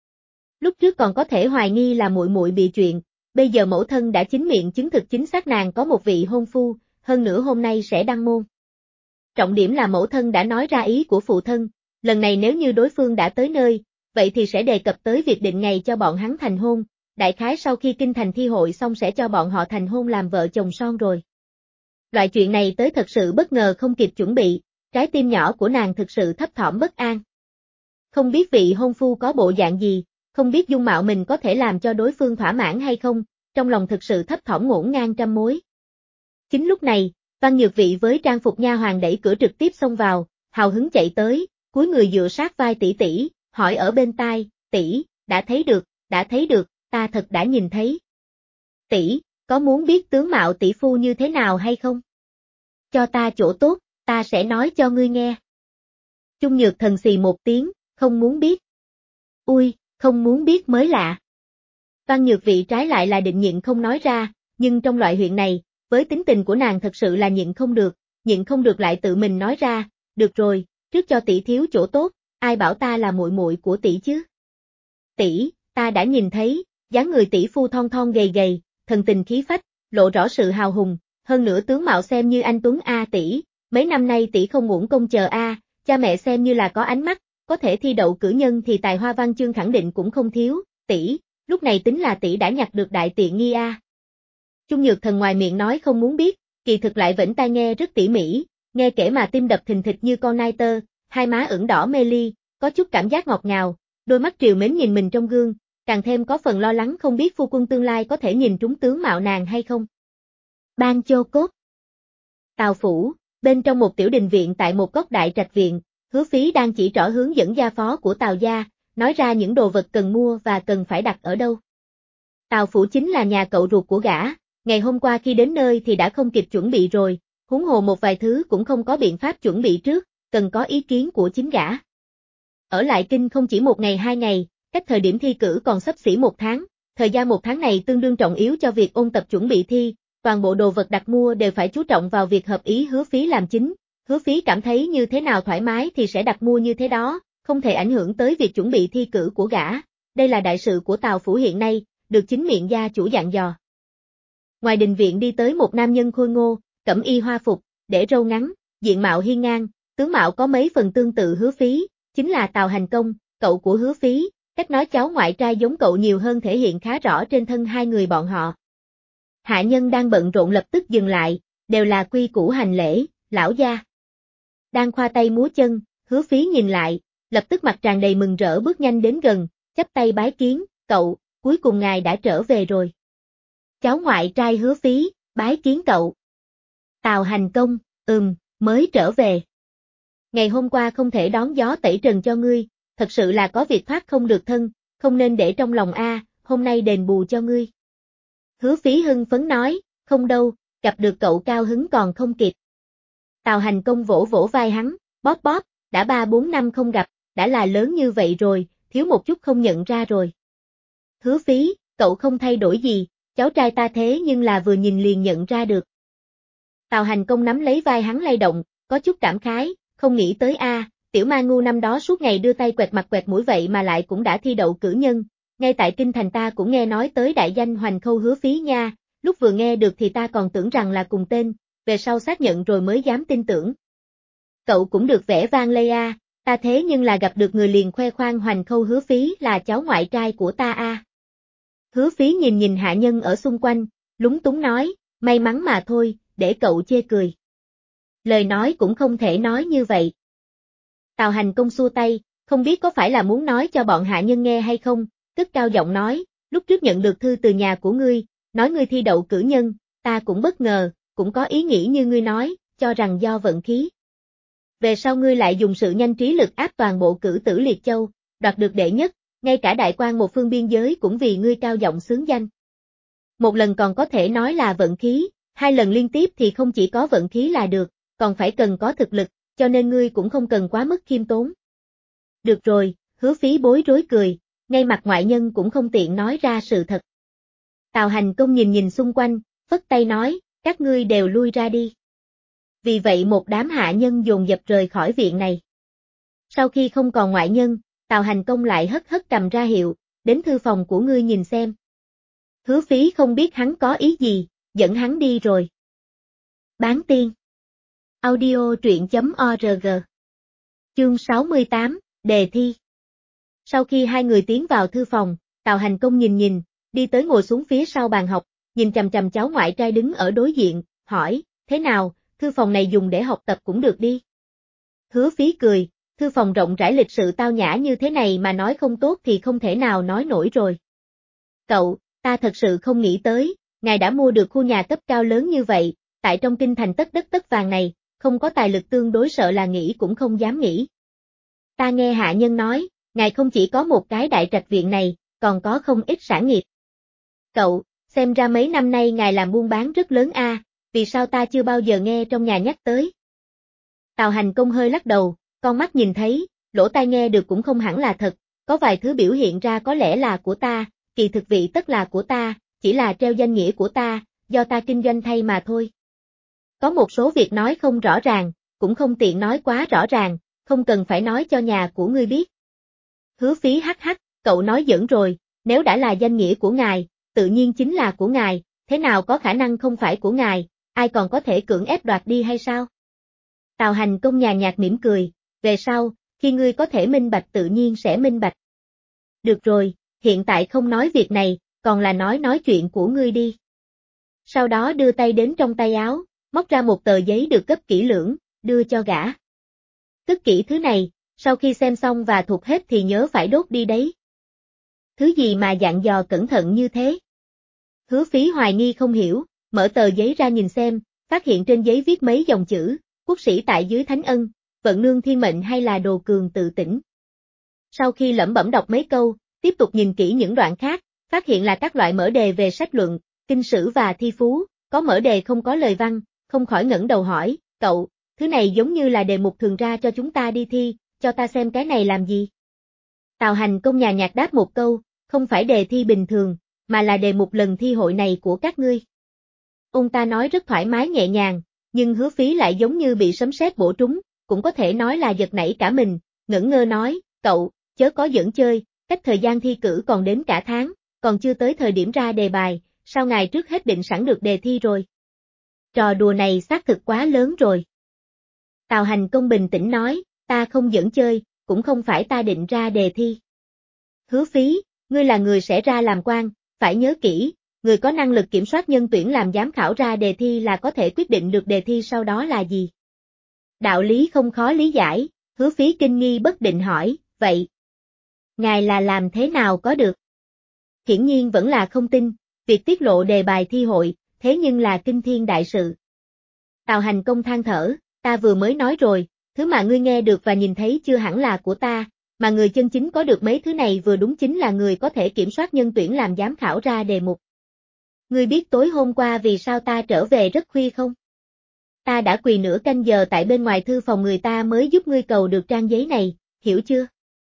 Lúc trước còn có thể hoài nghi là muội muội bị chuyện, bây giờ mẫu thân đã chính miệng chứng thực chính xác nàng có một vị hôn phu, hơn nữa hôm nay sẽ đăng môn. Trọng điểm là mẫu thân đã nói ra ý của phụ thân, lần này nếu như đối phương đã tới nơi, vậy thì sẽ đề cập tới việc định ngày cho bọn hắn thành hôn, đại khái sau khi kinh thành thi hội xong sẽ cho bọn họ thành hôn làm vợ chồng son rồi. Loại chuyện này tới thật sự bất ngờ không kịp chuẩn bị, trái tim nhỏ của nàng thực sự thấp thỏm bất an. Không biết vị hôn phu có bộ dạng gì, không biết dung mạo mình có thể làm cho đối phương thỏa mãn hay không, trong lòng thực sự thấp thỏm ngổn ngang trăm mối. Chính lúc này, Văn Nhược Vị với trang phục nha hoàn đẩy cửa trực tiếp xông vào, hào hứng chạy tới, cúi người dựa sát vai tỷ tỷ, hỏi ở bên tai, tỷ, đã thấy được, ta thật đã nhìn thấy. Tỷ, có muốn biết tướng mạo tỷ phu như thế nào hay không? Cho ta chỗ tốt, ta sẽ nói cho ngươi nghe. Chung Nhược Thần xì một tiếng, không muốn biết. Ui, không muốn biết mới lạ. Văn Nhược Vị trái lại là định nhịn không nói ra, nhưng trong loại huyện này, với tính tình của nàng thật sự là nhịn không được lại tự mình nói ra, được rồi, trước cho tỷ thiếu chỗ tốt, ai bảo ta là muội muội của tỷ chứ? Tỷ, ta đã nhìn thấy, dáng người tỷ phu thon thon gầy gầy, thần tình khí phách, lộ rõ sự hào hùng, hơn nữa tướng mạo xem như anh tuấn a tỷ, mấy năm nay tỷ không uổng công chờ a, cha mẹ xem như là có ánh mắt, có thể thi đậu cử nhân thì tài hoa văn chương khẳng định cũng không thiếu, tỷ, lúc này tính là tỷ đã nhặt được đại tiện nghi a. Chung Nhược Thần ngoài miệng nói không muốn biết, kỳ thực lại vểnh tai nghe rất tỉ mỉ, nghe kể mà tim đập thình thịch như con nai tơ, hai má ửng đỏ mê ly, có chút cảm giác ngọt ngào, đôi mắt trìu mến nhìn mình trong gương, càng thêm có phần lo lắng không biết phu quân tương lai có thể nhìn trúng tướng mạo nàng hay không. Ban Chô Cốt. Tào phủ, bên trong một tiểu đình viện tại một góc đại trạch viện, Hứa Phí đang chỉ trỏ hướng dẫn gia phó của Tào gia, nói ra những đồ vật cần mua và cần phải đặt ở đâu. Tào phủ chính là nhà cậu ruột của gã, ngày hôm qua khi đến nơi thì đã không kịp chuẩn bị rồi, huống hồ một vài thứ cũng không có biện pháp chuẩn bị trước, cần có ý kiến của chính gã. Ở lại kinh không chỉ một ngày 2 ngày, cách thời điểm thi cử còn xấp xỉ 1 tháng, thời gian 1 tháng này tương đương trọng yếu cho việc ôn tập chuẩn bị thi, toàn bộ đồ vật đặt mua đều phải chú trọng vào việc hợp ý Hứa Phí làm chính, Hứa Phí cảm thấy như thế nào thoải mái thì sẽ đặt mua như thế đó, không thể ảnh hưởng tới việc chuẩn bị thi cử của gã, đây là đại sự của Tào phủ hiện nay, được chính miệng gia chủ dặn dò. Ngoài đình viện đi tới một nam nhân khôi ngô, cẩm y hoa phục, để râu ngắn, diện mạo hiên ngang, tướng mạo có mấy phần tương tự Hứa Phí, chính là Tào Hành Công, cậu của Hứa Phí, cách nói cháu ngoại trai giống cậu nhiều hơn thể hiện khá rõ trên thân hai người bọn họ. Hạ nhân đang bận rộn lập tức dừng lại, đều là quy củ hành lễ, lão gia. Đang khoa tay múa chân, Hứa Phí nhìn lại, lập tức mặt tràn đầy mừng rỡ bước nhanh đến gần, chắp tay bái kiến, cậu, cuối cùng ngài đã trở về rồi. Cháu ngoại trai Hứa Phí, bái kiến cậu. Tào Hành Công, mới trở về. Ngày hôm qua không thể đón gió tẩy trần cho ngươi, thật sự là có việc thoát không được thân, không nên để trong lòng a, hôm nay đền bù cho ngươi. Hứa Phí hưng phấn nói, không đâu, gặp được cậu cao hứng còn không kịp. Tào Hành Công vỗ vỗ vai hắn, bóp bóp, đã 3-4 năm không gặp, đã là lớn như vậy rồi, thiếu một chút không nhận ra rồi. Hứa Phí, cậu không thay đổi gì, cháu trai ta thế nhưng là vừa nhìn liền nhận ra được. Tào Hành Công nắm lấy vai hắn lay động, có chút cảm khái, không nghĩ tới tiểu ma ngu năm đó suốt ngày đưa tay quẹt mặt quẹt mũi vậy mà lại cũng đã thi đậu cử nhân, ngay tại kinh thành ta cũng nghe nói tới đại danh Hoành Khâu Hứa Phí nha, lúc vừa nghe được thì ta còn tưởng rằng là cùng tên, về sau xác nhận rồi mới dám tin tưởng. Cậu cũng được vẻ vang lây ta thế nhưng là gặp được người liền khoe khoang Hoành Khâu Hứa Phí là cháu ngoại trai của ta Hứa Phí nhìn hạ nhân ở xung quanh, lúng túng nói, may mắn mà thôi, để cậu chê cười. Lời nói cũng không thể nói như vậy. Tào Hành Công xua tay, không biết có phải là muốn nói cho bọn hạ nhân nghe hay không, cất cao giọng nói, lúc trước nhận được thư từ nhà của ngươi, nói ngươi thi đậu cử nhân, ta cũng bất ngờ, cũng có ý nghĩ như ngươi nói, cho rằng do vận khí. Về sau ngươi lại dùng sự nhanh trí lực áp toàn bộ cử tử Liệt Châu, đoạt được đệ nhất, ngay cả đại quan một phương biên giới cũng vì ngươi cao giọng xướng danh. Một lần còn có thể nói là vận khí, 2 lần liên tiếp thì không chỉ có vận khí là được, còn phải cần có thực lực, cho nên ngươi cũng không cần quá mức khiêm tốn. Được rồi, Hứa Phí bối rối cười, ngay mặt ngoại nhân cũng không tiện nói ra sự thật. Tào Hành Công nhìn xung quanh, phất tay nói, các ngươi đều lui ra đi. Vì vậy một đám hạ nhân dồn dập rời khỏi viện này. Sau khi không còn ngoại nhân, Tào Hành Công lại hất cầm ra hiệu, đến thư phòng của ngươi nhìn xem. Hứa Phí không biết hắn có ý gì, dẫn hắn đi rồi. Bán tiên. Audio truyện.org. Chương 68, đề thi. Sau khi hai người tiến vào thư phòng, Tào Hành Công nhìn, đi tới ngồi xuống phía sau bàn học, nhìn chằm chằm cháu ngoại trai đứng ở đối diện, hỏi, thế nào, thư phòng này dùng để học tập cũng được đi. Hứa Phí cười, thư phòng rộng rãi lịch sự tao nhã như thế này mà nói không tốt thì không thể nào nói nổi rồi. Cậu, ta thật sự không nghĩ tới, ngài đã mua được khu nhà cấp cao lớn như vậy, tại trong kinh thành tất đất tất vàng này, không có tài lực tương đối sợ là nghĩ cũng không dám nghĩ. Ta nghe hạ nhân nói, ngài không chỉ có một cái đại trạch viện này, còn có không ít sản nghiệp. Cậu, xem ra mấy năm nay ngài làm buôn bán rất lớn vì sao ta chưa bao giờ nghe trong nhà nhắc tới. Tào Hành Công hơi lắc đầu, Con mắt nhìn thấy, lỗ tai nghe được cũng không hẳn là thật, có vài thứ biểu hiện ra có lẽ là của ta, kỳ thực vị tất là của ta, chỉ là treo danh nghĩa của ta, do ta kinh doanh thay mà thôi. Có một số việc nói không rõ ràng, cũng không tiện nói quá rõ ràng, không cần phải nói cho nhà của ngươi biết. Hứa Phí hắc hắc, cậu nói giỡn rồi, nếu đã là danh nghĩa của ngài, tự nhiên chính là của ngài, thế nào có khả năng không phải của ngài, ai còn có thể cưỡng ép đoạt đi hay sao? Tào Hành Công nhàn nhạt mỉm cười, về sau, khi ngươi có thể minh bạch tự nhiên sẽ minh bạch. Được rồi, hiện tại không nói việc này, còn là nói chuyện của ngươi đi. Sau đó đưa tay đến trong tay áo, móc ra một tờ giấy được gấp kỹ lưỡng, đưa cho gã. Cất kỹ thứ này, sau khi xem xong và thuộc hết thì nhớ phải đốt đi đấy. Thứ gì mà dặn dò cẩn thận như thế? Hứa Phí hoài nghi không hiểu, mở tờ giấy ra nhìn xem, phát hiện trên giấy viết mấy dòng chữ, quốc sĩ tại dưới thánh ân, vận nương thiên mệnh hay là đồ cường tự tỉnh. Sau khi lẩm bẩm đọc mấy câu, tiếp tục nhìn kỹ những đoạn khác, phát hiện là các loại mở đề về sách luận, kinh sử và thi phú, có mở đề không có lời văn, không khỏi ngẩng đầu hỏi, cậu, thứ này giống như là đề mục thường ra cho chúng ta đi thi, cho ta xem cái này làm gì? Tào Hành Công nhàn nhạt đáp một câu, không phải đề thi bình thường, mà là đề mục lần thi hội này của các ngươi. Ông ta nói rất thoải mái nhẹ nhàng, nhưng Hứa Phí lại giống như bị sấm sét bổ trúng, cũng có thể nói là giật nảy cả mình, ngẩn ngơ nói, cậu, chớ có giỡn chơi, cách thời gian thi cử còn đến cả tháng, còn chưa tới thời điểm ra đề bài, sao ngài trước hết định sẵn được đề thi rồi? Trò đùa này xác thực quá lớn rồi. Tào Hành Công bình tĩnh nói, ta không giỡn chơi, cũng không phải ta định ra đề thi. Hứa Phí, ngươi là người sẽ ra làm quan, phải nhớ kỹ, người có năng lực kiểm soát nhân tuyển làm giám khảo ra đề thi là có thể quyết định được đề thi sau đó là gì. Đạo lý không khó lý giải, Hứa Phí kinh nghi bất định hỏi, vậy ngài là làm thế nào có được? Hiển nhiên vẫn là không tin, việc tiết lộ đề bài thi hội, thế nhưng là kinh thiên đại sự. Tào Hành Công than thở, ta vừa mới nói rồi, thứ mà ngươi nghe được và nhìn thấy chưa hẳn là của ta, mà người chân chính có được mấy thứ này vừa đúng chính là người có thể kiểm soát nhân tuyển làm giám khảo ra đề mục. Ngươi biết tối hôm qua vì sao ta trở về rất khuya không? Ta đã quỳ nửa canh giờ tại bên ngoài thư phòng người ta mới giúp ngươi cầu được trang giấy này, hiểu chưa?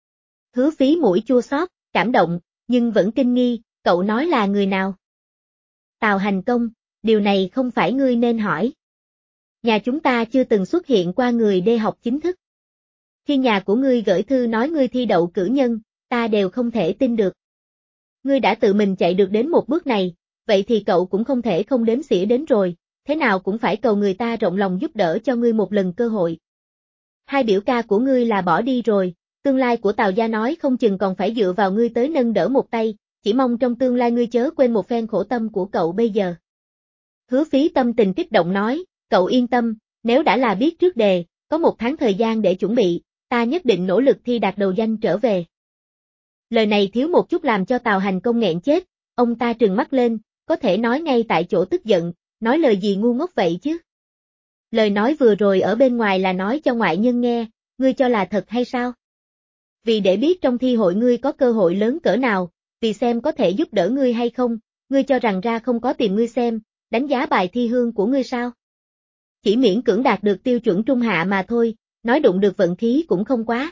Hứa Phí mũi chua xót, cảm động, nhưng vẫn kinh nghi, cậu nói là người nào? Tào Hành Công, điều này không phải ngươi nên hỏi. Nhà chúng ta chưa từng xuất hiện qua người đê học chính thức. Khi nhà của ngươi gửi thư nói ngươi thi đậu cử nhân, ta đều không thể tin được. Ngươi đã tự mình chạy được đến một bước này, vậy thì cậu cũng không thể không đếm xỉa đến rồi, thế nào cũng phải cầu người ta rộng lòng giúp đỡ cho ngươi một lần cơ hội. Hai biểu ca của ngươi là bỏ đi rồi, tương lai của Tào gia nói không chừng còn phải dựa vào ngươi tới nâng đỡ một tay, chỉ mong trong tương lai ngươi chớ quên một phen khổ tâm của cậu bây giờ. Hứa Phí tâm tình kích động nói, cậu yên tâm, nếu đã là biết trước đề, có 1 tháng thời gian để chuẩn bị, ta nhất định nỗ lực thi đạt đầu danh trở về. Lời này thiếu một chút làm cho Tào Hành Công nghẹn chết, ông ta trừng mắt lên, có thể nói ngay tại chỗ tức giận, nói lời gì ngu ngốc vậy chứ? Lời nói vừa rồi ở bên ngoài là nói cho ngoại nhân nghe, ngươi cho là thật hay sao? Vì để biết trong thi hội ngươi có cơ hội lớn cỡ nào, vì xem có thể giúp đỡ ngươi hay không, ngươi cho rằng ra không có tìm ngươi xem, đánh giá bài thi hương của ngươi sao? Chỉ miễn cưỡng đạt được tiêu chuẩn trung hạ mà thôi, nói đụng được vận khí cũng không quá.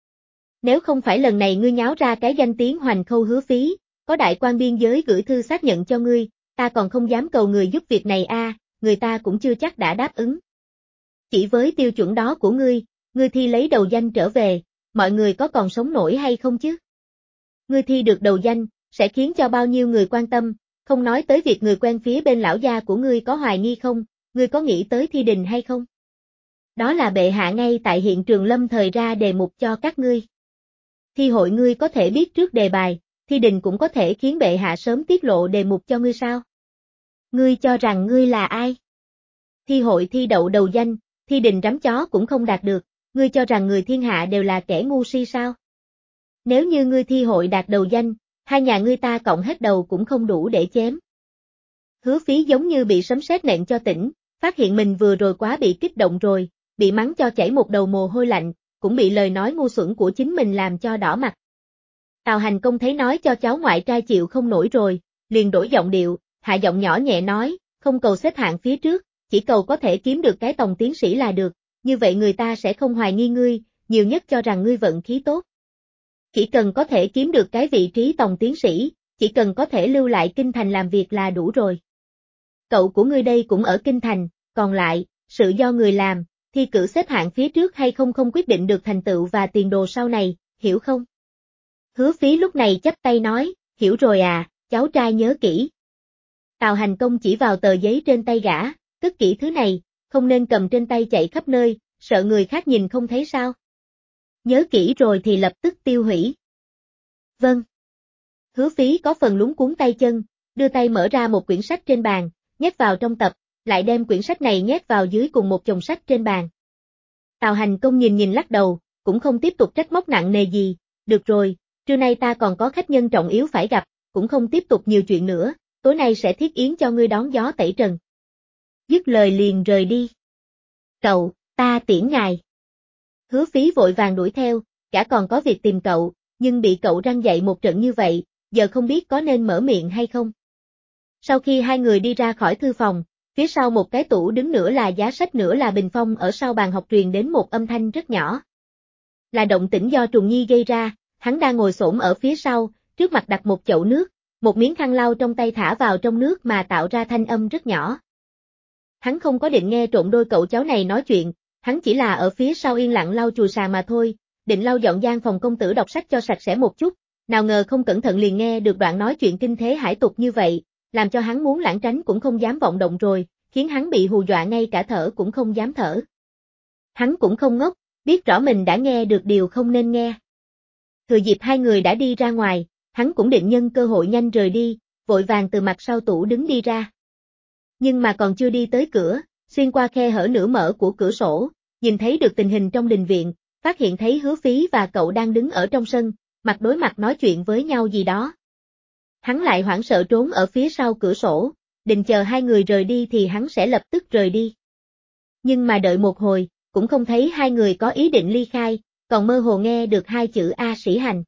Nếu không phải lần này ngươi nháo ra cái danh tiếng Hoành Khâu Hứa Phí, có đại quan biên giới gửi thư xác nhận cho ngươi, ta còn không dám cầu người giúp việc này người ta cũng chưa chắc đã đáp ứng. Chỉ với tiêu chuẩn đó của ngươi thi lấy đầu danh trở về, mọi người có còn sống nổi hay không chứ? Ngươi thi được đầu danh, sẽ khiến cho bao nhiêu người quan tâm, không nói tới việc người quen phía bên lão gia của ngươi có hoài nghi không, ngươi có nghĩ tới thi đình hay không? Đó là bệ hạ ngay tại hiện trường lâm thời ra đề mục cho các ngươi. Thi hội ngươi có thể biết trước đề bài, thi đình cũng có thể khiến bệ hạ sớm tiết lộ đề mục cho ngươi sao? Ngươi cho rằng ngươi là ai? Thi hội thi đậu đầu danh, thi đình rắm chó cũng không đạt được, ngươi cho rằng người thiên hạ đều là kẻ ngu si sao? Nếu như ngươi thi hội đạt đầu danh, hai nhà ngươi ta cộng hết đầu cũng không đủ để chém. Hứa Phí giống như bị sấm sét nện cho tỉnh, phát hiện mình vừa rồi quá bị kích động rồi, bị mắng cho chảy một đầu mồ hôi lạnh, cũng bị lời nói ngu xuẩn của chính mình làm cho đỏ mặt. Tào Hành Công thấy nói cho cháu ngoại trai chịu không nổi rồi, liền đổi giọng điệu, hạ giọng nhỏ nhẹ nói, không cầu xếp hạng phía trước, chỉ cầu có thể kiếm được cái tòng tiến sĩ là được, như vậy người ta sẽ không hoài nghi ngươi, nhiều nhất cho rằng ngươi vận khí tốt. Chỉ cần có thể kiếm được cái vị trí tòng tiến sĩ, chỉ cần có thể lưu lại kinh thành làm việc là đủ rồi. Cậu của ngươi đây cũng ở kinh thành, còn lại, sự do người làm, thi cử xếp hạng phía trước hay không không quyết định được thành tựu và tiền đồ sau này, hiểu không? Hứa Phí lúc này chắp tay nói, hiểu rồi à, cháu trai nhớ kỹ. Tào Hành Công chỉ vào tờ giấy trên tay gã, cất kỹ thứ này, không nên cầm trên tay chạy khắp nơi, sợ người khác nhìn không thấy sao. Nhớ kỹ rồi thì lập tức tiêu hủy. Vâng. Hứa Phí có phần lúng cuốn tay chân, đưa tay mở ra một quyển sách trên bàn, nhét vào trong tập, lại đem quyển sách này nhét vào dưới cùng một chồng sách trên bàn. Tào Hành Công nhìn lắc đầu, cũng không tiếp tục trách móc nặng nề gì, được rồi, trưa nay ta còn có khách nhân trọng yếu phải gặp, cũng không tiếp tục nhiều chuyện nữa, tối nay sẽ thiết yến cho ngươi đón gió tẩy trần. Dứt lời liền rời đi. Cậu, ta tiễn ngài. Hứa Phí vội vàng đuổi theo, gã còn có việc tìm cậu, nhưng bị cậu răn dạy một trận như vậy, giờ không biết có nên mở miệng hay không. Sau khi hai người đi ra khỏi thư phòng, phía sau một cái tủ đứng nửa là giá sách nửa là bình phong ở sau bàn học truyền đến một âm thanh rất nhỏ. Là động tĩnh do Trùng Nhi gây ra, hắn đang ngồi xổm ở phía sau, trước mặt đặt một chậu nước, một miếng khăn lau trong tay thả vào trong nước mà tạo ra thanh âm rất nhỏ. Hắn không có định nghe trộm đôi cậu cháu này nói chuyện, hắn chỉ là ở phía sau yên lặng lau chùi sàn mà thôi, định lau dọn gian phòng công tử đọc sách cho sạch sẽ một chút, nào ngờ không cẩn thận liền nghe được đoạn nói chuyện kinh thế hải tục như vậy, làm cho hắn muốn lảng tránh cũng không dám vọng động rồi, khiến hắn bị hù dọa ngay cả thở cũng không dám thở. Hắn cũng không ngốc, biết rõ mình đã nghe được điều không nên nghe. Thừa dịp hai người đã đi ra ngoài, hắn cũng định nhân cơ hội nhanh rời đi, vội vàng từ mặt sau tủ đứng đi ra. Nhưng mà còn chưa đi tới cửa, xuyên qua khe hở nửa mở của cửa sổ, nhìn thấy được tình hình trong đình viện, phát hiện thấy Hứa Phí và cậu đang đứng ở trong sân, mặt đối mặt nói chuyện với nhau gì đó. Hắn lại hoảng sợ trốn ở phía sau cửa sổ, định chờ hai người rời đi thì hắn sẽ lập tức rời đi. Nhưng mà đợi một hồi, cũng không thấy hai người có ý định ly khai, còn mơ hồ nghe được hai chữ A Sĩ Hành.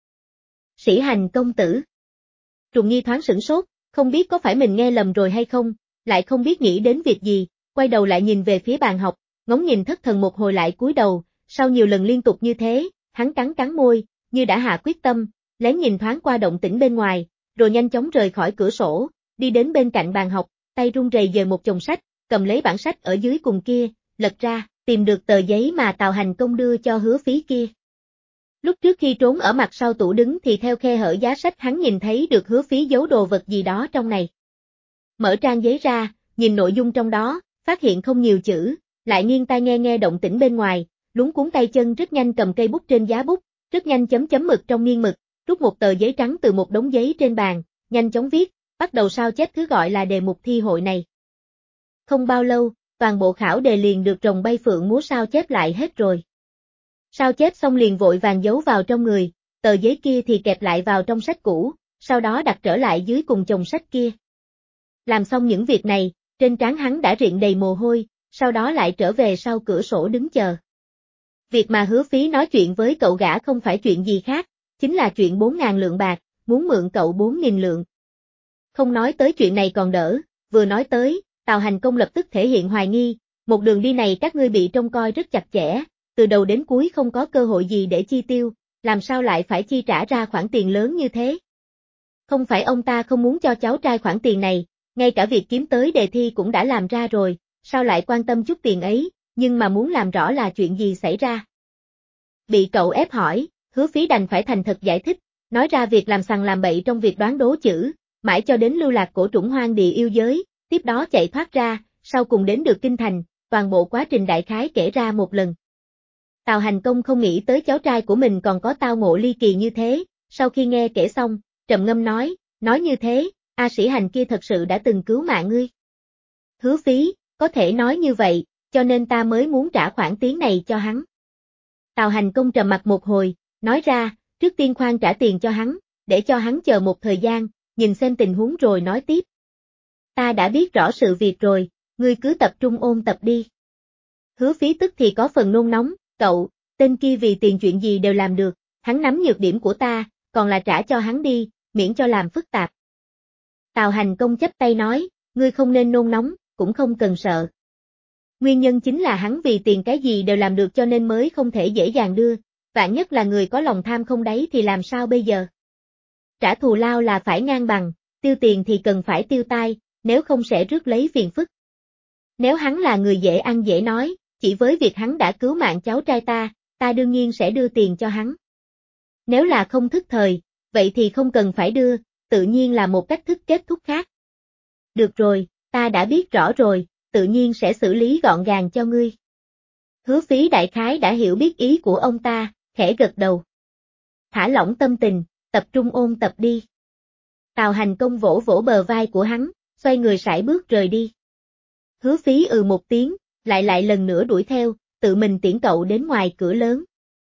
Sĩ Hành công tử. Trùng Nhi thoáng sửng sốt, không biết có phải mình nghe lầm rồi hay không, lại không biết nghĩ đến việc gì, quay đầu lại nhìn về phía bàn học, ngóng nhìn thất thần một hồi lại cúi đầu, sau nhiều lần liên tục như thế, hắn cắn môi, như đã hạ quyết tâm, lén nhìn thoáng qua động tĩnh bên ngoài, rồi nhanh chóng rời khỏi cửa sổ, đi đến bên cạnh bàn học, tay run rẩy giơ một chồng sách, cầm lấy bản sách ở dưới cùng kia, lật ra, tìm được tờ giấy mà Tào Hành Công đưa cho Hứa Phí kia. Lúc trước khi trốn ở mặt sau tủ đứng thì theo khe hở giá sách hắn nhìn thấy được Hứa Phí giấu đồ vật gì đó trong này. Mở trang giấy ra, nhìn nội dung trong đó, phát hiện không nhiều chữ, lại nghiêng tai nghe động tĩnh bên ngoài, luống cuống tay chân rất nhanh cầm cây bút trên giá bút, rất nhanh chấm mực trong nghiêng mực, rút một tờ giấy trắng từ một đống giấy trên bàn, nhanh chóng viết, bắt đầu sao chép thứ gọi là đề mục thi hội này. Không bao lâu, toàn bộ khảo đề liền được rồng bay phượng múa sao chép lại hết rồi. Sao chép xong liền vội vàng giấu vào trong người, tờ giấy kia thì kẹp lại vào trong sách cũ, sau đó đặt trở lại dưới cùng chồng sách kia. Làm xong những việc này, trên trán hắn đã rịn đầy mồ hôi, sau đó lại trở về sau cửa sổ đứng chờ. Việc mà Hứa Phí nói chuyện với cậu gã không phải chuyện gì khác, chính là chuyện 4.000 lượng bạc, muốn mượn cậu 4.000 lượng. Không nói tới chuyện này còn đỡ, vừa nói tới, Tào Hành Công lập tức thể hiện hoài nghi, một đường đi này các ngươi bị trông coi rất chặt chẽ, từ đầu đến cuối không có cơ hội gì để chi tiêu, làm sao lại phải chi trả ra khoản tiền lớn như thế? Không phải ông ta không muốn cho cháu trai khoản tiền này, ngay cả việc kiếm tới đề thi cũng đã làm ra rồi, sao lại quan tâm chút tiền ấy, nhưng mà muốn làm rõ là chuyện gì xảy ra. Bị cậu ép hỏi, Hứa Phí đành phải thành thật giải thích, nói ra việc làm sằng làm bậy trong việc đoán đố chữ, mãi cho đến lưu lạc cổ trùng hoang địa yêu giới, tiếp đó chạy thoát ra, sau cùng đến được kinh thành, toàn bộ quá trình đại khái kể ra một lần. Tào Hành Công không nghĩ tới cháu trai của mình còn có tao ngộ ly kỳ như thế, sau khi nghe kể xong, trầm ngâm nói như thế, A Sĩ Hành kia thật sự đã từng cứu mạng ngươi. Hứa Phí, có thể nói như vậy, cho nên ta mới muốn trả khoản tiếng này cho hắn. Tào Hành Công trầm mặt một hồi, nói ra, trước tiên khoan trả tiền cho hắn, để cho hắn chờ một thời gian, nhìn xem tình huống rồi nói tiếp. Ta đã biết rõ sự việc rồi, ngươi cứ tập trung ôn tập đi. Hứa Phí tức thì có phần nôn nóng, cậu, tên kia vì tiền chuyện gì đều làm được, hắn nắm nhược điểm của ta, còn là trả cho hắn đi, miễn cho làm phức tạp. Tào Hành Công chắp tay nói, ngươi không nên nôn nóng, cũng không cần sợ. Nguyên nhân chính là hắn vì tiền cái gì đều làm được cho nên mới không thể dễ dàng đưa, vạn nhất là người có lòng tham không đáy thì làm sao bây giờ? Trả thù lao là phải ngang bằng, tiêu tiền thì cần phải tiêu tai, nếu không sẽ rước lấy phiền phức. Nếu hắn là người dễ ăn dễ nói, chỉ với việc hắn đã cứu mạng cháu trai ta đương nhiên sẽ đưa tiền cho hắn. Nếu là không thức thời, vậy thì không cần phải đưa, tự nhiên là một cách thức kết thúc khác. Được rồi, ta đã biết rõ rồi, tự nhiên sẽ xử lý gọn gàng cho ngươi. Hứa Phí đại khái đã hiểu biết ý của ông ta, khẽ gật đầu. Thả lỏng tâm tình, tập trung ôn tập đi. Tào Hành Công vỗ vỗ bờ vai của hắn, xoay người sải bước rời đi. Hứa Phí một tiếng, lại lần nữa đuổi theo, tự mình tiễn cậu đến ngoài cửa lớn.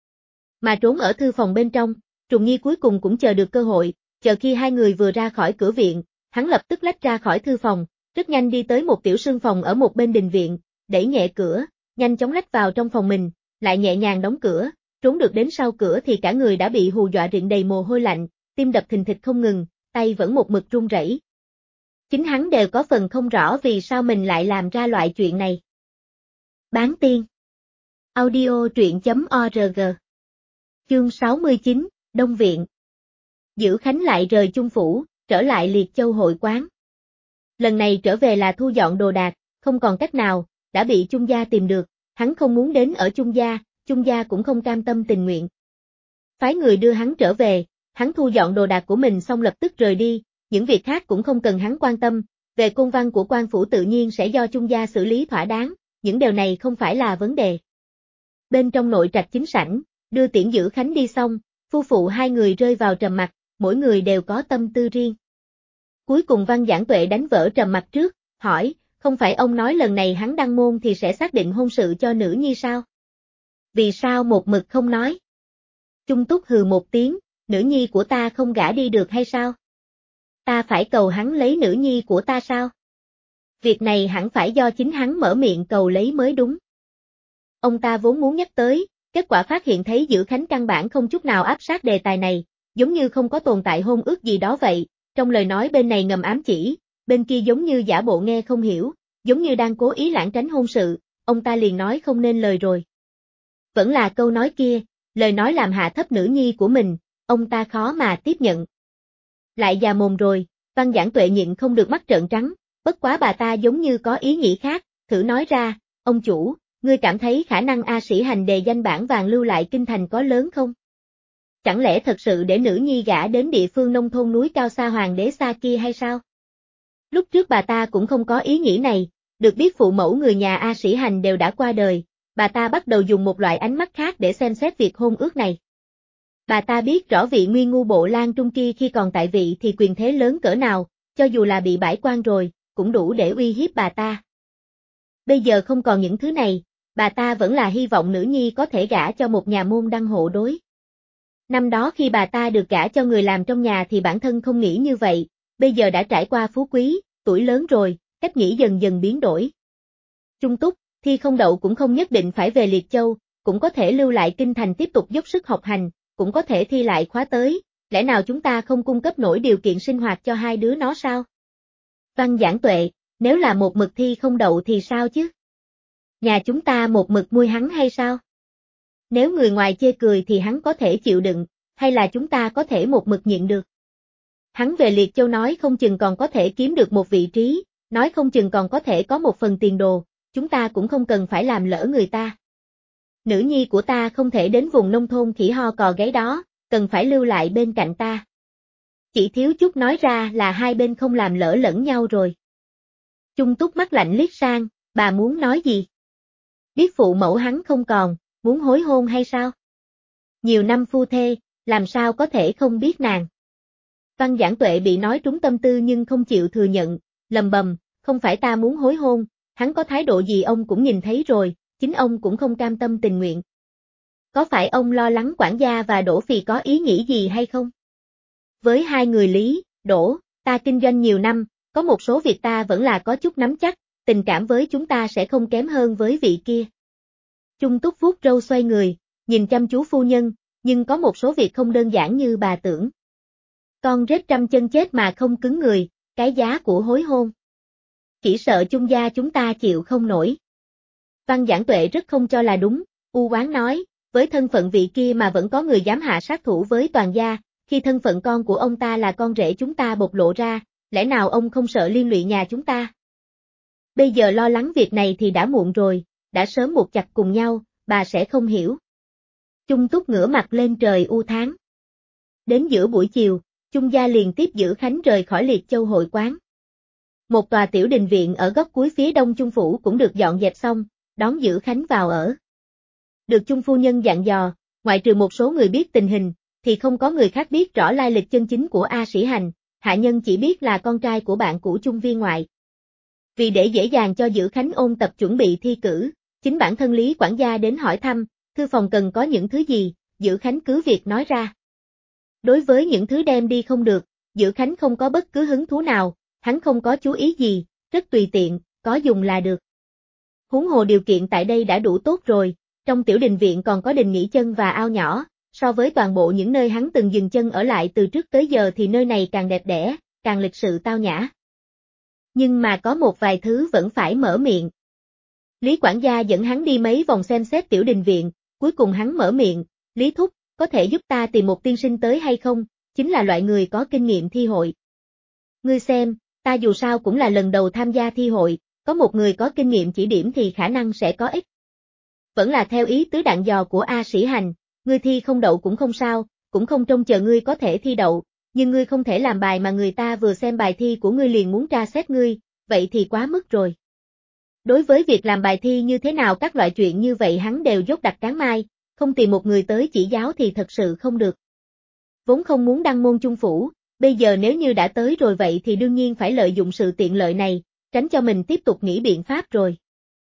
Mà trốn ở thư phòng bên trong, Trùng Nhi cuối cùng cũng chờ được cơ hội, chờ khi hai người vừa ra khỏi cửa viện, hắn lập tức lách ra khỏi thư phòng, rất nhanh đi tới một tiểu sương phòng ở một bên đình viện, đẩy nhẹ cửa, nhanh chóng lách vào trong phòng mình, lại nhẹ nhàng đóng cửa, trốn được đến sau cửa thì cả người đã bị hù dọa rịn đầy mồ hôi lạnh, tim đập thình thịch không ngừng, tay vẫn một mực run rẩy. Chính hắn đều có phần không rõ vì sao mình lại làm ra loại chuyện này. Bán tiên. Audio truyện.org. Chương 69, Đông Viện. Dữ Khánh lại rời Chung Phủ, trở lại Liệt Châu hội quán. Lần này trở về là thu dọn đồ đạc, không còn cách nào, đã bị Chung gia tìm được, hắn không muốn đến ở Chung gia cũng không cam tâm tình nguyện. Phái người đưa hắn trở về, hắn thu dọn đồ đạc của mình xong lập tức rời đi, những việc khác cũng không cần hắn quan tâm, về công văn của quan phủ tự nhiên sẽ do Chung gia xử lý thỏa đáng, những điều này không phải là vấn đề. Bên trong nội trạch chính sảnh, đưa tiễn Dữ Khánh đi xong, phu phụ hai người rơi vào trầm mặc, mỗi người đều có tâm tư riêng. Cuối cùng Văn Giảng Tuệ đánh vỡ trầm mặc trước, hỏi, không phải ông nói lần này hắn đăng môn thì sẽ xác định hôn sự cho nữ nhi sao? Vì sao một mực không nói? Chung Túc hừ một tiếng, nữ nhi của ta không gả đi được hay sao? Ta phải cầu hắn lấy nữ nhi của ta sao? Việc này hẳn phải do chính hắn mở miệng cầu lấy mới đúng. Ông ta vốn muốn nhắc tới, kết quả phát hiện thấy Dữ Khánh căn bản không chút nào áp sát đề tài này, giống như không có tồn tại hôn ước gì đó vậy, trong lời nói bên này ngầm ám chỉ, bên kia giống như giả bộ nghe không hiểu, giống như đang cố ý lảng tránh hôn sự, ông ta liền nói không nên lời rồi. Vẫn là câu nói kia, lời nói làm hạ thấp nữ nhi của mình, ông ta khó mà tiếp nhận. Lại già mồm rồi, Văn Giảng Tuệ nhịn không được mắt trợn trắng, bất quá bà ta giống như có ý nghĩ khác, thử nói ra, ông chủ, ngươi cảm thấy khả năng A Sĩ Hành đề danh bản vàng lưu lại kinh thành có lớn không? Chẳng lẽ thật sự để nữ nhi gả đến địa phương nông thôn núi cao xa hoàng đế xa kia hay sao? Lúc trước bà ta cũng không có ý nghĩ này, được biết phụ mẫu người nhà A Sĩ Hành đều đã qua đời, bà ta bắt đầu dùng một loại ánh mắt khác để xem xét việc hôn ước này. Bà ta biết rõ vị Nguyên Ngu Bộ Lang Trung kia khi còn tại vị thì quyền thế lớn cỡ nào, cho dù là bị bãi quan rồi, cũng đủ để uy hiếp bà ta. Bây giờ không còn những thứ này, bà ta vẫn là hy vọng nữ nhi có thể gả cho một nhà môn đăng hộ đối. Năm đó khi bà ta được gả cho người làm trong nhà thì bản thân không nghĩ như vậy, bây giờ đã trải qua phú quý, tuổi lớn rồi, cách nghĩ dần dần biến đổi. Chung Túc, thi không đậu cũng không nhất định phải về Liệt Châu, cũng có thể lưu lại kinh thành tiếp tục dốc sức học hành, cũng có thể thi lại khóa tới, lẽ nào chúng ta không cung cấp nổi điều kiện sinh hoạt cho hai đứa nó sao? Văn Giảng Tuệ, nếu là một mực thi không đậu thì sao chứ? Nhà chúng ta một mực nuôi hắn hay sao? Nếu người ngoài chê cười thì hắn có thể chịu đựng, hay là chúng ta có thể một mực nhịn được? Hắn về Liệt Châu nói không chừng còn có thể kiếm được một vị trí, nói không chừng còn có thể có một phần tiền đồ, chúng ta cũng không cần phải làm lỡ người ta. Nữ nhi của ta không thể đến vùng nông thôn khỉ ho cò gáy đó, cần phải lưu lại bên cạnh ta. Chỉ thiếu chút nói ra là hai bên không làm lỡ lẫn nhau rồi. Chung Túc mắt lạnh liếc sang, bà muốn nói gì? Biết phụ mẫu hắn không còn, muốn hối hôn hay sao? Nhiều năm phu thê, làm sao có thể không biết nàng? Văn Giảng Tuệ bị nói trúng tâm tư nhưng không chịu thừa nhận, lầm bầm, không phải ta muốn hối hôn, hắn có thái độ gì ông cũng nhìn thấy rồi, chính ông cũng không cam tâm tình nguyện. Có phải ông lo lắng quản gia và Đỗ Phì có ý nghĩ gì hay không? Với hai người Lý, Đỗ, ta kinh doanh nhiều năm, có một số việc ta vẫn là có chút nắm chắc, tình cảm với chúng ta sẽ không kém hơn với vị kia. Chung Túc vuốt râu xoay người, nhìn chăm chú phu nhân, nhưng có một số việc không đơn giản như bà tưởng. Con rết trăm chân chết mà không cứng người, cái giá của hối hôn. Chỉ sợ Chung gia chúng ta chịu không nổi. Văn Giảng Tuệ rất không cho là đúng, u oán nói, với thân phận vị kia mà vẫn có người dám hạ sát thủ với toàn gia, khi thân phận con của ông ta là con rể chúng ta bộc lộ ra, lẽ nào ông không sợ liên lụy nhà chúng ta? Bây giờ lo lắng việc này thì đã muộn rồi, đã sớm buộc chặt cùng nhau, bà sẽ không hiểu. Chung Túc ngửa mặt lên trời u thán. Đến giữa buổi chiều, Chung gia liền tiếp Dữ Khánh rời khỏi Liệt Châu hội quán. Một tòa tiểu đình viện ở góc cuối phía đông Chung phủ cũng được dọn dẹp xong, đón Dữ Khánh vào ở. Được Chung phu nhân dặn dò, ngoại trừ một số người biết tình hình, thì không có người khác biết rõ lai lịch chân chính của A Sĩ Hành, hạ nhân chỉ biết là con trai của bạn cũ Chung viên ngoại. Vì để dễ dàng cho Dữ Khánh ôn tập chuẩn bị thi cử, chính bản thân Lý quản gia đến hỏi thăm, thư phòng cần có những thứ gì, Dữ Khánh cứ việc nói ra. Đối với những thứ đem đi không được, Dữ Khánh không có bất cứ hứng thú nào, hắn không có chú ý gì, rất tùy tiện, có dùng là được. Huống hồ điều kiện tại đây đã đủ tốt rồi, trong tiểu đình viện còn có đình nghỉ chân và ao nhỏ, so với toàn bộ những nơi hắn từng dừng chân ở lại từ trước tới giờ thì nơi này càng đẹp đẽ, càng lịch sự tao nhã. Nhưng mà có một vài thứ vẫn phải mở miệng. Lý quản gia dẫn hắn đi mấy vòng xem xét tiểu đình viện, cuối cùng hắn mở miệng, Lý thúc, có thể giúp ta tìm một tiên sinh tới hay không, chính là loại người có kinh nghiệm thi hội. Ngươi xem, ta dù sao cũng là lần đầu tham gia thi hội, có một người có kinh nghiệm chỉ điểm thì khả năng sẽ có ích. Vẫn là theo ý tứ dặn dò của A Sĩ Hành, ngươi thi không đậu cũng không sao, cũng không trông chờ ngươi có thể thi đậu, nhưng ngươi không thể làm bài mà người ta vừa xem bài thi của ngươi liền muốn tra xét ngươi, vậy thì quá mức rồi. Đối với việc làm bài thi như thế nào các loại chuyện như vậy hắn đều dốt đặt cán mai, không tìm một người tới chỉ giáo thì thật sự không được. Vốn không muốn đăng môn Chung phủ, bây giờ nếu như đã tới rồi vậy thì đương nhiên phải lợi dụng sự tiện lợi này, tránh cho mình tiếp tục nghĩ biện pháp rồi.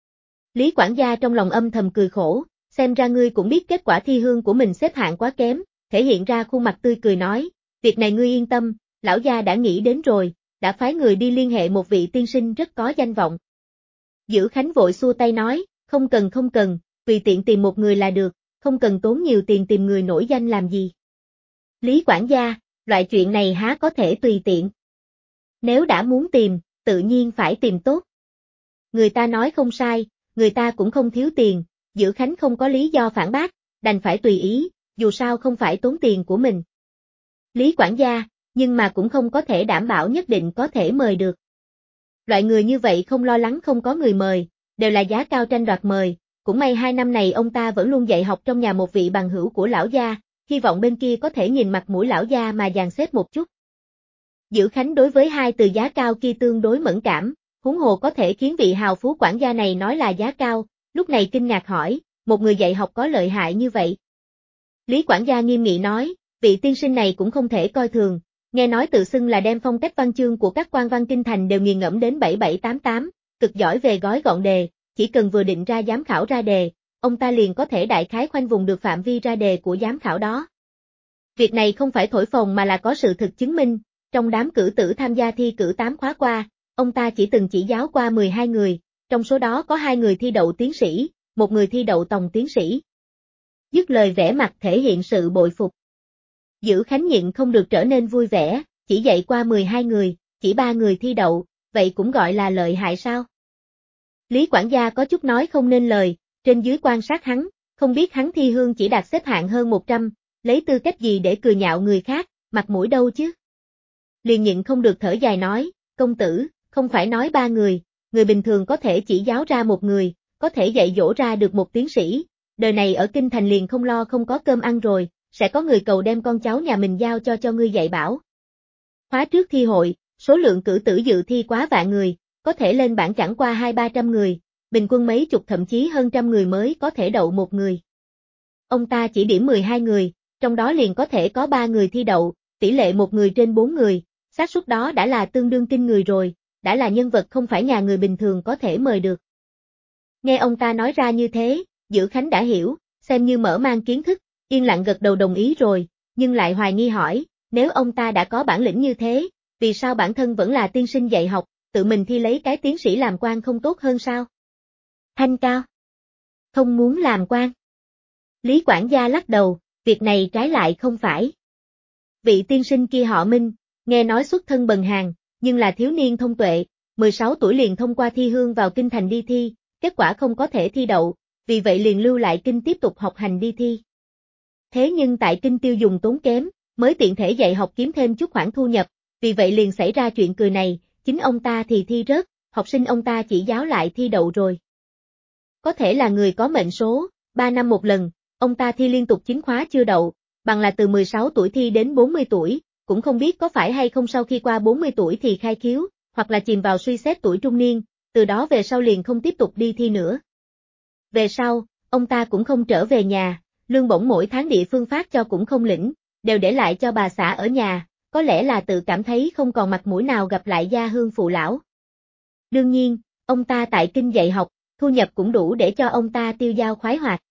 Lý quản gia trong lòng âm thầm cười khổ, xem ra ngươi cũng biết kết quả thi hương của mình xếp hạng quá kém, thể hiện ra khuôn mặt tươi cười nói, việc này ngươi yên tâm, lão gia đã nghĩ đến rồi, đã phái người đi liên hệ một vị tiên sinh rất có danh vọng. Dữ Khánh vội xua tay nói, không cần, tùy tiện tìm một người là được, không cần tốn nhiều tiền tìm người nổi danh làm gì. Lý quản gia, loại chuyện này há có thể tùy tiện. Nếu đã muốn tìm, tự nhiên phải tìm tốt. Người ta nói không sai, người ta cũng không thiếu tiền, Dữ Khánh không có lý do phản bác, đành phải tùy ý, dù sao không phải tốn tiền của mình. Lý quản gia, nhưng mà cũng không có thể đảm bảo nhất định có thể mời được. Loại người như vậy không lo lắng không có người mời, đều là giá cao tranh đoạt mời, cũng may 2 năm này ông ta vẫn luôn dạy học trong nhà một vị bằng hữu của lão gia, hy vọng bên kia có thể nhìn mặt mũi lão gia mà dàn xếp một chút. Dữ Khánh đối với hai từ giá cao kia tương đối mẫn cảm, huống hồ có thể khiến vị hào phú quản gia này nói là giá cao, lúc này kinh ngạc hỏi, một người dạy học có lợi hại như vậy. Lý quản gia nghiêm nghị nói, vị tiên sinh này cũng không thể coi thường, nghe nói tự xưng là đem phong cách văn chương của các quan văn kinh thành đều nghiền ngẫm đến 7788, cực giỏi về gói gọn đề, chỉ cần vừa định ra giám khảo ra đề, ông ta liền có thể đại khái khoanh vùng được phạm vi ra đề của giám khảo đó. Việc này không phải thổi phồng mà là có sự thực chứng minh, trong đám cử tử tham gia thi cử 8 khóa qua, ông ta chỉ từng chỉ giáo qua 12 người, trong số đó có 2 người thi đậu tiến sĩ, một người thi đậu tòng tiến sĩ. Dứt lời vẻ mặt thể hiện sự bội phục. Dữ Khánh nhịn không được trở nên vui vẻ, chỉ dạy qua 12 người, chỉ 3 người thi đậu, vậy cũng gọi là lợi hại sao? Lý quản gia có chút nói không nên lời, trên dưới quan sát hắn, không biết hắn thi hương chỉ đạt xếp hạng hơn 100, lấy tư cách gì để cười nhạo người khác, mặt mũi đâu chứ? Liền nhịn không được thở dài nói, công tử, không phải nói 3 người bình thường có thể chỉ giáo ra một người, có thể dạy dỗ ra được một tiến sĩ, đời này ở kinh thành liền không lo không có cơm ăn rồi, sẽ có người cầu đem con cháu nhà mình giao cho ngươi dạy bảo. Khóa trước thi hội, số lượng cử tử dự thi quá vạn người, có thể lên bảng chẳng qua 200-300 người, bình quân mấy chục thậm chí hơn trăm người mới có thể đậu một người. Ông ta chỉ điểm 12 người, trong đó liền có thể có 3 người thi đậu, tỷ lệ 1 người trên 4 người, xác suất đó đã là tương đương kinh người rồi, đã là nhân vật không phải nhà người bình thường có thể mời được. Nghe ông ta nói ra như thế, Dữ Khánh đã hiểu, xem như mở mang kiến thức, yên lặng gật đầu đồng ý rồi, nhưng lại hoài nghi hỏi, nếu ông ta đã có bản lĩnh như thế, vì sao bản thân vẫn là tiên sinh dạy học, tự mình thi lấy cái tiến sĩ làm quan không tốt hơn sao? Thanh cao. Không muốn làm quan. Lý quản gia lắc đầu, việc này trái lại không phải. Vị tiên sinh kia họ Minh, nghe nói xuất thân bần hàn, nhưng là thiếu niên thông tuệ, 16 tuổi liền thông qua thi hương vào kinh thành đi thi, kết quả không có thể thi đậu, vì vậy liền lưu lại kinh tiếp tục học hành đi thi. Thế nhưng tại kinh tiêu dùng tốn kém, mới tiện thể dạy học kiếm thêm chút khoản thu nhập, vì vậy liền xảy ra chuyện cười này, chính ông ta thì thi rớt, học sinh ông ta chỉ giáo lại thi đậu rồi. Có thể là người có mệnh số, 3 năm một lần, ông ta thi liên tục 9 khóa chưa đậu, bằng là từ 16 tuổi thi đến 40 tuổi, cũng không biết có phải hay không sau khi qua 40 tuổi thì khai khiếu, hoặc là chìm vào suy xét tuổi trung niên, từ đó về sau liền không tiếp tục đi thi nữa. Về sau, ông ta cũng không trở về nhà, lương bổng mỗi tháng địa phương phát cho cũng không lĩnh, đều để lại cho bà xã ở nhà, có lẽ là tự cảm thấy không còn mặt mũi nào gặp lại gia hương phụ lão. Đương nhiên, ông ta tại kinh dạy học, thu nhập cũng đủ để cho ông ta tiêu dao khoái hoạt.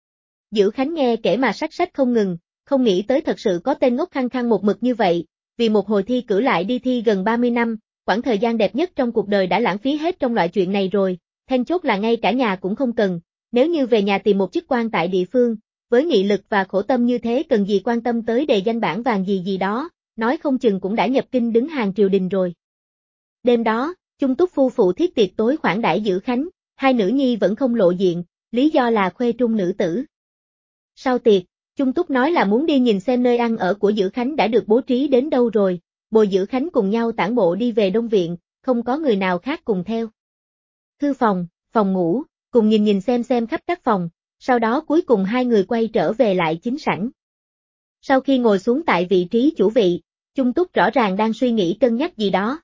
Dữ Khánh nghe kể mà sách sách không ngừng, không nghĩ tới thật sự có tên ngốc khăng khăng một mực như vậy, vì một hồi thi cử lại đi thi gần 30 năm, quãng thời gian đẹp nhất trong cuộc đời đã lãng phí hết trong loại chuyện này rồi, then chốt là ngay cả nhà cũng không cần, nếu như về nhà tìm một chức quan tại địa phương, với nghị lực và khổ tâm như thế cần gì quan tâm tới đề danh bảng vàng gì gì đó, nói không chừng cũng đã nhập kinh đứng hàng triều đình rồi. Đêm đó, Chung Túc phu phụ thiết tiệc tối khoản đãi Dữ Khánh, hai nữ nhi vẫn không lộ diện, lý do là khuê trung nữ tử. Sau tiệc, Chung Túc nói là muốn đi nhìn xem nơi ăn ở của Dữ Khánh đã được bố trí đến đâu rồi, bồi Dữ Khánh cùng nhau tản bộ đi về Đông Viện, không có người nào khác cùng theo. Thư phòng, phòng ngủ, cùng nhìn xem khắp các phòng, sau đó cuối cùng hai người quay trở về lại chính sảnh. Sau khi ngồi xuống tại vị trí chủ vị, Chung Túc rõ ràng đang suy nghĩ cân nhắc gì đó.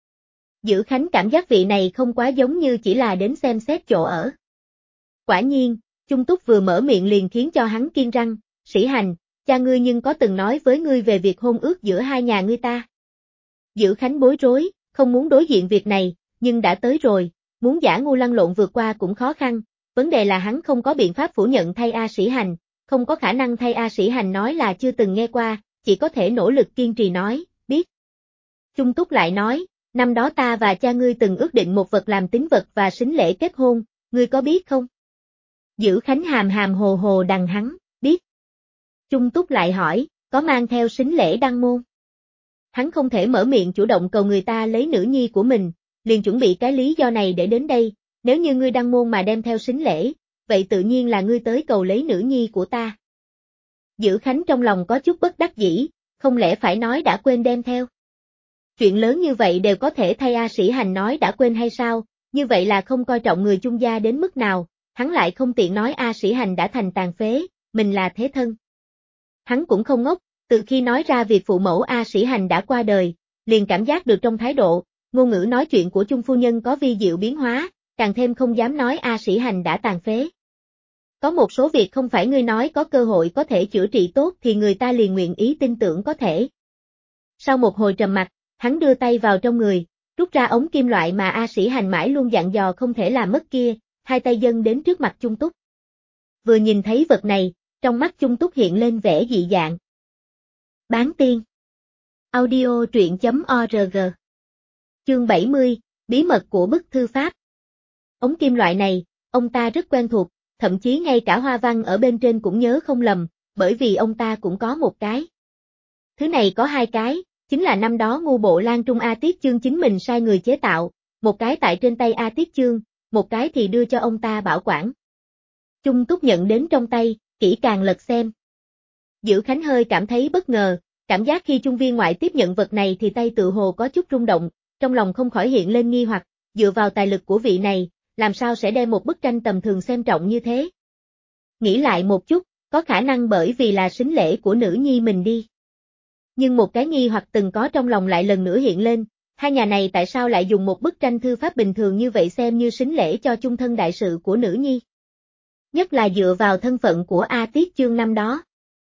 Dữ Khánh cảm giác vị này không quá giống như chỉ là đến xem xét chỗ ở. Quả nhiên, Chung Túc vừa mở miệng liền khiến cho hắn kiên răng, Sĩ Hành, cha ngươi nhưng có từng nói với ngươi về việc hôn ước giữa hai nhà ngươi ta. Dữ Khánh bối rối, không muốn đối diện việc này, nhưng đã tới rồi, muốn giả ngu lăn lộn vượt qua cũng khó khăn, vấn đề là hắn không có biện pháp phủ nhận thay A Sĩ Hành, không có khả năng thay A Sĩ Hành nói là chưa từng nghe qua, chỉ có thể nỗ lực kiên trì nói, biết. Chung Túc lại nói, năm đó ta và cha ngươi từng ước định một vật làm tín vật và sính lễ kết hôn, ngươi có biết không? Dữ Khánh hàm hàm hồ hồ đằng hắn, biết. Chung Túc lại hỏi, có mang theo sính lễ đăng môn? Hắn không thể mở miệng chủ động cầu người ta lấy nữ nhi của mình, liền chuẩn bị cái lý do này để đến đây, nếu như ngươi đăng môn mà đem theo sính lễ, vậy tự nhiên là ngươi tới cầu lấy nữ nhi của ta. Dữ Khánh trong lòng có chút bất đắc dĩ, không lẽ phải nói đã quên đem theo? Chuyện lớn như vậy đều có thể thay A Sĩ Hành nói đã quên hay sao, như vậy là không coi trọng người chung gia đến mức nào, hắn lại không tiện nói A Sĩ Hành đã thành tàn phế, mình là thế thân. Hắn cũng không ngốc, từ khi nói ra việc phụ mẫu A Sĩ Hành đã qua đời, liền cảm giác được trong thái độ, ngôn ngữ nói chuyện của Chung phu nhân có vi diệu biến hóa, càng thêm không dám nói A Sĩ Hành đã tàn phế. Có một số việc không phải ngươi nói có cơ hội có thể chữa trị tốt thì người ta liền nguyện ý tin tưởng có thể. Sau một hồi trầm mặc, hắn đưa tay vào trong người, rút ra ống kim loại mà A Sĩ Hành mãi luôn dặn dò không thể làm mất kia, hai tay dâng đến trước mặt Chung Túc. Vừa nhìn thấy vật này, trong mắt Chung Túc hiện lên vẻ dị dạng. Bán tiên. Audio truyện.org. Chương 70, bí mật của bức thư pháp. Ống kim loại này, ông ta rất quen thuộc, thậm chí ngay cả hoa văn ở bên trên cũng nhớ không lầm, bởi vì ông ta cũng có một cái. Thứ này có hai cái, chính là năm đó ngu bộ Lan Trung A Tiết Chương chính mình sai người chế tạo, một cái tại trên tay A Tiết Chương, một cái thì đưa cho ông ta bảo quản. Chung Túc nhận đến trong tay, kỹ càng lật xem. Dữ Khánh hơi cảm thấy bất ngờ, cảm giác khi Chung viên ngoại tiếp nhận vật này thì tay tự hồ có chút rung động, trong lòng không khỏi hiện lên nghi hoặc, dựa vào tài lực của vị này, làm sao sẽ đem một bức tranh tầm thường xem trọng như thế. Nghĩ lại một chút, có khả năng bởi vì là sính lễ của nữ nhi mình đi. Nhưng một cái nghi hoặc từng có trong lòng lại lần nữa hiện lên, hai nhà này tại sao lại dùng một bức tranh thư pháp bình thường như vậy xem như sính lễ cho chung thân đại sự của nữ nhi? Nhất là dựa vào thân phận của A Tiết Chương năm đó.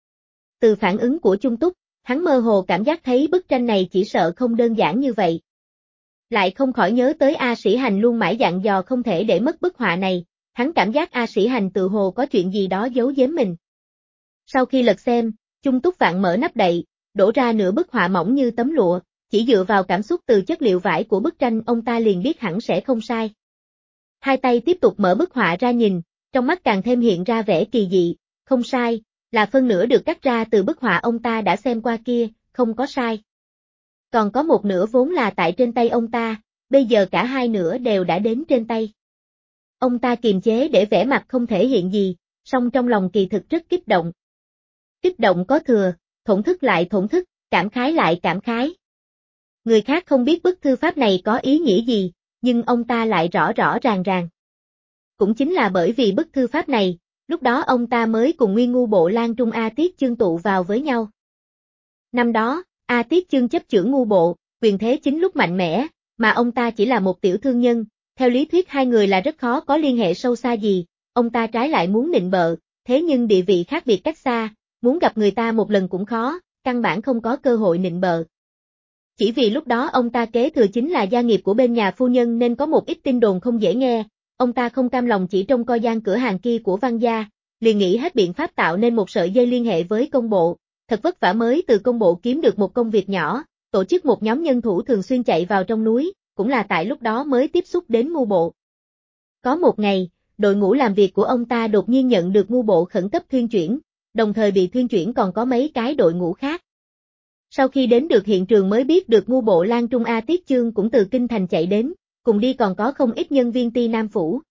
Từ phản ứng của Chung Túc, hắn mơ hồ cảm giác thấy bức tranh này chỉ sợ không đơn giản như vậy. Lại không khỏi nhớ tới A Sĩ Hành luôn mãi dặn dò không thể để mất bức họa này, hắn cảm giác A Sĩ Hành tự hồ có chuyện gì đó giấu giếm mình. Sau khi lật xem, Chung Túc vặn mở nắp đậy, đổ ra nửa bức họa mỏng như tấm lụa, chỉ dựa vào cảm xúc từ chất liệu vải của bức tranh ông ta liền biết hẳn sẽ không sai. Hai tay tiếp tục mở bức họa ra nhìn, trong mắt càng thêm hiện ra vẻ kỳ dị, không sai, là phân nửa được cắt ra từ bức họa ông ta đã xem qua kia, không có sai. Còn có một nửa vốn là tại trên tay ông ta, bây giờ cả hai nửa đều đã đến trên tay. Ông ta kiềm chế để vẻ mặt không thể hiện gì, song trong lòng kỳ thực rất kích động. Kích động có thừa, thổn thức lại thổn thức, cảm khái lại cảm khái. Người khác không biết bức thư pháp này có ý nghĩa gì, nhưng ông ta lại rõ rõ ràng ràng. Cũng chính là bởi vì bức thư pháp này, lúc đó ông ta mới cùng Nguyên Ngu Bộ Lan Trung A Tiết Chương tụ vào với nhau. Năm đó, A Tiết Chương chấp chưởng Ngu Bộ, quyền thế chính lúc mạnh mẽ, mà ông ta chỉ là một tiểu thương nhân, theo lý thuyết hai người là rất khó có liên hệ sâu xa gì, ông ta trái lại muốn nịnh bợ, thế nhưng địa vị khác biệt cách xa, muốn gặp người ta một lần cũng khó, căn bản không có cơ hội nịnh bợ. Chỉ vì lúc đó ông ta kế thừa chính là gia nghiệp của bên nhà phu nhân nên có một ít tin đồn không dễ nghe, ông ta không cam lòng chỉ trông coi gian cửa hàng kia của Văn gia, liền nghĩ hết biện pháp tạo nên một sợi dây liên hệ với công bộ, thật vất vả mới từ công bộ kiếm được một công việc nhỏ, tổ chức một nhóm nhân thủ thường xuyên chạy vào trong núi, cũng là tại lúc đó mới tiếp xúc đến Ngu Bộ. Có một ngày, đội ngũ làm việc của ông ta đột nhiên nhận được Ngu Bộ khẩn cấp thuyên chuyển, đồng thời bị thuyên chuyển còn có mấy cái đội ngũ khác. Sau khi đến được hiện trường mới biết được Ngu Bộ Lan Trung A Tiết Chương cũng từ Kinh Thành chạy đến, cùng đi còn có không ít nhân viên Ti Nam Phủ.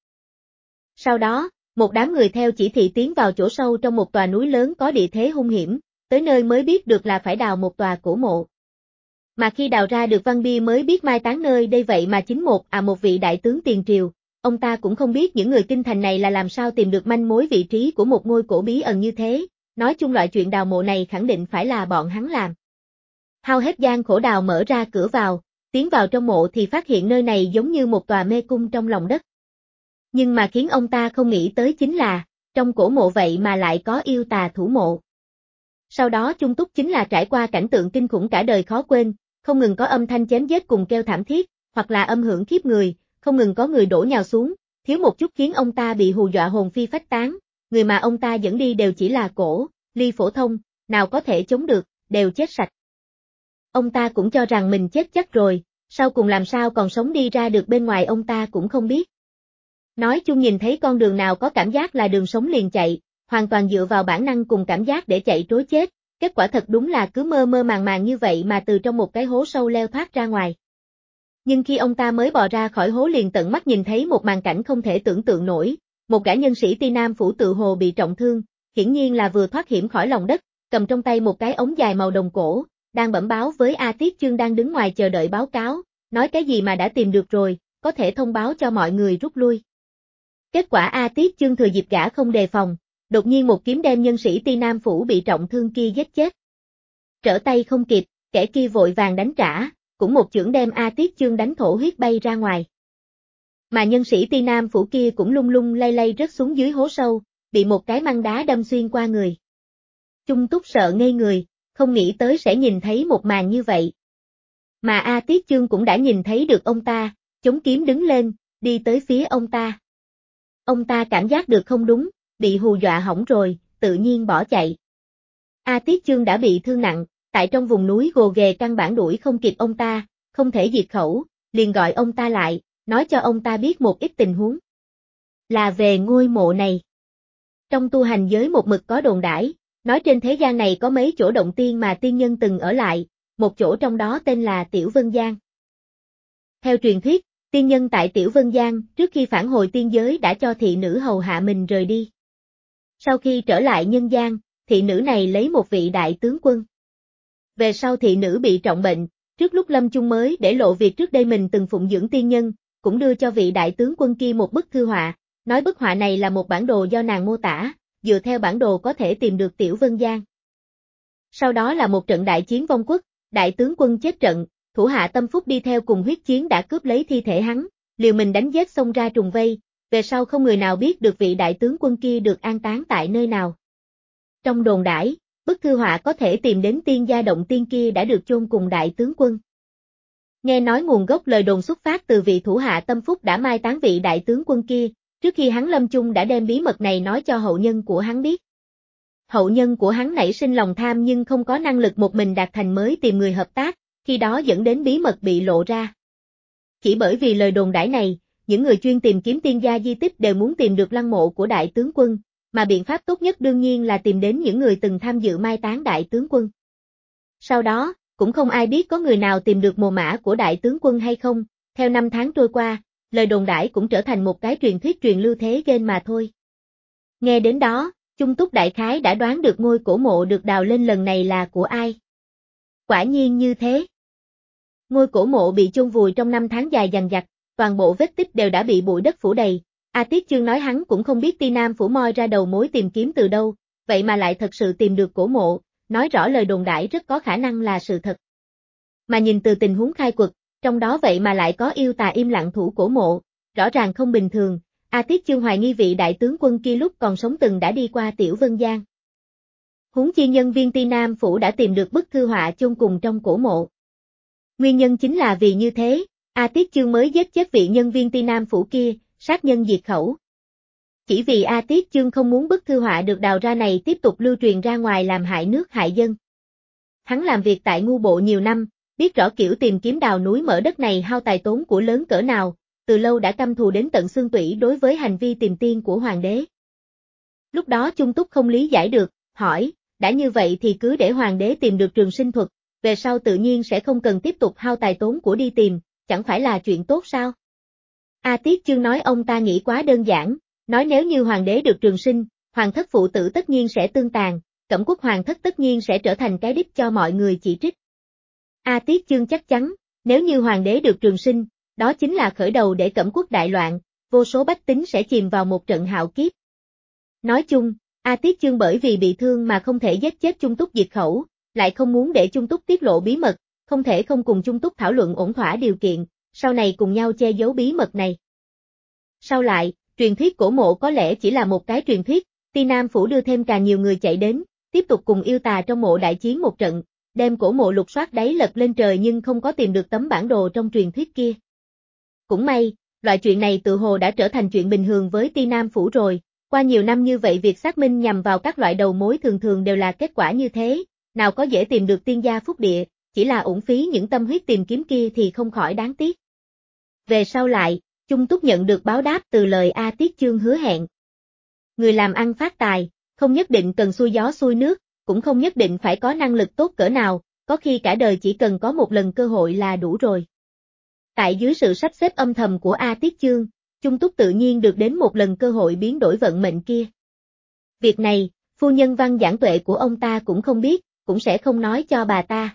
Sau đó, một đám người theo chỉ thị tiến vào chỗ sâu trong một tòa núi lớn có địa thế hung hiểm, tới nơi mới biết được là phải đào một tòa cổ mộ. Mà khi đào ra được văn bia mới biết mai táng nơi đây vậy mà chính một vị đại tướng tiền triều, ông ta cũng không biết những người Kinh Thành này là làm sao tìm được manh mối vị trí của một ngôi cổ bí ẩn như thế, nói chung loại chuyện đào mộ này khẳng định phải là bọn hắn làm. Hao hết gian khổ đào mở ra cửa vào, tiến vào trong mộ thì phát hiện nơi này giống như một tòa mê cung trong lòng đất. Nhưng mà khiến ông ta không nghĩ tới chính là, trong cổ mộ vậy mà lại có yêu tà thủ mộ. Sau đó chung túc chính là trải qua cảnh tượng kinh khủng cả đời khó quên, không ngừng có âm thanh chém giết cùng kêu thảm thiết, hoặc là âm hưởng khiếp người, không ngừng có người đổ nhào xuống, thiếu một chút khiến ông ta bị hù dọa hồn phi phách tán, người mà ông ta dẫn đi đều chỉ là cổ, ly phổ thông, nào có thể chống được, đều chết sạch. Ông ta cũng cho rằng mình chết chắc rồi, sau cùng làm sao còn sống đi ra được bên ngoài ông ta cũng không biết. Nói chung nhìn thấy con đường nào có cảm giác là đường sống liền chạy, hoàn toàn dựa vào bản năng cùng cảm giác để chạy trối chết, kết quả thật đúng là cứ mơ mơ màng màng như vậy mà từ trong một cái hố sâu leo thoát ra ngoài. Nhưng khi ông ta mới bò ra khỏi hố liền tận mắt nhìn thấy một màn cảnh không thể tưởng tượng nổi, một gã nhân sĩ Ti Nam Phủ tự hồ bị trọng thương, hiển nhiên là vừa thoát hiểm khỏi lòng đất, cầm trong tay một cái ống dài màu đồng cổ, đang bẩm báo với A Tiết Chương đang đứng ngoài chờ đợi báo cáo, nói cái gì mà đã tìm được rồi, có thể thông báo cho mọi người rút lui. Kết quả A Tiết Chương thừa dịp gã không đề phòng, đột nhiên một kiếm đem nhân sĩ Ti Nam Phủ bị trọng thương kia giết chết. Trở tay không kịp, kẻ kia vội vàng đánh trả, cũng một chưởng đem A Tiết Chương đánh thổ huyết bay ra ngoài. Mà nhân sĩ Ti Nam Phủ kia cũng lung lung lay lay rớt xuống dưới hố sâu, bị một cái măng đá đâm xuyên qua người. Chung Túc sợ ngây người, không nghĩ tới sẽ nhìn thấy một màn như vậy. Mà A Tiết Chương cũng đã nhìn thấy được ông ta, chống kiếm đứng lên, đi tới phía ông ta. Ông ta cảm giác được không đúng, bị hù dọa hỏng rồi, tự nhiên bỏ chạy. A Tiết Chương đã bị thương nặng, tại trong vùng núi gồ ghề căn bản đuổi không kịp ông ta, không thể diệt khẩu, liền gọi ông ta lại, nói cho ông ta biết một ít tình huống. Là về ngôi mộ này. Trong tu hành giới một mực có đồn đãi, nói trên thế gian này có mấy chỗ động tiên mà tiên nhân từng ở lại, một chỗ trong đó tên là Tiểu Vân Giang. Theo truyền thuyết, tiên nhân tại Tiểu Vân Giang trước khi phản hồi tiên giới đã cho thị nữ hầu hạ mình rời đi. Sau khi trở lại nhân gian, thị nữ này lấy một vị đại tướng quân. Về sau thị nữ bị trọng bệnh, trước lúc lâm chung mới để lộ việc trước đây mình từng phụng dưỡng tiên nhân, cũng đưa cho vị đại tướng quân kia một bức thư họa, nói bức họa này là một bản đồ do nàng mô tả, dựa theo bản đồ có thể tìm được Tiểu Vân Giang. Sau đó là một trận đại chiến vong quốc, đại tướng quân chết trận, thủ hạ Tâm Phúc đi theo cùng huyết chiến đã cướp lấy thi thể hắn, liều mình đánh giết xông ra trùng vây, về sau không người nào biết được vị đại tướng quân kia được an táng tại nơi nào. Trong đồn đãi, bức thư họa có thể tìm đến tiên gia động tiên kia đã được chôn cùng đại tướng quân. Nghe nói nguồn gốc lời đồn xuất phát từ vị thủ hạ Tâm Phúc đã mai táng vị đại tướng quân kia, trước khi hắn lâm chung đã đem bí mật này nói cho hậu nhân của hắn biết. Hậu nhân của hắn nảy sinh lòng tham nhưng không có năng lực một mình đạt thành mới tìm người hợp tác, khi đó dẫn đến bí mật bị lộ ra. Chỉ bởi vì lời đồn đãi này, những người chuyên tìm kiếm tiên gia di tích đều muốn tìm được lăng mộ của đại tướng quân, mà biện pháp tốt nhất đương nhiên là tìm đến những người từng tham dự mai táng đại tướng quân. Sau đó, cũng không ai biết có người nào tìm được mồ mả của đại tướng quân hay không, theo năm tháng trôi qua, lời đồn đãi cũng trở thành một cái truyền thuyết truyền lưu thế gen mà thôi. Nghe đến đó, Chung Túc đại khái đã đoán được ngôi cổ mộ được đào lên lần này là của ai. Quả nhiên như thế. Ngôi cổ mộ bị chôn vùi trong 5 tháng dài dằng dặc, toàn bộ vết tích đều đã bị bụi đất phủ đầy. A Tiết Chương nói hắn cũng không biết Ti Nam Phủ moi ra đầu mối tìm kiếm từ đâu, vậy mà lại thật sự tìm được cổ mộ, nói rõ lời đồn đãi rất có khả năng là sự thật. Mà nhìn từ tình huống khai quật, trong đó vậy mà lại có yêu tà im lặng thủ cổ mộ, rõ ràng không bình thường. A Tiết Chương hoài nghi vị đại tướng quân kia lúc còn sống từng đã đi qua Tiểu Vân Giang. Huống chi nhân viên Ti Nam Phủ đã tìm được bức thư họa chôn cùng trong cổ mộ. Nguyên nhân chính là vì như thế, A Tiết Chương mới giết chết vị nhân viên Ti Nam Phủ kia, sát nhân diệt khẩu. Chỉ vì A Tiết Chương không muốn bức thư họa được đào ra này tiếp tục lưu truyền ra ngoài làm hại nước hại dân. Hắn làm việc tại ngu bộ nhiều năm, biết rõ kiểu tìm kiếm đào núi mở đất này hao tài tốn của lớn cỡ nào, từ lâu đã căm thù đến tận xương tủy đối với hành vi tìm tiên của hoàng đế. Lúc đó Chung Túc không lý giải được, hỏi, đã như vậy thì cứ để hoàng đế tìm được trường sinh thuật, về sau tự nhiên sẽ không cần tiếp tục hao tài tốn của đi tìm, chẳng phải là chuyện tốt sao? A Tiết Chương nói ông ta nghĩ quá đơn giản, nói nếu như hoàng đế được trường sinh, hoàng thất phụ tử tất nhiên sẽ tương tàn, Cẩm Quốc hoàng thất tất nhiên sẽ trở thành cái đích cho mọi người chỉ trích. A Tiết Chương chắc chắn, nếu như hoàng đế được trường sinh, đó chính là khởi đầu để Cẩm Quốc đại loạn, vô số bách tính sẽ chìm vào một trận hạo kiếp. Nói chung, A Tiết Chương bởi vì bị thương mà không thể giết chết Chung Túc diệt khẩu, lại không muốn để Chung Túc tiết lộ bí mật, không thể không cùng Chung Túc thảo luận ổn thỏa điều kiện, sau này cùng nhau che giấu bí mật này. Sau lại, truyền thuyết cổ mộ có lẽ chỉ là một cái truyền thuyết, Ti Nam Phủ đưa thêm càng nhiều người chạy đến, tiếp tục cùng yêu tà trong mộ đại chiến một trận, đem cổ mộ lục soát đáy lật lên trời nhưng không có tìm được tấm bản đồ trong truyền thuyết kia. Cũng may, loại chuyện này tự hồ đã trở thành chuyện bình thường với Ti Nam Phủ rồi, qua nhiều năm như vậy việc xác minh nhằm vào các loại đầu mối thường thường đều là kết quả như thế, nào có dễ tìm được tiên gia phúc địa, chỉ là uổng phí những tâm huyết tìm kiếm kia thì không khỏi đáng tiếc. Về sau lại, Chung Túc nhận được báo đáp từ lời A Tiết Chương hứa hẹn. Người làm ăn phát tài, không nhất định cần xuôi gió xuôi nước, cũng không nhất định phải có năng lực tốt cỡ nào, có khi cả đời chỉ cần có một lần cơ hội là đủ rồi. Tại dưới sự sắp xếp âm thầm của A Tiết Chương, Chung Túc tự nhiên được đến một lần cơ hội biến đổi vận mệnh kia. Việc này, phu nhân Văn Giảng Tuệ của ông ta cũng không biết, cũng sẽ không nói cho bà ta.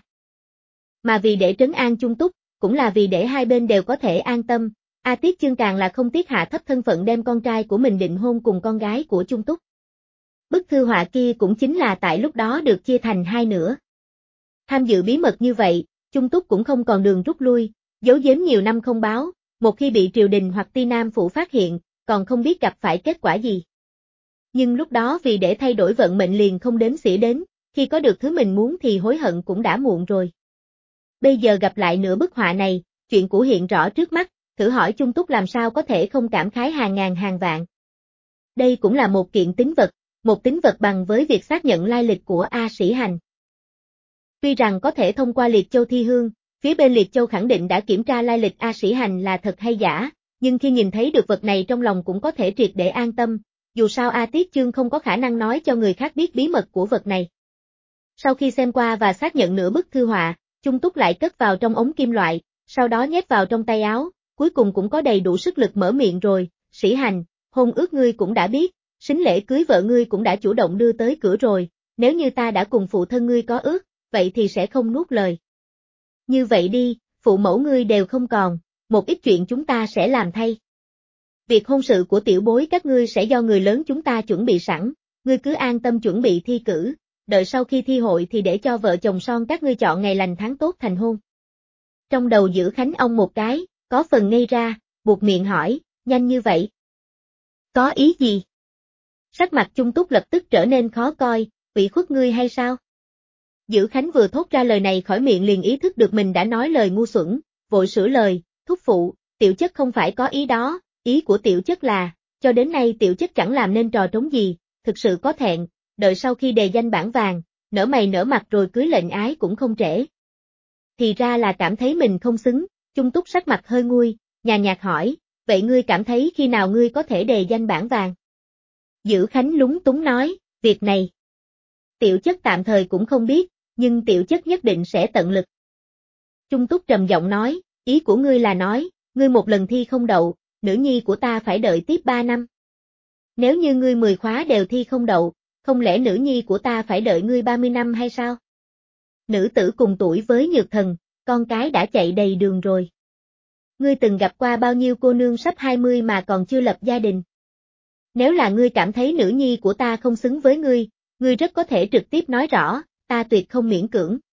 Mà vì để trấn an Chung Túc, cũng là vì để hai bên đều có thể an tâm, A Tiết Chương càng là không tiếc hạ thấp thân phận đem con trai của mình định hôn cùng con gái của Chung Túc. Bức thư họa kia cũng chính là tại lúc đó được chia thành hai nửa. Tham dự bí mật như vậy, Chung Túc cũng không còn đường rút lui, giấu giếm nhiều năm không báo, một khi bị triều đình hoặc Ti Nam Phủ phát hiện, còn không biết gặp phải kết quả gì. Nhưng lúc đó vì để thay đổi vận mệnh liền không đếm xỉa đến, khi có được thứ mình muốn thì hối hận cũng đã muộn rồi. Bây giờ gặp lại nửa bức họa này, chuyện cũ hiện rõ trước mắt, thử hỏi Chung Túc làm sao có thể không cảm khái hàng ngàn hàng vạn. Đây cũng là một kiện tín vật, một tín vật bằng với việc xác nhận lai lịch của A Sĩ Hành. Tuy rằng có thể thông qua Liệt Châu thi hương, phía bên Liệt Châu khẳng định đã kiểm tra lai lịch A Sĩ Hành là thật hay giả, nhưng khi nhìn thấy được vật này trong lòng cũng có thể triệt để an tâm, dù sao A Tiết Chương không có khả năng nói cho người khác biết bí mật của vật này. Sau khi xem qua và xác nhận nửa bức thư họa, Chung Túc lại cất vào trong ống kim loại, sau đó nhét vào trong tay áo, cuối cùng cũng có đầy đủ sức lực mở miệng rồi, Sĩ Hành, hôn ước ngươi cũng đã biết, sính lễ cưới vợ ngươi cũng đã chủ động đưa tới cửa rồi, nếu như ta đã cùng phụ thân ngươi có ước, vậy thì sẽ không nuốt lời. Như vậy đi, phụ mẫu ngươi đều không còn, một ít chuyện chúng ta sẽ làm thay. Việc hôn sự của tiểu bối các ngươi sẽ do người lớn chúng ta chuẩn bị sẵn, ngươi cứ an tâm chuẩn bị thi cử, đợi sau khi thi hội thì để cho vợ chồng son các ngươi chọn ngày lành tháng tốt thành hôn. Trong đầu giữ Khánh ông một cái, có phần ngây ra, buột miệng hỏi, nhanh như vậy? Có ý gì? Sắc mặt Chung Túc lập tức trở nên khó coi, ủy khuất ngươi hay sao? Giữ Khánh vừa thốt ra lời này khỏi miệng liền ý thức được mình đã nói lời ngu xuẩn, vội sửa lời, thúc phụ, tiểu chất không phải có ý đó, ý của tiểu chất là, cho đến nay tiểu chất chẳng làm nên trò trống gì, thực sự có thẹn, đợi sau khi đề danh bảng vàng, nở mày nở mặt rồi cưới lệnh ái cũng không trễ. Thì ra là cảm thấy mình không xứng, Chung Túc sắc mặt hơi nguôi, nhàn nhạt hỏi, vậy ngươi cảm thấy khi nào ngươi có thể đề danh bảng vàng? Giữ Khánh lúng túng nói, việc này, tiểu chất tạm thời cũng không biết, nhưng tiểu chất nhất định sẽ tận lực. Chung Túc trầm giọng nói, ý của ngươi là nói, ngươi một lần thi không đậu, nữ nhi của ta phải đợi tiếp 3 năm. Nếu như ngươi 10 khóa đều thi không đậu, không lẽ nữ nhi của ta phải đợi ngươi 30 năm hay sao? Nữ tử cùng tuổi với Nhược Thần, con cái đã chạy đầy đường rồi. Ngươi từng gặp qua bao nhiêu cô nương sắp 20 mà còn chưa lập gia đình? Nếu là ngươi cảm thấy nữ nhi của ta không xứng với ngươi rất có thể trực tiếp nói rõ, ta tuyệt không miễn cưỡng.